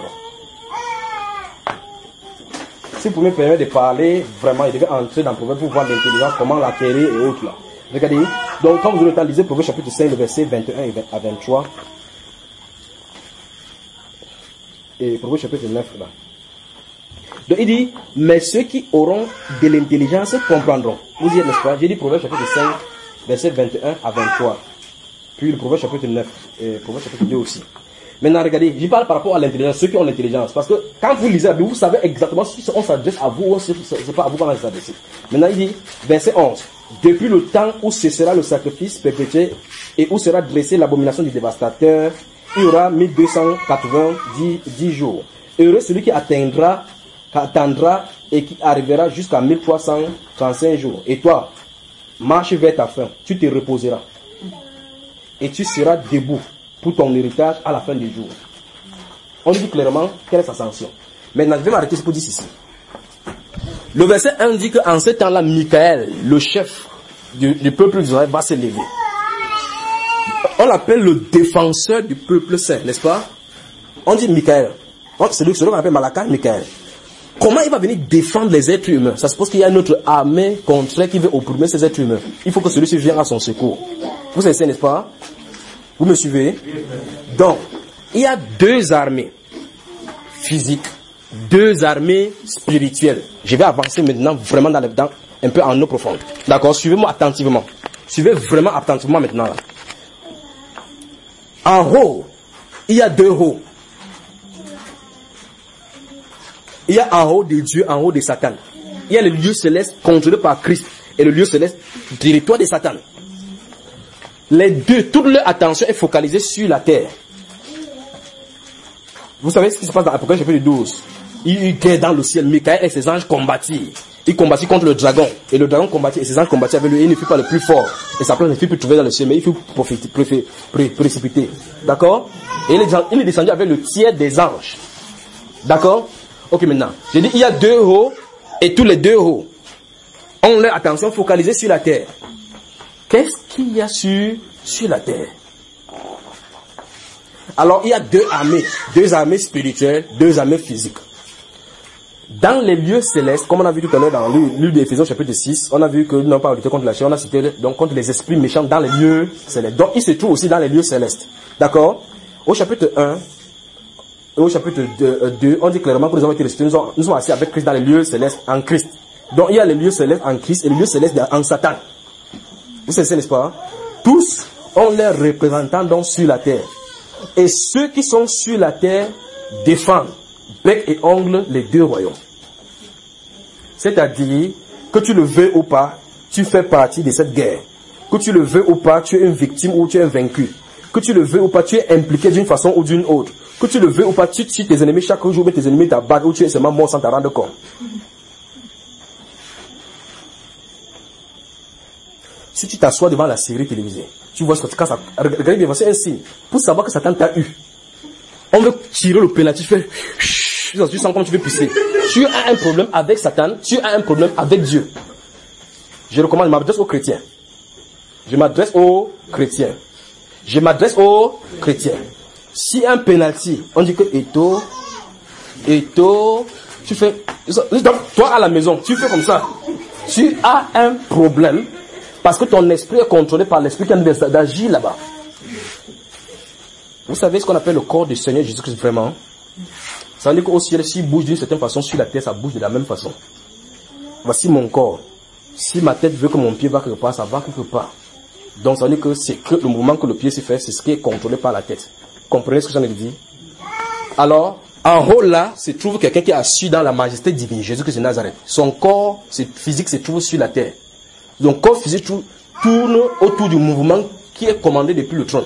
Si vous me permettez de parler, vraiment, il devait entrer dans le Proverbe pour voir l'intelligence, comment l'acquérir et autres là. Regardez. Donc, quand vous aurez le temps, lisez Proverbe chapitre cinq, le verset vingt et un à vingt-trois. Et Proverbe chapitre neuf là. Donc, il dit, mais ceux qui auront de l'intelligence comprendront. Vous y êtes, n'est-ce pas? J'ai dit Proverbe chapitre cinq, verset vingt et un à vingt-trois. Puis le Proverbe chapitre neuf, et Proverbe chapitre deux aussi. Maintenant, regardez, je parle par rapport à l'intelligence, ceux qui ont l'intelligence. Parce que quand vous lisez la Bible, vous savez exactement si on s'adresse à vous ou si ce n'est pas à vous qu'on va s'adresser. Maintenant, il dit, verset onze. Depuis le temps où cessera le sacrifice perpétuel et où sera dressée l'abomination du dévastateur, il y aura mille deux cent quatre-vingt-dix jours. Heureux celui qui atteindra, qui attendra et qui arrivera jusqu'à mille trois cent trente-cinq jours. Et toi, marche vers ta fin, tu te reposeras. Et tu seras debout pour ton héritage à la fin du jour. On dit clairement quelle est sa sanction. Maintenant, je vais m'arrêter pour dire ceci. Le verset un dit qu'en ce temps-là, Michael, le chef du, du peuple d'Israël, va se lever. On l'appelle le défenseur du peuple saint, n'est-ce pas? On dit Michael. C'est celui qu'on appelle Malachi, Michael. Comment il va venir défendre les êtres humains? Ça suppose qu'il y a une autre armée contraire qui veut opprimer ces êtres humains. Il faut que celui-ci vienne à son secours. Vous savez, n'est-ce pas? Vous me suivez? Donc, il y a deux armées physiques, deux armées spirituelles. Je vais avancer maintenant vraiment dans, le, dans un peu en eau profonde. D'accord? Suivez-moi attentivement. Suivez vraiment attentivement maintenant. Là. En haut, il y a deux hauts. Il y a en haut de Dieu, en haut de Satan. Il y a le lieu céleste contrôlé par Christ et le lieu céleste territoire de Satan. Les deux, toute leur attention est focalisée sur la terre. Vous savez ce qui se passe dans l'Apocalypse chapitre douze. Il y eut dans le ciel, Michael et ses anges combattirent. Ils combattirent contre le dragon. Et le dragon combattit et ses anges combattirent avec lui. Et il ne fut pas le plus fort. Et sa place ne fut plus trouvée dans le ciel, mais il fut précipité. D'accord? Et il est descendu avec le tiers des anges. D'accord? Ok, maintenant. J'ai dit, il y a deux hauts, et tous les deux hauts ont leur attention focalisée sur la terre. Qu'est-ce qu'il y a sur, sur la terre? Alors, il y a deux armées, deux armées spirituelles, deux armées physiques. Dans les lieux célestes, comme on a vu tout à l'heure dans le livre d'Éphésiens chapitre six, on a vu que nous n'avons pas lutté contre la chair, on a cité donc contre les esprits méchants dans les lieux célestes. Donc, il se trouve aussi dans les lieux célestes. D'accord? Au chapitre un, et au chapitre deux, on dit clairement que nous avons été ressuscités, nous sommes, nous sommes assis avec Christ dans les lieux célestes en Christ. Donc, il y a les lieux célestes en Christ et les lieux célestes en Satan. Vous savez, n'est-ce pas? Tous ont leurs représentants donc sur la terre. Et ceux qui sont sur la terre défendent, bec et ongle, les deux royaumes. C'est-à-dire, que tu le veux ou pas, tu fais partie de cette guerre. Que tu le veux ou pas, tu es une victime ou tu es un vaincu. Que tu le veux ou pas, tu es impliqué d'une façon ou d'une autre. Que tu le veux ou pas, tu tues tes ennemis chaque jour, mais tes ennemis t'abattent ou tu es seulement mort sans t'en rendre compte. Si tu t'assois devant la série télévisée, tu vois ce que quand ça, regardez bien, c'est un signe. Pour savoir que Satan t'a eu. On veut tirer le pénalty, tu fais, tu sens comme tu veux pisser. Tu as un problème avec Satan, tu as un problème avec Dieu. Je recommande, je m'adresse aux chrétiens. Je m'adresse aux chrétiens. Je m'adresse aux chrétiens. Si un pénalty, on dit que Eto, Eto, tu fais, donc, toi à la maison, tu fais comme ça. Tu as un problème. Parce que ton esprit est contrôlé par l'esprit qui a d'agir là-bas. Vous savez ce qu'on appelle le corps du Seigneur Jésus-Christ vraiment? Ça veut dire qu'au ciel, s'il bouge d'une certaine façon, sur la terre, ça bouge de la même façon. Voici mon corps. Si ma tête veut que mon pied va quelque part, ça va quelque part. Donc ça veut dire que c'est que le mouvement que le pied s'y fait, c'est ce qui est contrôlé par la tête. Comprenez ce que j'en ai dit? Alors, en haut là, se trouve quelqu'un qui est assis dans la majesté divine, Jésus-Christ de Nazareth. Son corps physique se trouve sur la terre. Donc, corps physique tourne autour du mouvement qui est commandé depuis le trône.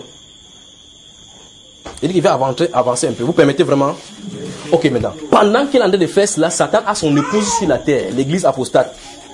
Il dit qu'il va avancer, avancer un peu. Vous permettez vraiment? Ok, maintenant. Pendant qu'il est en train de faire cela, Satan a son épouse sur la terre, l'église apostate.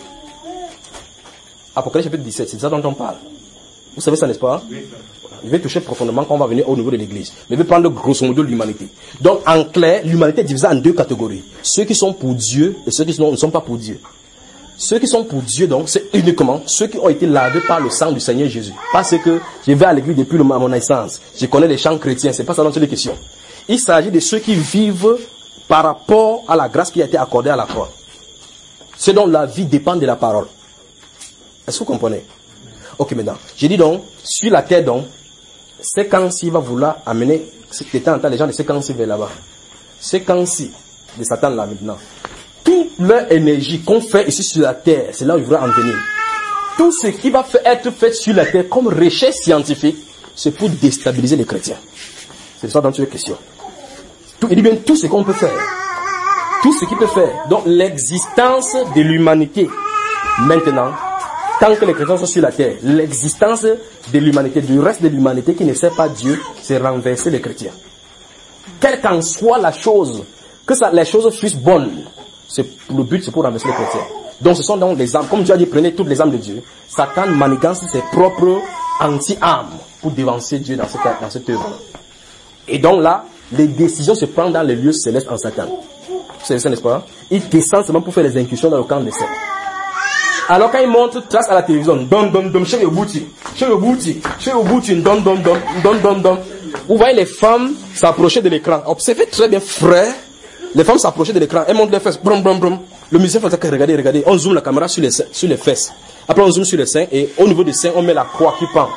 Apocalypse chapitre dix-sept, c'est ça dont on parle. Vous savez ça, n'est-ce pas? Je vais toucher profondément quand on va venir au niveau de l'église. Mais je vais prendre grosso modo l'humanité. Donc, en clair, l'humanité est divisée en deux catégories. Ceux qui sont pour Dieu et ceux qui ne sont pas pour Dieu. Ceux qui sont pour Dieu, donc, c'est uniquement ceux qui ont été lavés par le sang du Seigneur Jésus. Parce que je vais à l'église depuis mon naissance. Je connais les chants chrétiens. C'est pas ça dont c'est les questions. Il s'agit de ceux qui vivent par rapport à la grâce qui a été accordée à la croix. Ceux dont la vie dépend de la parole. Est-ce que vous comprenez? Ok, maintenant. J'ai dit donc, sur la terre donc, séquence-ci va vouloir amener, de temps en temps, les gens de séquence-ci vers là-bas. Séquence-ci de Satan là maintenant. Toute leur énergie qu'on fait ici sur la terre, c'est là où il voudra en venir. Tout ce qui va être fait sur la terre comme recherche scientifique, c'est pour déstabiliser les chrétiens. C'est ça dans toutes les questions. Tout, il dit bien tout ce qu'on peut faire. Tout ce qu'il peut faire. Donc l'existence de l'humanité, maintenant, tant que les chrétiens sont sur la terre, l'existence de l'humanité, du reste de l'humanité qui ne sait pas Dieu, c'est renverser les chrétiens. Quelle qu'en soit la chose, que ça, les choses fussent bonnes, c'est, le but c'est pour renverser les chrétiens. Donc ce sont donc les âmes, comme Dieu a dit, prenez toutes les âmes de Dieu. Satan manigance ses propres anti-âmes pour dévancer Dieu dans cette, dans cette œuvre. Et donc là, les décisions se prennent dans les lieux célestes en Satan. Vous savez ça, n'est-ce pas? Il descend seulement pour faire les incursions dans le camp des saints. Alors quand il montre trace à la télévision, dom dom dom, chez le bouti, chez le bouti, chez le bouti, dom dom dom, dom dom dom. Vous voyez les femmes s'approcher de l'écran. Observez très bien, frère. Les femmes s'approchaient de l'écran, elles montrent les fesses, brum brum brum. Le musicien fait ça, regardez, regardez. On zoome la caméra sur les, sur les fesses. Après on zoome sur les seins et au niveau des seins, on met la croix qui pend.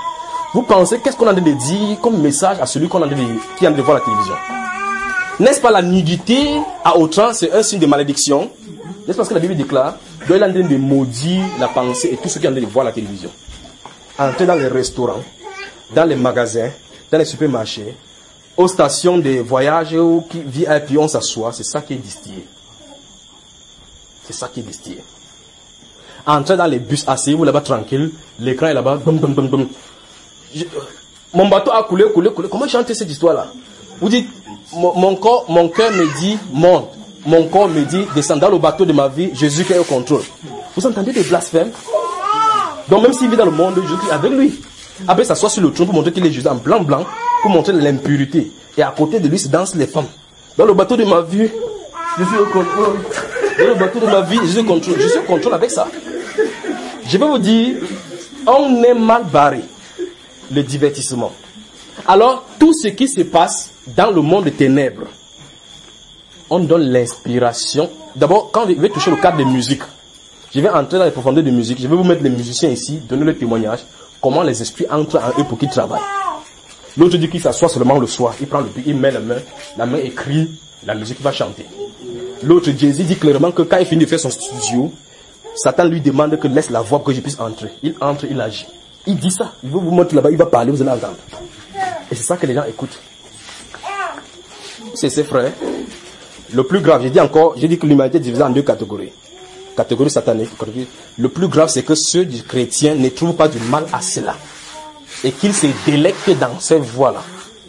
Vous pensez, qu'est-ce qu'on est en train de dire comme message à celui qu'on est en train de, qui est en train de voir la télévision? N'est-ce pas la nudité à outrance, c'est un signe de malédiction? N'est-ce pas ce que la Bible déclare? Donc il est en train de maudire la pensée et tout ce qui est en train de voir la télévision. Entrer dans les restaurants, dans les magasins, dans les supermarchés, aux stations de voyage où qui V I P on s'assoit, c'est ça qui est distillé. C'est ça qui est distillé. Entrez dans les bus, asseyez-vous là-bas tranquille, l'écran est là-bas, boum, boum, boum, boum. Je, mon bateau a coulé, coulé, coulé. Comment chanter cette histoire-là? Vous dites, mon, mon corps, mon cœur me dit, monte. Mon corps me dit, descends dans le bateau de ma vie, Jésus qui est au contrôle. Vous entendez des blasphèmes? Donc même s'il vit dans le monde, Jésus est avec lui. Après, il s'assoit sur le trône pour montrer qu'il est Jésus en blanc, blanc, pour montrer l'impurité. Et à côté de lui, se dansent les femmes. Dans le bateau de ma vie, je suis au contrôle. Dans le bateau de ma vie, je suis au contrôle. Je suis au contrôle avec ça. Je vais vous dire, on est mal barré. Le divertissement. Alors, tout ce qui se passe dans le monde des ténèbres, on donne l'inspiration. D'abord, quand je vais toucher le cadre des musiques, je vais entrer dans les profondeurs de musique, je vais vous mettre les musiciens ici, donner le témoignage, comment les esprits entrent en eux pour qu'ils travaillent. L'autre dit qu'il s'assoit seulement le soir, il prend le pied, il met la main, la main écrit, la musique va chanter. L'autre Jésus dit clairement que quand il finit de faire son studio, Satan lui demande que laisse la voix pour que je puisse entrer. Il entre, il agit. Il dit ça, il veut vous montrer là-bas, il va parler, vous allez entendre. Et c'est ça que les gens écoutent. C'est ses frères. Le plus grave, j'ai dit encore, j'ai dit que l'humanité est divisée en deux catégories. Catégorie satanique. Le plus grave, c'est que ceux du chrétien ne trouvent pas du mal à cela. Et qu'ils se délectent dans cette voie-là.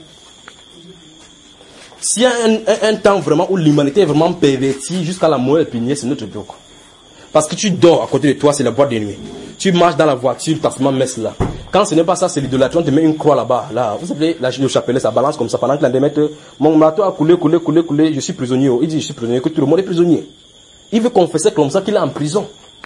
S'il y a un, un, un temps vraiment où l'humanité est vraiment pervertie jusqu'à la mort épinière, c'est notre époque. Parce que tu dors à côté de toi, c'est la boîte de nuit. Tu marches dans la voiture, tu t'assois messe là. Quand ce n'est pas ça, c'est l'idolâtrie, on te met une croix là-bas. Là, vous savez, là, le chapelet, ça balance comme ça. Pendant que l'un des maîtres, mon bateau a coulé, coulé, coulé, coulé, je suis prisonnier. Il dit, je suis prisonnier, que tout le monde est prisonnier. Il veut confesser comme ça qu'il est en prison.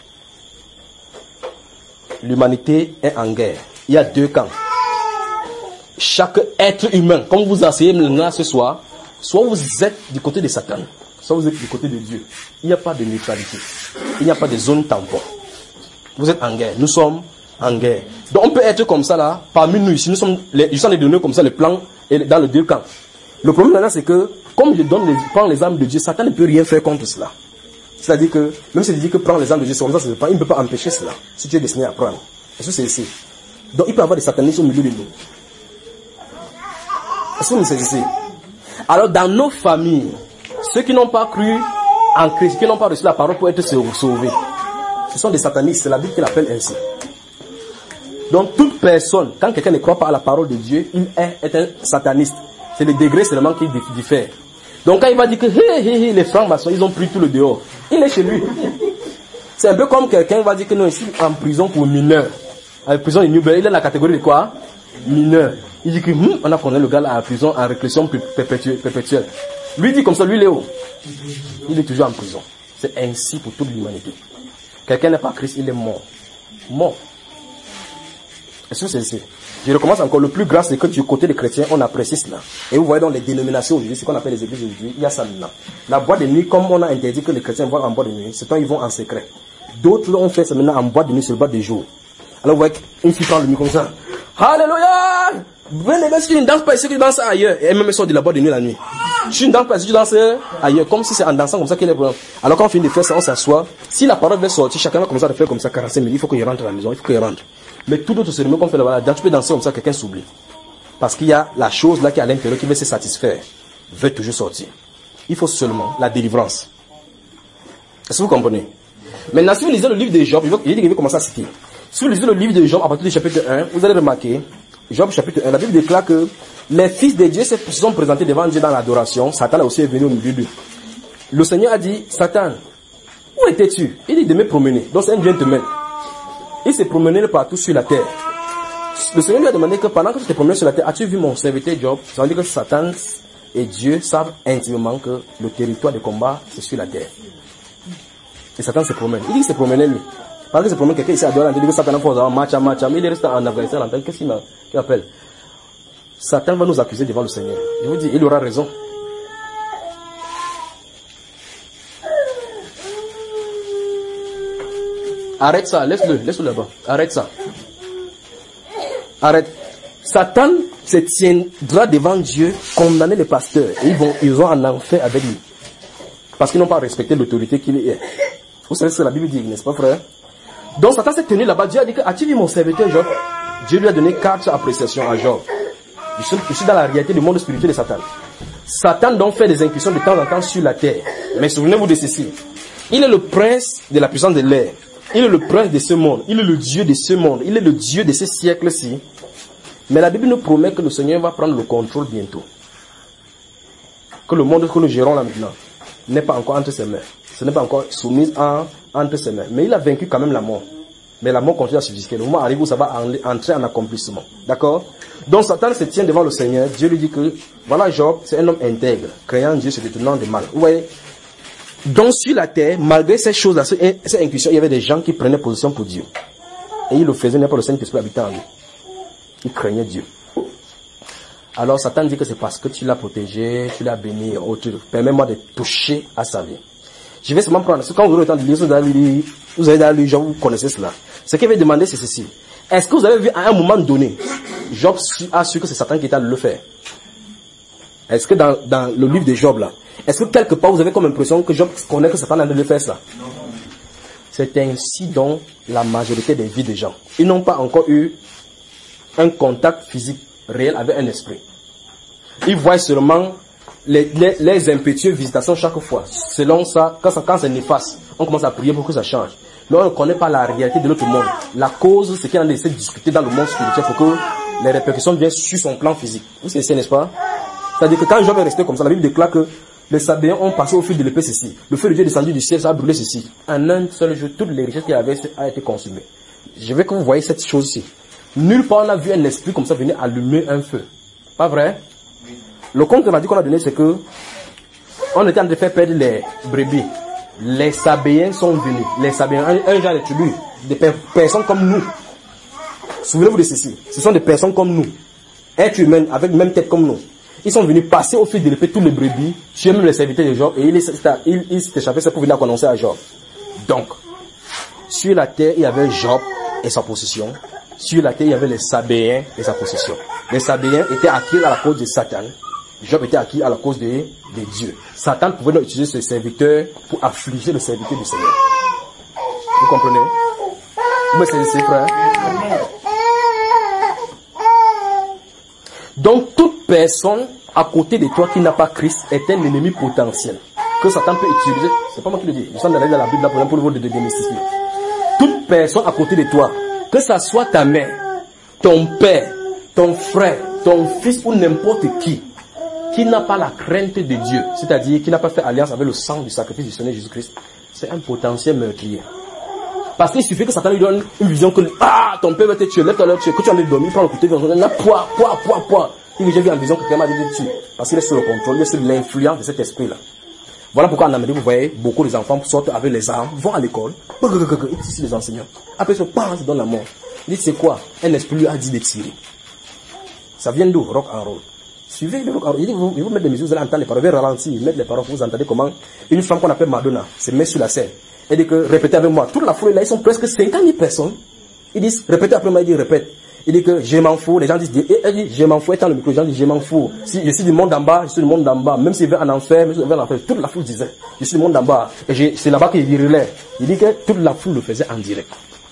L'humanité est en guerre. Il y a deux camps. Chaque être humain, comme vous asseyez maintenant ce soir, soit vous êtes du côté de Satan, soit vous êtes du côté de Dieu. Il n'y a pas de neutralité. Il n'y a pas de zone tampon. Vous êtes en guerre. Nous sommes en guerre. Donc on peut être comme ça là, parmi nous ici, nous sommes les, ils sont les donnés comme ça, le plan est dans les deux camps. Le problème là, c'est que, comme je donne les, prends les âmes de Dieu, Satan ne peut rien faire contre cela. C'est-à-dire que, même si il dit que prends les âmes de Dieu, c'est comme ça, c'est pas, il ne peut pas empêcher cela, si tu es destiné à prendre. Est-ce que c'est ici? Donc il peut y avoir des satanistes au milieu de nous. Est-ce que vous me saisissez? Alors dans nos familles, ceux qui n'ont pas cru en Christ, qui n'ont pas reçu la parole pour être sauvés, ce sont des satanistes, c'est la Bible qui l'appelle ainsi. Donc toute personne, quand quelqu'un ne croit pas à la parole de Dieu, il est, est un sataniste. C'est le degré seulement qui diffère. Donc quand il va dire que hey, hey, hey, les francs-maçons, ils ont pris tout le dehors, il est chez lui. C'est un peu comme quelqu'un va dire que non, ici en prison pour mineurs. En prison de Newberry, il est dans la catégorie de quoi? Mineur. Il dit que hm, on a condamné le gars là à la prison en réclusion perpétuelle. Lui dit comme ça, lui il est où? Il est toujours en prison. C'est ainsi pour toute l'humanité. Quelqu'un n'est pas Christ, il est mort. Mort. Est-ce que c'est ici? Je recommence encore. Le plus grave, c'est que du côté des chrétiens, on apprécie cela. Et vous voyez dans les dénominations aujourd'hui, ce qu'on appelle les églises aujourd'hui, il y a ça maintenant. La boîte de nuit, comme on a interdit que les chrétiens vont en boîte de nuit, c'est quand ils vont en secret. D'autres ont fait ça maintenant en boîte de nuit sur le bas des jours. Alors vous voyez qu'une fille prend le micro comme ça. Alléluia! Venez, si tu ne danses pas ici, tu danses ailleurs. Et même sort de la boîte de nuit la nuit. Tu ne danses pas ici, tu danses ailleurs. Comme si c'est en dansant comme ça qu'il est problème. Alors quand on finit de faire ça, on s'assoit. Si la parole veut sortir, chacun va commencer à faire comme ça quarante-cinq minutes. Il faut qu'il rentre à la maison, il faut qu'il rentre. Mais tout d'autre cérémonie qu'on fait là-bas, tu peux danser comme ça, quelqu'un s'oublie. Parce qu'il y a la chose là qui est à l'intérieur qui veut se satisfaire, veut toujours sortir. Il faut seulement la délivrance. Est-ce que vous comprenez? Maintenant, si vous lisez le livre de Job, il dit qu'il veut commencer à citer. Si vous lisez le livre de Job à partir du chapitre un, vous allez remarquer, Job chapitre un, la Bible déclare que les fils de Dieu se sont présentés devant Dieu dans l'adoration. Satan a aussi venu au milieu d'eux. Le Seigneur a dit, Satan, où étais-tu? Il dit de me promener. Donc c'est un Dieu de te mettre. Il s'est promené partout sur la terre. Le Seigneur lui a demandé que pendant que tu t'es promené sur la terre, as-tu vu mon serviteur Job? Ça veut dire que Satan et Dieu savent intimement que le territoire de combat, c'est sur la terre. Et Satan se promène. Il dit qu'il s'est promené lui. Parce que se promène quelqu'un ici à Douala, il dit que Satan a fait un match, un match, il est resté en Afghanistan, en tant qu'est-ce qu'il appelle? Satan va nous accuser devant le Seigneur. Je vous dis, il aura raison. Arrête ça, laisse-le, laisse-le là-bas. Arrête ça. Arrête. Satan se tiendra devant Dieu, condamner les pasteurs. Et ils vont, ils vont en enfer avec lui. Parce qu'ils n'ont pas respecté l'autorité qu'il est. Vous savez ce que la Bible dit, n'est-ce pas, frère? Donc Satan s'est tenu là-bas. Dieu a dit que, as-tu vu mon serviteur Job? Dieu lui a donné quatre appréciations à Job. Je suis, je suis dans la réalité du monde spirituel de Satan. Satan donc fait des incursions de temps en temps sur la terre. Mais souvenez-vous de ceci. Il est le prince de la puissance de l'air. Il est le prince de ce monde. Il est le Dieu de ce monde. Il est le Dieu de ce siècle-ci. Mais la Bible nous promet que le Seigneur va prendre le contrôle bientôt. Que le monde que nous gérons là maintenant n'est pas encore entre ses mains. Ce n'est pas encore soumis en, entre ses mains. Mais il a vaincu quand même la mort. Mais la mort continue à subsister. Le moment arrive où ça va entrer en accomplissement. D'accord? Donc Satan se tient devant le Seigneur. Dieu lui dit que, voilà Job, c'est un homme intègre, créant Dieu, se détournant de mal. Vous voyez? Donc sur la terre, malgré ces choses-là, ces, ces incursions, il y avait des gens qui prenaient position pour Dieu. Et ils le faisaient, n'est pas le Saint-Esprit habitant en lui. Ils craignaient Dieu. Alors Satan dit que c'est parce que tu l'as protégé, tu l'as béni, oh, tu permets-moi de toucher à sa vie. Je vais seulement prendre, quand vous aurez le temps de lire, vous allez lire, vous allez lire, Job, vous connaissez cela. Ce qu'il veut demander, c'est ceci. Est-ce que vous avez vu à un moment donné, Job a su que c'est Satan qui était à le faire? Est-ce que dans, dans le livre de Job là, est-ce que quelque part vous avez comme impression que Job connaît que Satan a de le faire ça? Non. C'est ainsi dont la majorité des vies des gens. Ils n'ont pas encore eu un contact physique réel avec un esprit. Ils voient seulement les, les, les impétueuses visitations chaque fois. Selon ça, quand, ça, quand c'est néfaste, on commence à prier pour que ça change. Mais on ne connaît pas la réalité de notre monde. La cause, c'est qu'il en a essayé de discuter dans le monde spirituel pour que les répercussions viennent sur son plan physique. Vous savez, n'est-ce pas? C'est-à-dire que quand Job est resté comme ça, la Bible déclare que les Sabéens ont passé au fil de l'épée ceci. Le feu de Dieu est descendu du ciel, ça a brûlé ceci. En un seul jour, toutes les richesses qu'il avait a été consumées. Je veux que vous voyez cette chose-ci. Nulle part on a vu un esprit comme ça venir allumer un feu. Pas vrai? Le compte qu'on a dit qu'on a donné, c'est que on était en train de faire perdre les brebis. Les Sabéens sont venus. Les Sabéens, un, un genre de tribu, des per personnes comme nous. Souvenez-vous de ceci. Ce sont des personnes comme nous. Êtres humains, avec même tête comme nous. Ils sont venus passer au fil de l'épée tous les brebis, tuer même les serviteurs de Job, et ils il, il s'est échappé, c'est pour venir annoncer à Job. Donc, sur la terre, il y avait Job et sa possession. Sur la terre, il y avait les Sabéens et sa possession. Les Sabéens étaient acquis à la cause de Satan. Job était acquis à la cause de, de Dieu. Satan pouvait donc utiliser ce serviteur pour affliger le serviteur du Seigneur. Vous comprenez? Vous me saisissez, frère? Donc, toute personne à côté de toi qui n'a pas Christ est un ennemi potentiel. Que Satan peut utiliser. C'est pas moi qui le dis. Je suis dans la Bible là pour pour le de démystifier. Toute personne à côté de toi, que ça soit ta mère, ton père, ton frère, ton fils ou n'importe qui, qui n'a pas la crainte de Dieu, c'est-à-dire qui n'a pas fait alliance avec le sang du sacrifice du Seigneur Jésus-Christ, c'est un potentiel meurtrier. Parce qu'il suffit que Satan lui donne une vision que ah, ton père va te tuer, lève-toi, lève-toi, que tu en es dormi, il prend le couteau, il a poids, poids, poids, poids. Il j'ai vu en vision que quelqu'un m'a dit de tuer. Parce qu'il est sur le contrôle, il est sur l'influence de cet esprit-là. Voilà pourquoi en Amérique, vous voyez, beaucoup des enfants sortent avec les armes, vont à l'école, ils disent les enseignants. Après, ils se pensent dans la mort. Ils disent c'est quoi? Un esprit lui a dit de tirer. Ça vient d'où? Rock and roll. Suivez le rock and roll. Il dit, vous, vous mettez des musiques, vous allez entendre les paroles, vous allez ralentir, mettre les paroles, vous entendez comment une femme qu'on appelle Madonna se met sur la scène. Elle dit que, répétez avec moi, toute la foule là, ils sont presque cinquante mille personnes. Ils disent, répétez après moi, il dit, répète. Il dit que je m'en fous, les gens disent, elle dit, je m'en fous, étant le micro, les gens disent, je m'en fous. Si je suis du monde d'en bas, je suis du monde d'en bas, même s'il veut en enfer, même s'il veut en enfer, toute la foule disait, je suis du monde d'en bas, et c'est là-bas qu'il relève. Il dit que toute la foule le faisait en direct.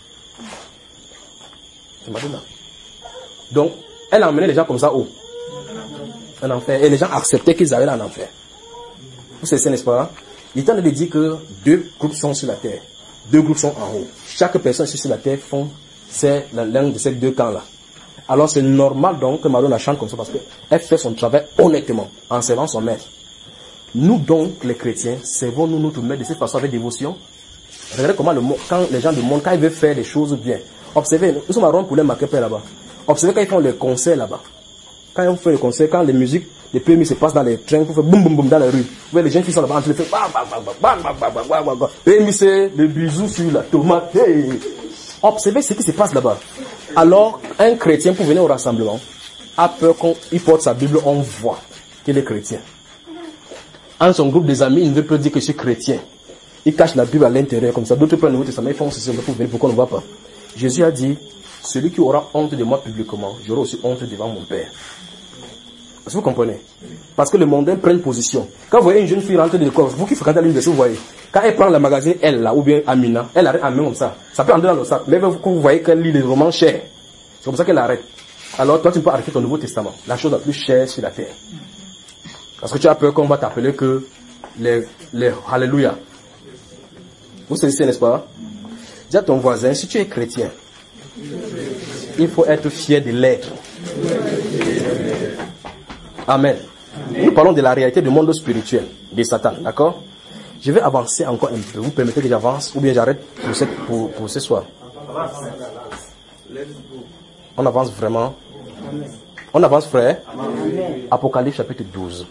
C'est Madonna. Donc, elle emmenait les gens comme ça où? En enfer. Et les gens acceptaient qu'ils allaient en enfer. Vous savez, n'est-ce pas? Il est en train de dire que deux groupes sont sur la terre. Deux groupes sont en haut. Chaque personne sur la terre font c'est l'un de ces deux camps-là. Alors c'est normal donc que Madonna chante comme ça parce qu'elle fait son travail honnêtement, en servant son maître. Nous donc, les chrétiens, servons-nous notre maître de cette façon avec dévotion? Regardez comment le monde, quand les gens du monde, quand ils veulent faire des choses bien, observez, nous sommes à Rome pour les marquer là-bas. Observez quand ils font les concerts là-bas. Quand ils font les concerts, quand les musiques, les premiers se passent dans les trains, pour faire boum boum boum dans les rues. Vous voyez les gens qui sont là-bas, ils font bam bam bam bam bam bam bam bam bam. Et ils c'est des bisous sur la tomate. Hey. Observez ce qui se passe là-bas. Alors, un chrétien pour venir au rassemblement a peur qu'il porte sa Bible, on voit qu'il est chrétien. En son groupe des amis, il ne veut pas dire que je suis chrétien. Il cache la Bible à l'intérieur comme ça. D'autres prennent le Nouveau Testament, ils font ceci pour venir, pourquoi on ne voit pas. Jésus a dit, celui qui aura honte de moi publiquement, j'aurai aussi honte devant mon Père. Est-ce que vous comprenez? Parce que les mondains prennent position. Quand vous voyez une jeune fille rentrer de l'école, vous qui fréquentez à l'université, vous voyez, quand elle prend le magazine, elle là, ou bien Amina, elle arrête en main comme ça. Ça peut entrer dans le sac. Mais quand vous voyez qu'elle lit les romans chers, c'est comme ça qu'elle arrête. Alors toi, tu peux arrêter ton Nouveau Testament, la chose la plus chère sur la terre. Parce que tu as peur qu'on va t'appeler que les, les Alléluia. Vous savez, n'est-ce pas? Dis à ton voisin, si tu es chrétien, il faut être fier de l'être. Amen. Nous parlons de la réalité du monde spirituel, de Satan, d'accord? Je vais avancer encore un peu. Vous permettez que j'avance ou bien j'arrête pour, cette, pour, pour ce soir? On avance vraiment? On avance, frère? Apocalypse chapitre douze.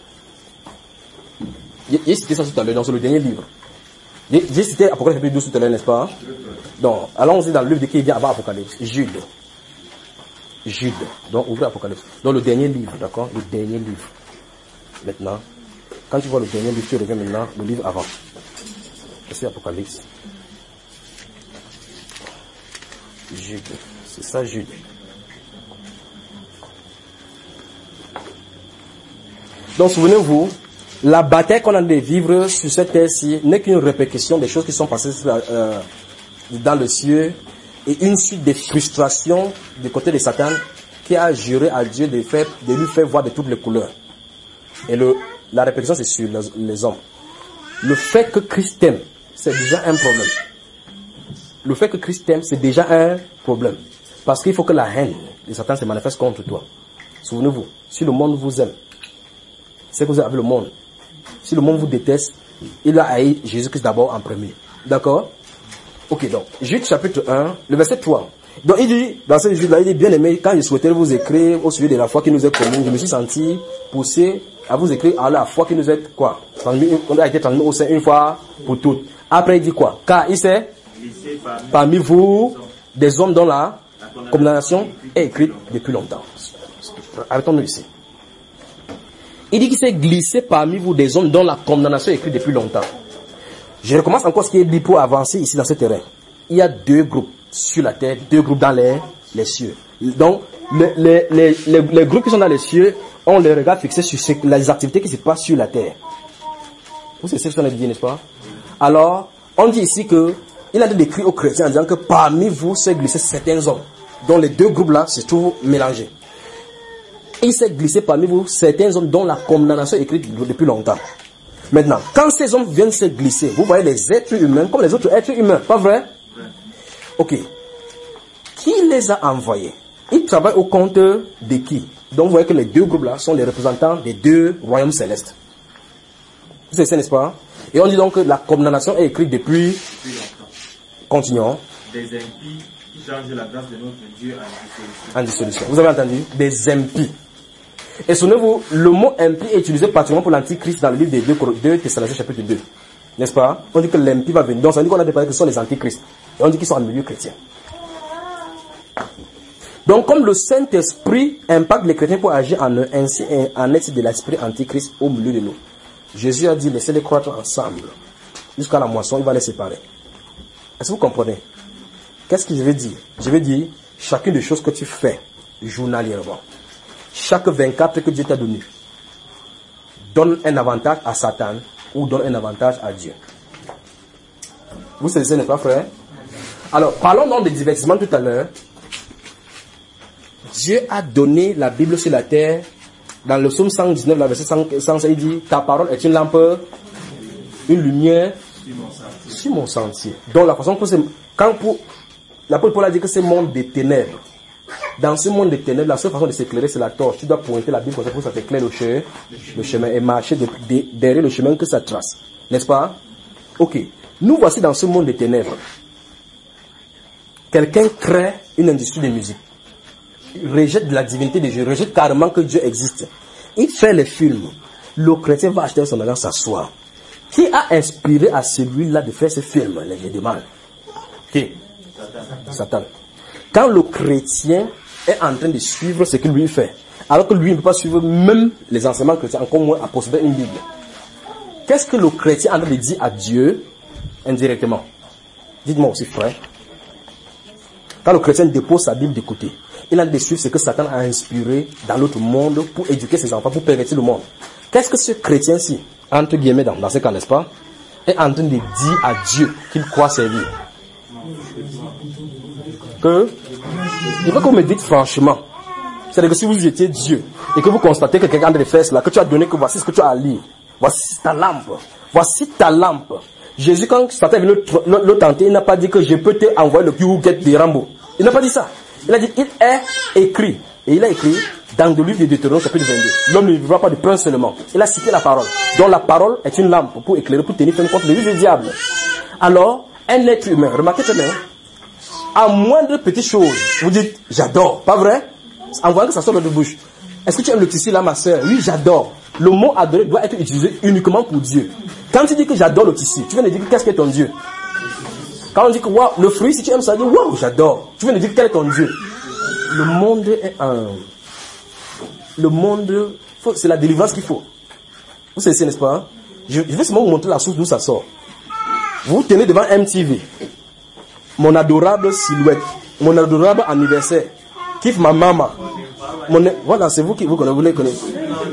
J'ai cité ça tout à l'heure, dans le dernier livre. J'ai cité Apocalypse chapitre douze tout à l'heure, n'est-ce pas? Donc, allons-y dans le livre de qui vient avant Apocalypse. Jude. Jude. Donc, ouvrez Apocalypse. Dans le dernier livre, d'accord? Le dernier livre. Maintenant, quand tu vois le dernier livre, tu reviens maintenant le livre avant. C'est Apocalypse. Jude. C'est ça, Jude. Donc, souvenez-vous, la bataille qu'on a de vivre sur cette terre-ci n'est qu'une répétition des choses qui sont passées euh, dans le ciel et une suite de frustrations du côté de Satan qui a juré à Dieu de, faire, de lui faire voir de toutes les couleurs. Et le, la répétition, c'est sur les, les hommes. Le fait que Christ t'aime, c'est déjà un problème. Le fait que Christ t'aime, c'est déjà un problème. Parce qu'il faut que la haine de Satan se manifeste contre toi. Souvenez-vous, si le monde vous aime, c'est que vous avez le monde. Si le monde vous déteste, il a haï Jésus-Christ d'abord en premier. D'accord? Ok, donc, Jude chapitre un, le verset trois. Donc il dit, dans ce Jude-là, il dit, bien aimé, quand je souhaitais vous écrire au sujet de la foi qui nous est commune, je me suis senti poussé à vous écrire à la foi qui nous est quoi? On a été transmis au sein une fois pour toutes. Après il dit quoi? Car il s'est parmi vous des hommes dont la condamnation est écrite depuis longtemps. Arrêtons-nous ici. Il dit qu'il s'est glissé parmi vous des hommes dont la condamnation est écrite depuis longtemps. Je recommence encore ce qui est dit pour avancer ici dans ce terrain. Il y a deux groupes sur la terre, deux groupes dans les, les cieux. Donc, les, les, les, les, les groupes qui sont dans les cieux ont le regard fixé sur ce, les activités qui se passent sur la terre. Vous savez ce qu'on a dit, n'est-ce pas? Alors, on dit ici que il a décrit aux chrétiens en disant que parmi vous s'est glissé certains hommes, dont les deux groupes-là se trouvent mélangés. Il s'est glissé parmi vous certains hommes dont la condamnation est écrite depuis longtemps. Maintenant, quand ces hommes viennent se glisser, vous voyez les êtres humains comme les autres êtres humains, pas vrai? Ok. Qui les a envoyés? Ils travaillent au compte de qui? Donc vous voyez que les deux groupes-là sont les représentants des deux royaumes célestes. C'est ça, n'est-ce pas? Et on dit donc que la condamnation est écrite depuis... Continuons. Des impies qui changent la grâce de notre Dieu en dissolution. En dissolution. Vous avez entendu? Des impies. Et souvenez-vous, le mot impie est utilisé particulièrement pour l'antichrist dans le livre des deux Thessaloniciens chapitre deux. N'est-ce pas? On dit que l'impie va venir. Donc ça dit qu'on a déparlé que ce sont les antichrists. Et on dit qu'ils sont en milieu chrétien. Donc comme le Saint-Esprit impacte les chrétiens pour agir en eux, ainsi en est de l'esprit antichrist au milieu de nous. Jésus a dit, laissez-les croître ensemble. Jusqu'à la moisson, il va les séparer. Est-ce que vous comprenez? Qu'est-ce que je vais dire? Je vais dire, chacune des choses que tu fais journalièrement, chaque vingt-quatre que Dieu t'a donné, donne un avantage à Satan ou donne un avantage à Dieu. Vous savez, n'est-ce pas, frère? Alors, parlons donc des divertissements tout à l'heure. Dieu a donné la Bible sur la terre. Dans le psaume cent dix-neuf, la verset cent, il dit, ta parole est une lampe, une lumière sur mon sentier. Donc la façon que c'est, quand pour, l'apôtre Paul a dit que c'est monde des ténèbres. Dans ce monde des ténèbres, la seule façon de s'éclairer, c'est la torche. Tu dois pointer la Bible pour que ça t'éclaire le chemin, le chemin et marcher de, de, derrière le chemin que ça trace. N'est-ce pas? Ok. Nous voici dans ce monde des ténèbres. Quelqu'un crée une industrie de musique. Il rejette la divinité de Dieu, il rejette carrément que Dieu existe. Il fait les films. Le chrétien va acheter son argent, s'asseoir. Qui a inspiré à celui-là de faire ce film? Les demande. Qui? Satan. Satan. Quand le chrétien est en train de suivre ce qu'il lui fait, alors que lui ne peut pas suivre même les enseignements chrétiens, encore moins à posséder une Bible. Qu'est-ce que le chrétien est en train de dire à Dieu indirectement? Dites-moi aussi, frère. Quand le chrétien dépose sa Bible de côté, il a de suivre ce que Satan a inspiré dans l'autre monde pour éduquer ses enfants, pour pervertir le monde. Qu'est-ce que ce chrétien-ci, entre guillemets, dans, dans ce cas, n'est-ce pas, est en train de dire à Dieu qu'il croit servir? Que, il faut que vous me dites franchement. C'est-à-dire que si vous étiez Dieu, et que vous constatez que quelqu'un a de faire cela, que tu as donné, que voici ce que tu as à lire, voici ta lampe, voici ta lampe. Jésus, quand Satan est venu le, le tenter, il n'a pas dit que je peux te envoyer le you get des Rambo. Il n'a pas dit ça. Il a dit, il est écrit. Et il a écrit dans le livre de Deutéronome, chapitre vingt-deux. L'homme ne vivra pas de pain seulement. Il a cité la parole. Donc la parole est une lampe pour éclairer, pour tenir ferme contre le livre du diable. Alors, un être humain, remarquez très bien, à moindre petite chose, vous dites, j'adore. Pas vrai? En voyant que ça sort de votre bouche. Est-ce que tu aimes le tissu là, ma soeur? Oui, j'adore. Le mot adorer doit être utilisé uniquement pour Dieu. Quand tu dis que j'adore le tissu, tu viens de dire qu'est-ce que ton Dieu? Quand on dit que wow, le fruit, si tu aimes ça, dis wow, j'adore. Tu viens de dire quel est ton Dieu? Le monde est un. Le monde, c'est la délivrance qu'il faut. Vous savez, n'est-ce pas? Je, je vais seulement vous montrer la source d'où ça sort. Vous tenez devant M T V. Mon adorable silhouette. Mon adorable anniversaire. Kiffe ma maman. Mon, voilà, c'est vous qui vous connaissez, vous les connaissez.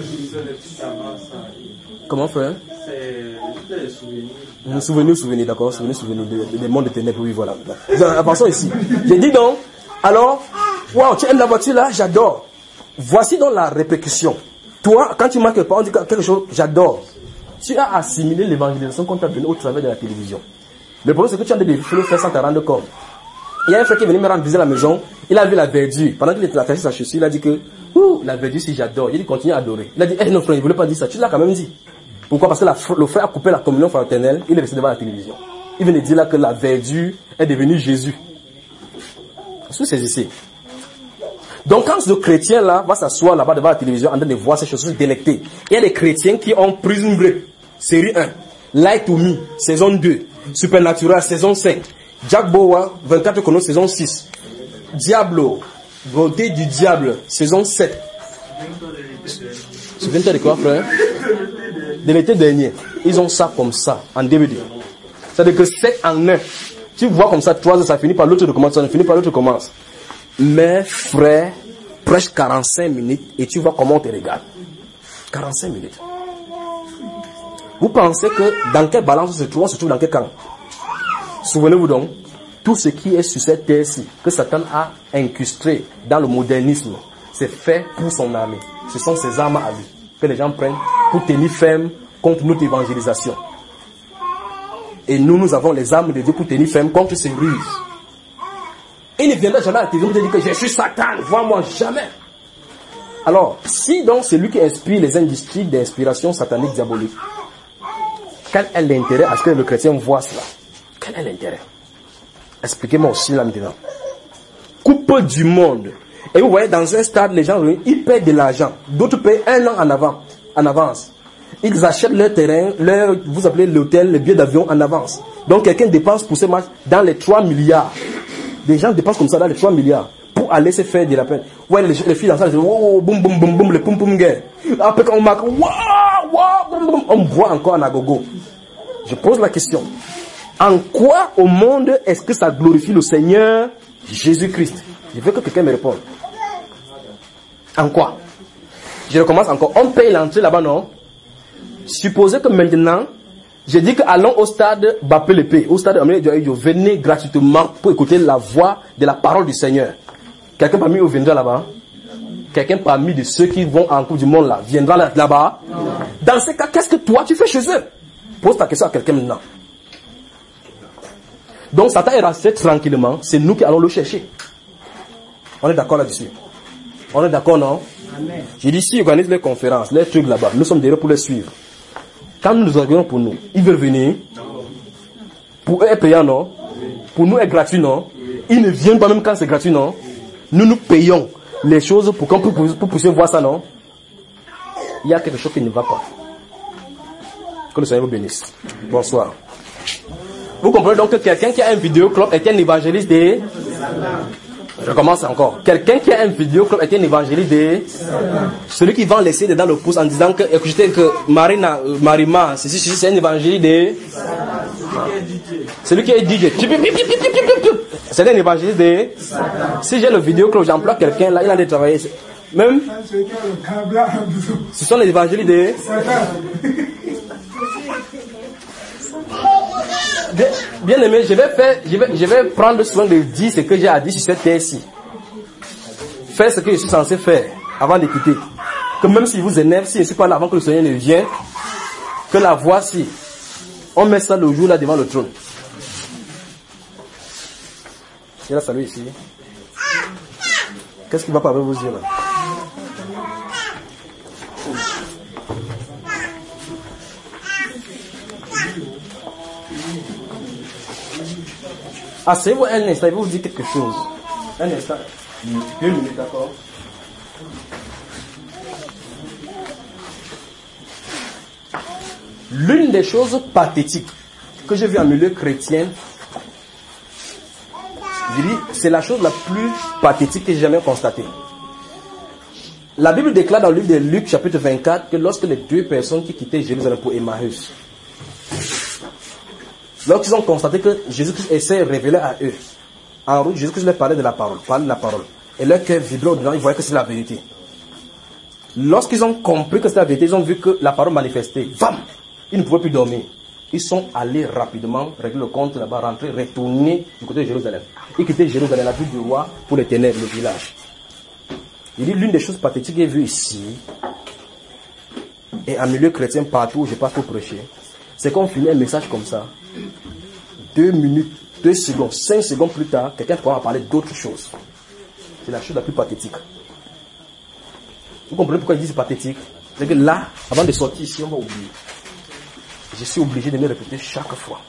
Comment frère? C'est des souvenirs. Souvenir, souvenir, d'accord. Souvenir, souvenir des mondes de ténèbres, oui, voilà. Passons ici. J'ai dit donc, alors, waouh, tu aimes la voiture là? J'adore. Voici donc la répercussion. Toi, quand tu marques pas, on dit quelque chose, j'adore. Tu as assimilé l'évangélisation qu'on t'a donnée au travers de la télévision. Le problème, c'est que tu as des le faire sans te rendre compte. Il y a un frère qui est venu me rendre visite à la maison, il a vu la verdure. Pendant qu'il était attaché sa chaussure, il a dit que, ouh, la verdure, si j'adore. Il dit, continue à adorer. Il a dit, eh non, frère, il ne voulait pas dire ça. Tu l'as quand même dit. Pourquoi? Parce que la, le frère a coupé la communion fraternelle, il est resté devant la télévision. Il vient de dire là que la verdure est devenue Jésus. Est-ce que c'est ici? Donc quand ce chrétien là va s'asseoir là-bas devant la télévision en train de voir ces choses délectées, il y a des chrétiens qui ont Prison Break, série un, Light to Me, saison deux, Supernatural, saison cinq, Jack Bauer, vingt-quatre chronos, saison six, Diablo, Beauté du Diable, saison sept. Souviens-toi de quoi, frère? De l'été dernier. Ils ont ça comme ça, en D V D. C'est-à-dire que sept en un. Tu vois comme ça, trois heures, ça finit par l'autre commence, ça finit par l'autre commence. Mais frère, prêche quarante-cinq minutes et tu vois comment on te regarde. quarante-cinq minutes. Vous pensez que dans quelle balance on se trouve, on se trouve dans quel camp? Souvenez-vous donc, tout ce qui est sur cette terre-ci, que Satan a incrusté dans le modernisme, c'est fait pour son armée. Ce sont ses armes à lui, que les gens prennent pour tenir ferme contre notre évangélisation. Et nous, nous avons les armes de Dieu pour tenir ferme contre ces ruses. Il ne viendra jamais à la télévision dire que je suis Satan, vois-moi jamais. Alors, si donc c'est lui qui inspire les industries d'inspiration satanique diabolique, quel est l'intérêt à ce que le chrétien voit cela? Quel est l'intérêt? Expliquez-moi aussi là maintenant. Coupe du monde. Et vous voyez, dans un stade, les gens, ils paient de l'argent. D'autres paient un an en avant, en avance. Ils achètent leur terrain, leur, vous appelez l'hôtel, le billet d'avion en avance. Donc quelqu'un dépense pour ces matchs dans les trois milliards. Des gens dépensent comme ça dans les trois milliards pour aller se faire de la peine. Ouais, les, les filles dans ça, ils disent, wow, boum, boum, boum, boum, le poum, poum, guerre. Après, quand on marque, wow, wow, boum, boum, on boit encore en agogo. Je pose la question. En quoi au monde est-ce que ça glorifie le Seigneur Jésus-Christ? Je veux que quelqu'un me réponde. En quoi? Je recommence encore. On paye l'entrée là-bas, non? Supposez que maintenant, je dis que allons au stade Bappé le P, au stade Amélie, venez gratuitement pour écouter la voix de la parole du Seigneur. Quelqu'un parmi vous viendra là-bas? Quelqu'un parmi de ceux qui vont en Coupe du Monde là, viendra là-bas? Dans ce cas, qu'est-ce que toi tu fais chez eux? Pose ta question à quelqu'un maintenant. Donc Satan est resté tranquillement, c'est nous qui allons le chercher. On est d'accord là-dessus? On est d'accord, non? Amen. J'ai dit, s'ils organisent les conférences, les trucs là-bas, nous sommes derrière pour les suivre. Quand nous nous organisons pour nous, ils veulent venir. Pour eux, est payant, non? Pour nous, est gratuit, non? Ils ne viennent pas même quand c'est gratuit, non? Nous, nous payons les choses pour qu'on puisse pour, pour voir ça, non? Il y a quelque chose qui ne va pas. Que le Seigneur vous bénisse. Bonsoir. Vous comprenez donc que quelqu'un qui a un vidéoclub est un évangéliste des... Je commence encore. Quelqu'un qui a un vidéoclub est un évangéliste de... Celui qui vend l'essai dans le pouce en disant que, écoutez, que Marina, euh, Marima, ceci, ceci, c'est un évangéliste de... Celui qui est D J. C'est un évangéliste de... Si j'ai le vidéoclub, j'emploie quelqu'un, là, il a des travailler. Même... Ce sont les évangélistes de... Bien, bien aimé, je vais faire, je vais, je vais prendre soin de dire ce que j'ai à dire sur cette terre-ci. Faire ce que je suis censé faire avant de quitter. Que même s'il vous énerve, si je ne suis pas là avant que le Seigneur ne vienne, que la voici. On met ça le jour là devant le trône. Il y a la salut ici. Qu'est-ce qui va pas avec vos yeux là? Asseyez-vous un instant, il va vous dire quelque chose. Un instant. Deux minutes, d'accord? L'une des choses pathétiques que j'ai vues en milieu chrétien, je dis, c'est la chose la plus pathétique que j'ai jamais constatée. La Bible déclare dans le livre de Luc, chapitre vingt-quatre, que lorsque les deux personnes qui quittaient Jérusalem pour Emmaüs, lorsqu'ils ont constaté que Jésus-Christ s'est révélé à eux, en route, Jésus-Christ leur parlait de la parole, parlait de la parole. Et leur cœur vibrait au-dedans, ils voyaient que c'est la vérité. Lorsqu'ils ont compris que c'est la vérité, ils ont vu que la parole manifestait. Bam! Ils ne pouvaient plus dormir. Ils sont allés rapidement régler le compte là-bas, rentrer, retourner du côté de Jérusalem. Ils quittaient Jérusalem, la ville du roi, pour les ténèbres, le village. Il dit l'une des choses pathétiques que j'ai vues ici, et en milieu chrétien, partout où je passe pour prêcher, c'est qu'on finit un message comme ça. Deux minutes, deux secondes, cinq secondes plus tard, quelqu'un pourra parler d'autre chose. C'est la chose la plus pathétique. Vous comprenez pourquoi il dit c'est pathétique? C'est que là, avant de sortir ici, on va oublier. Je suis obligé de me répéter chaque fois.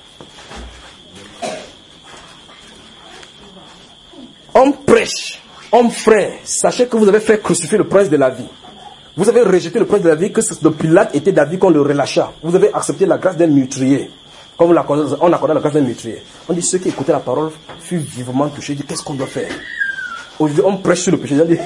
Homme prêche, homme frère, sachez que vous avez fait crucifier le prince de la vie. Vous avez rejeté le prince de la vie, que le Pilate était David qu'on le relâcha. Vous avez accepté la grâce d'un meurtrier. Comme on accordait la grâce d'un meurtrier. On dit ceux qui écoutaient la parole furent vivement touchés. Ils disent qu'est-ce qu'on doit faire? Aujourd'hui, on prêche sur le péché. On dit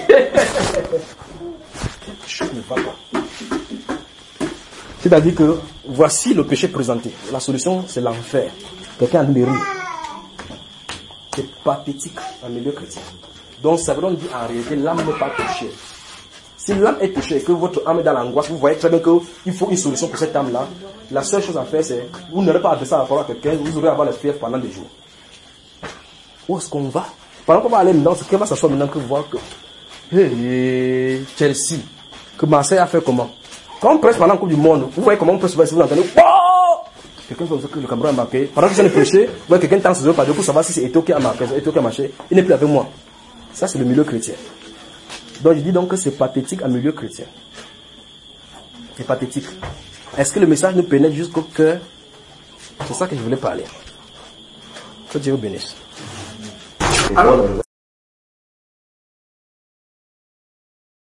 je ne va pas. C'est-à-dire que voici le péché présenté. La solution, c'est l'enfer. Quelqu'un a de rire. C'est pathétique en milieu chrétien. Donc, ça veut dire en réalité, l'âme n'est pas touchée. Si l'âme est touchée et que votre âme est dans l'angoisse, vous voyez très bien qu'il faut une solution pour cette âme-là. La seule chose à faire, c'est vous n'aurez pas adressé la parole à quelqu'un, vous aurez à avoir le fief pendant des jours. Où est-ce qu'on va? Pendant qu'on va aller maintenant, c'est qu'il va s'asseoir maintenant que vous voyez que hey, Chelsea, que Marseille a fait comment? Quand on presse pendant la Coupe du Monde, vous voyez comment on presse, si vous entendez, wow! Quelqu'un fait que le Cameroun a marqué. Pendant que je viens de prêcher, vous voyez quelqu'un tend ses yeux par deux pour savoir si c'est Eto'o qui a marqué, Eto'o qui a marché. Il n'est plus avec moi. Ça, c'est le milieu chrétien. Donc, je dis donc que c'est pathétique en milieu chrétien. C'est pathétique. Est-ce que le message nous pénètre jusqu'au cœur? C'est ça que je voulais parler. Que Dieu vous bénisse. Alors,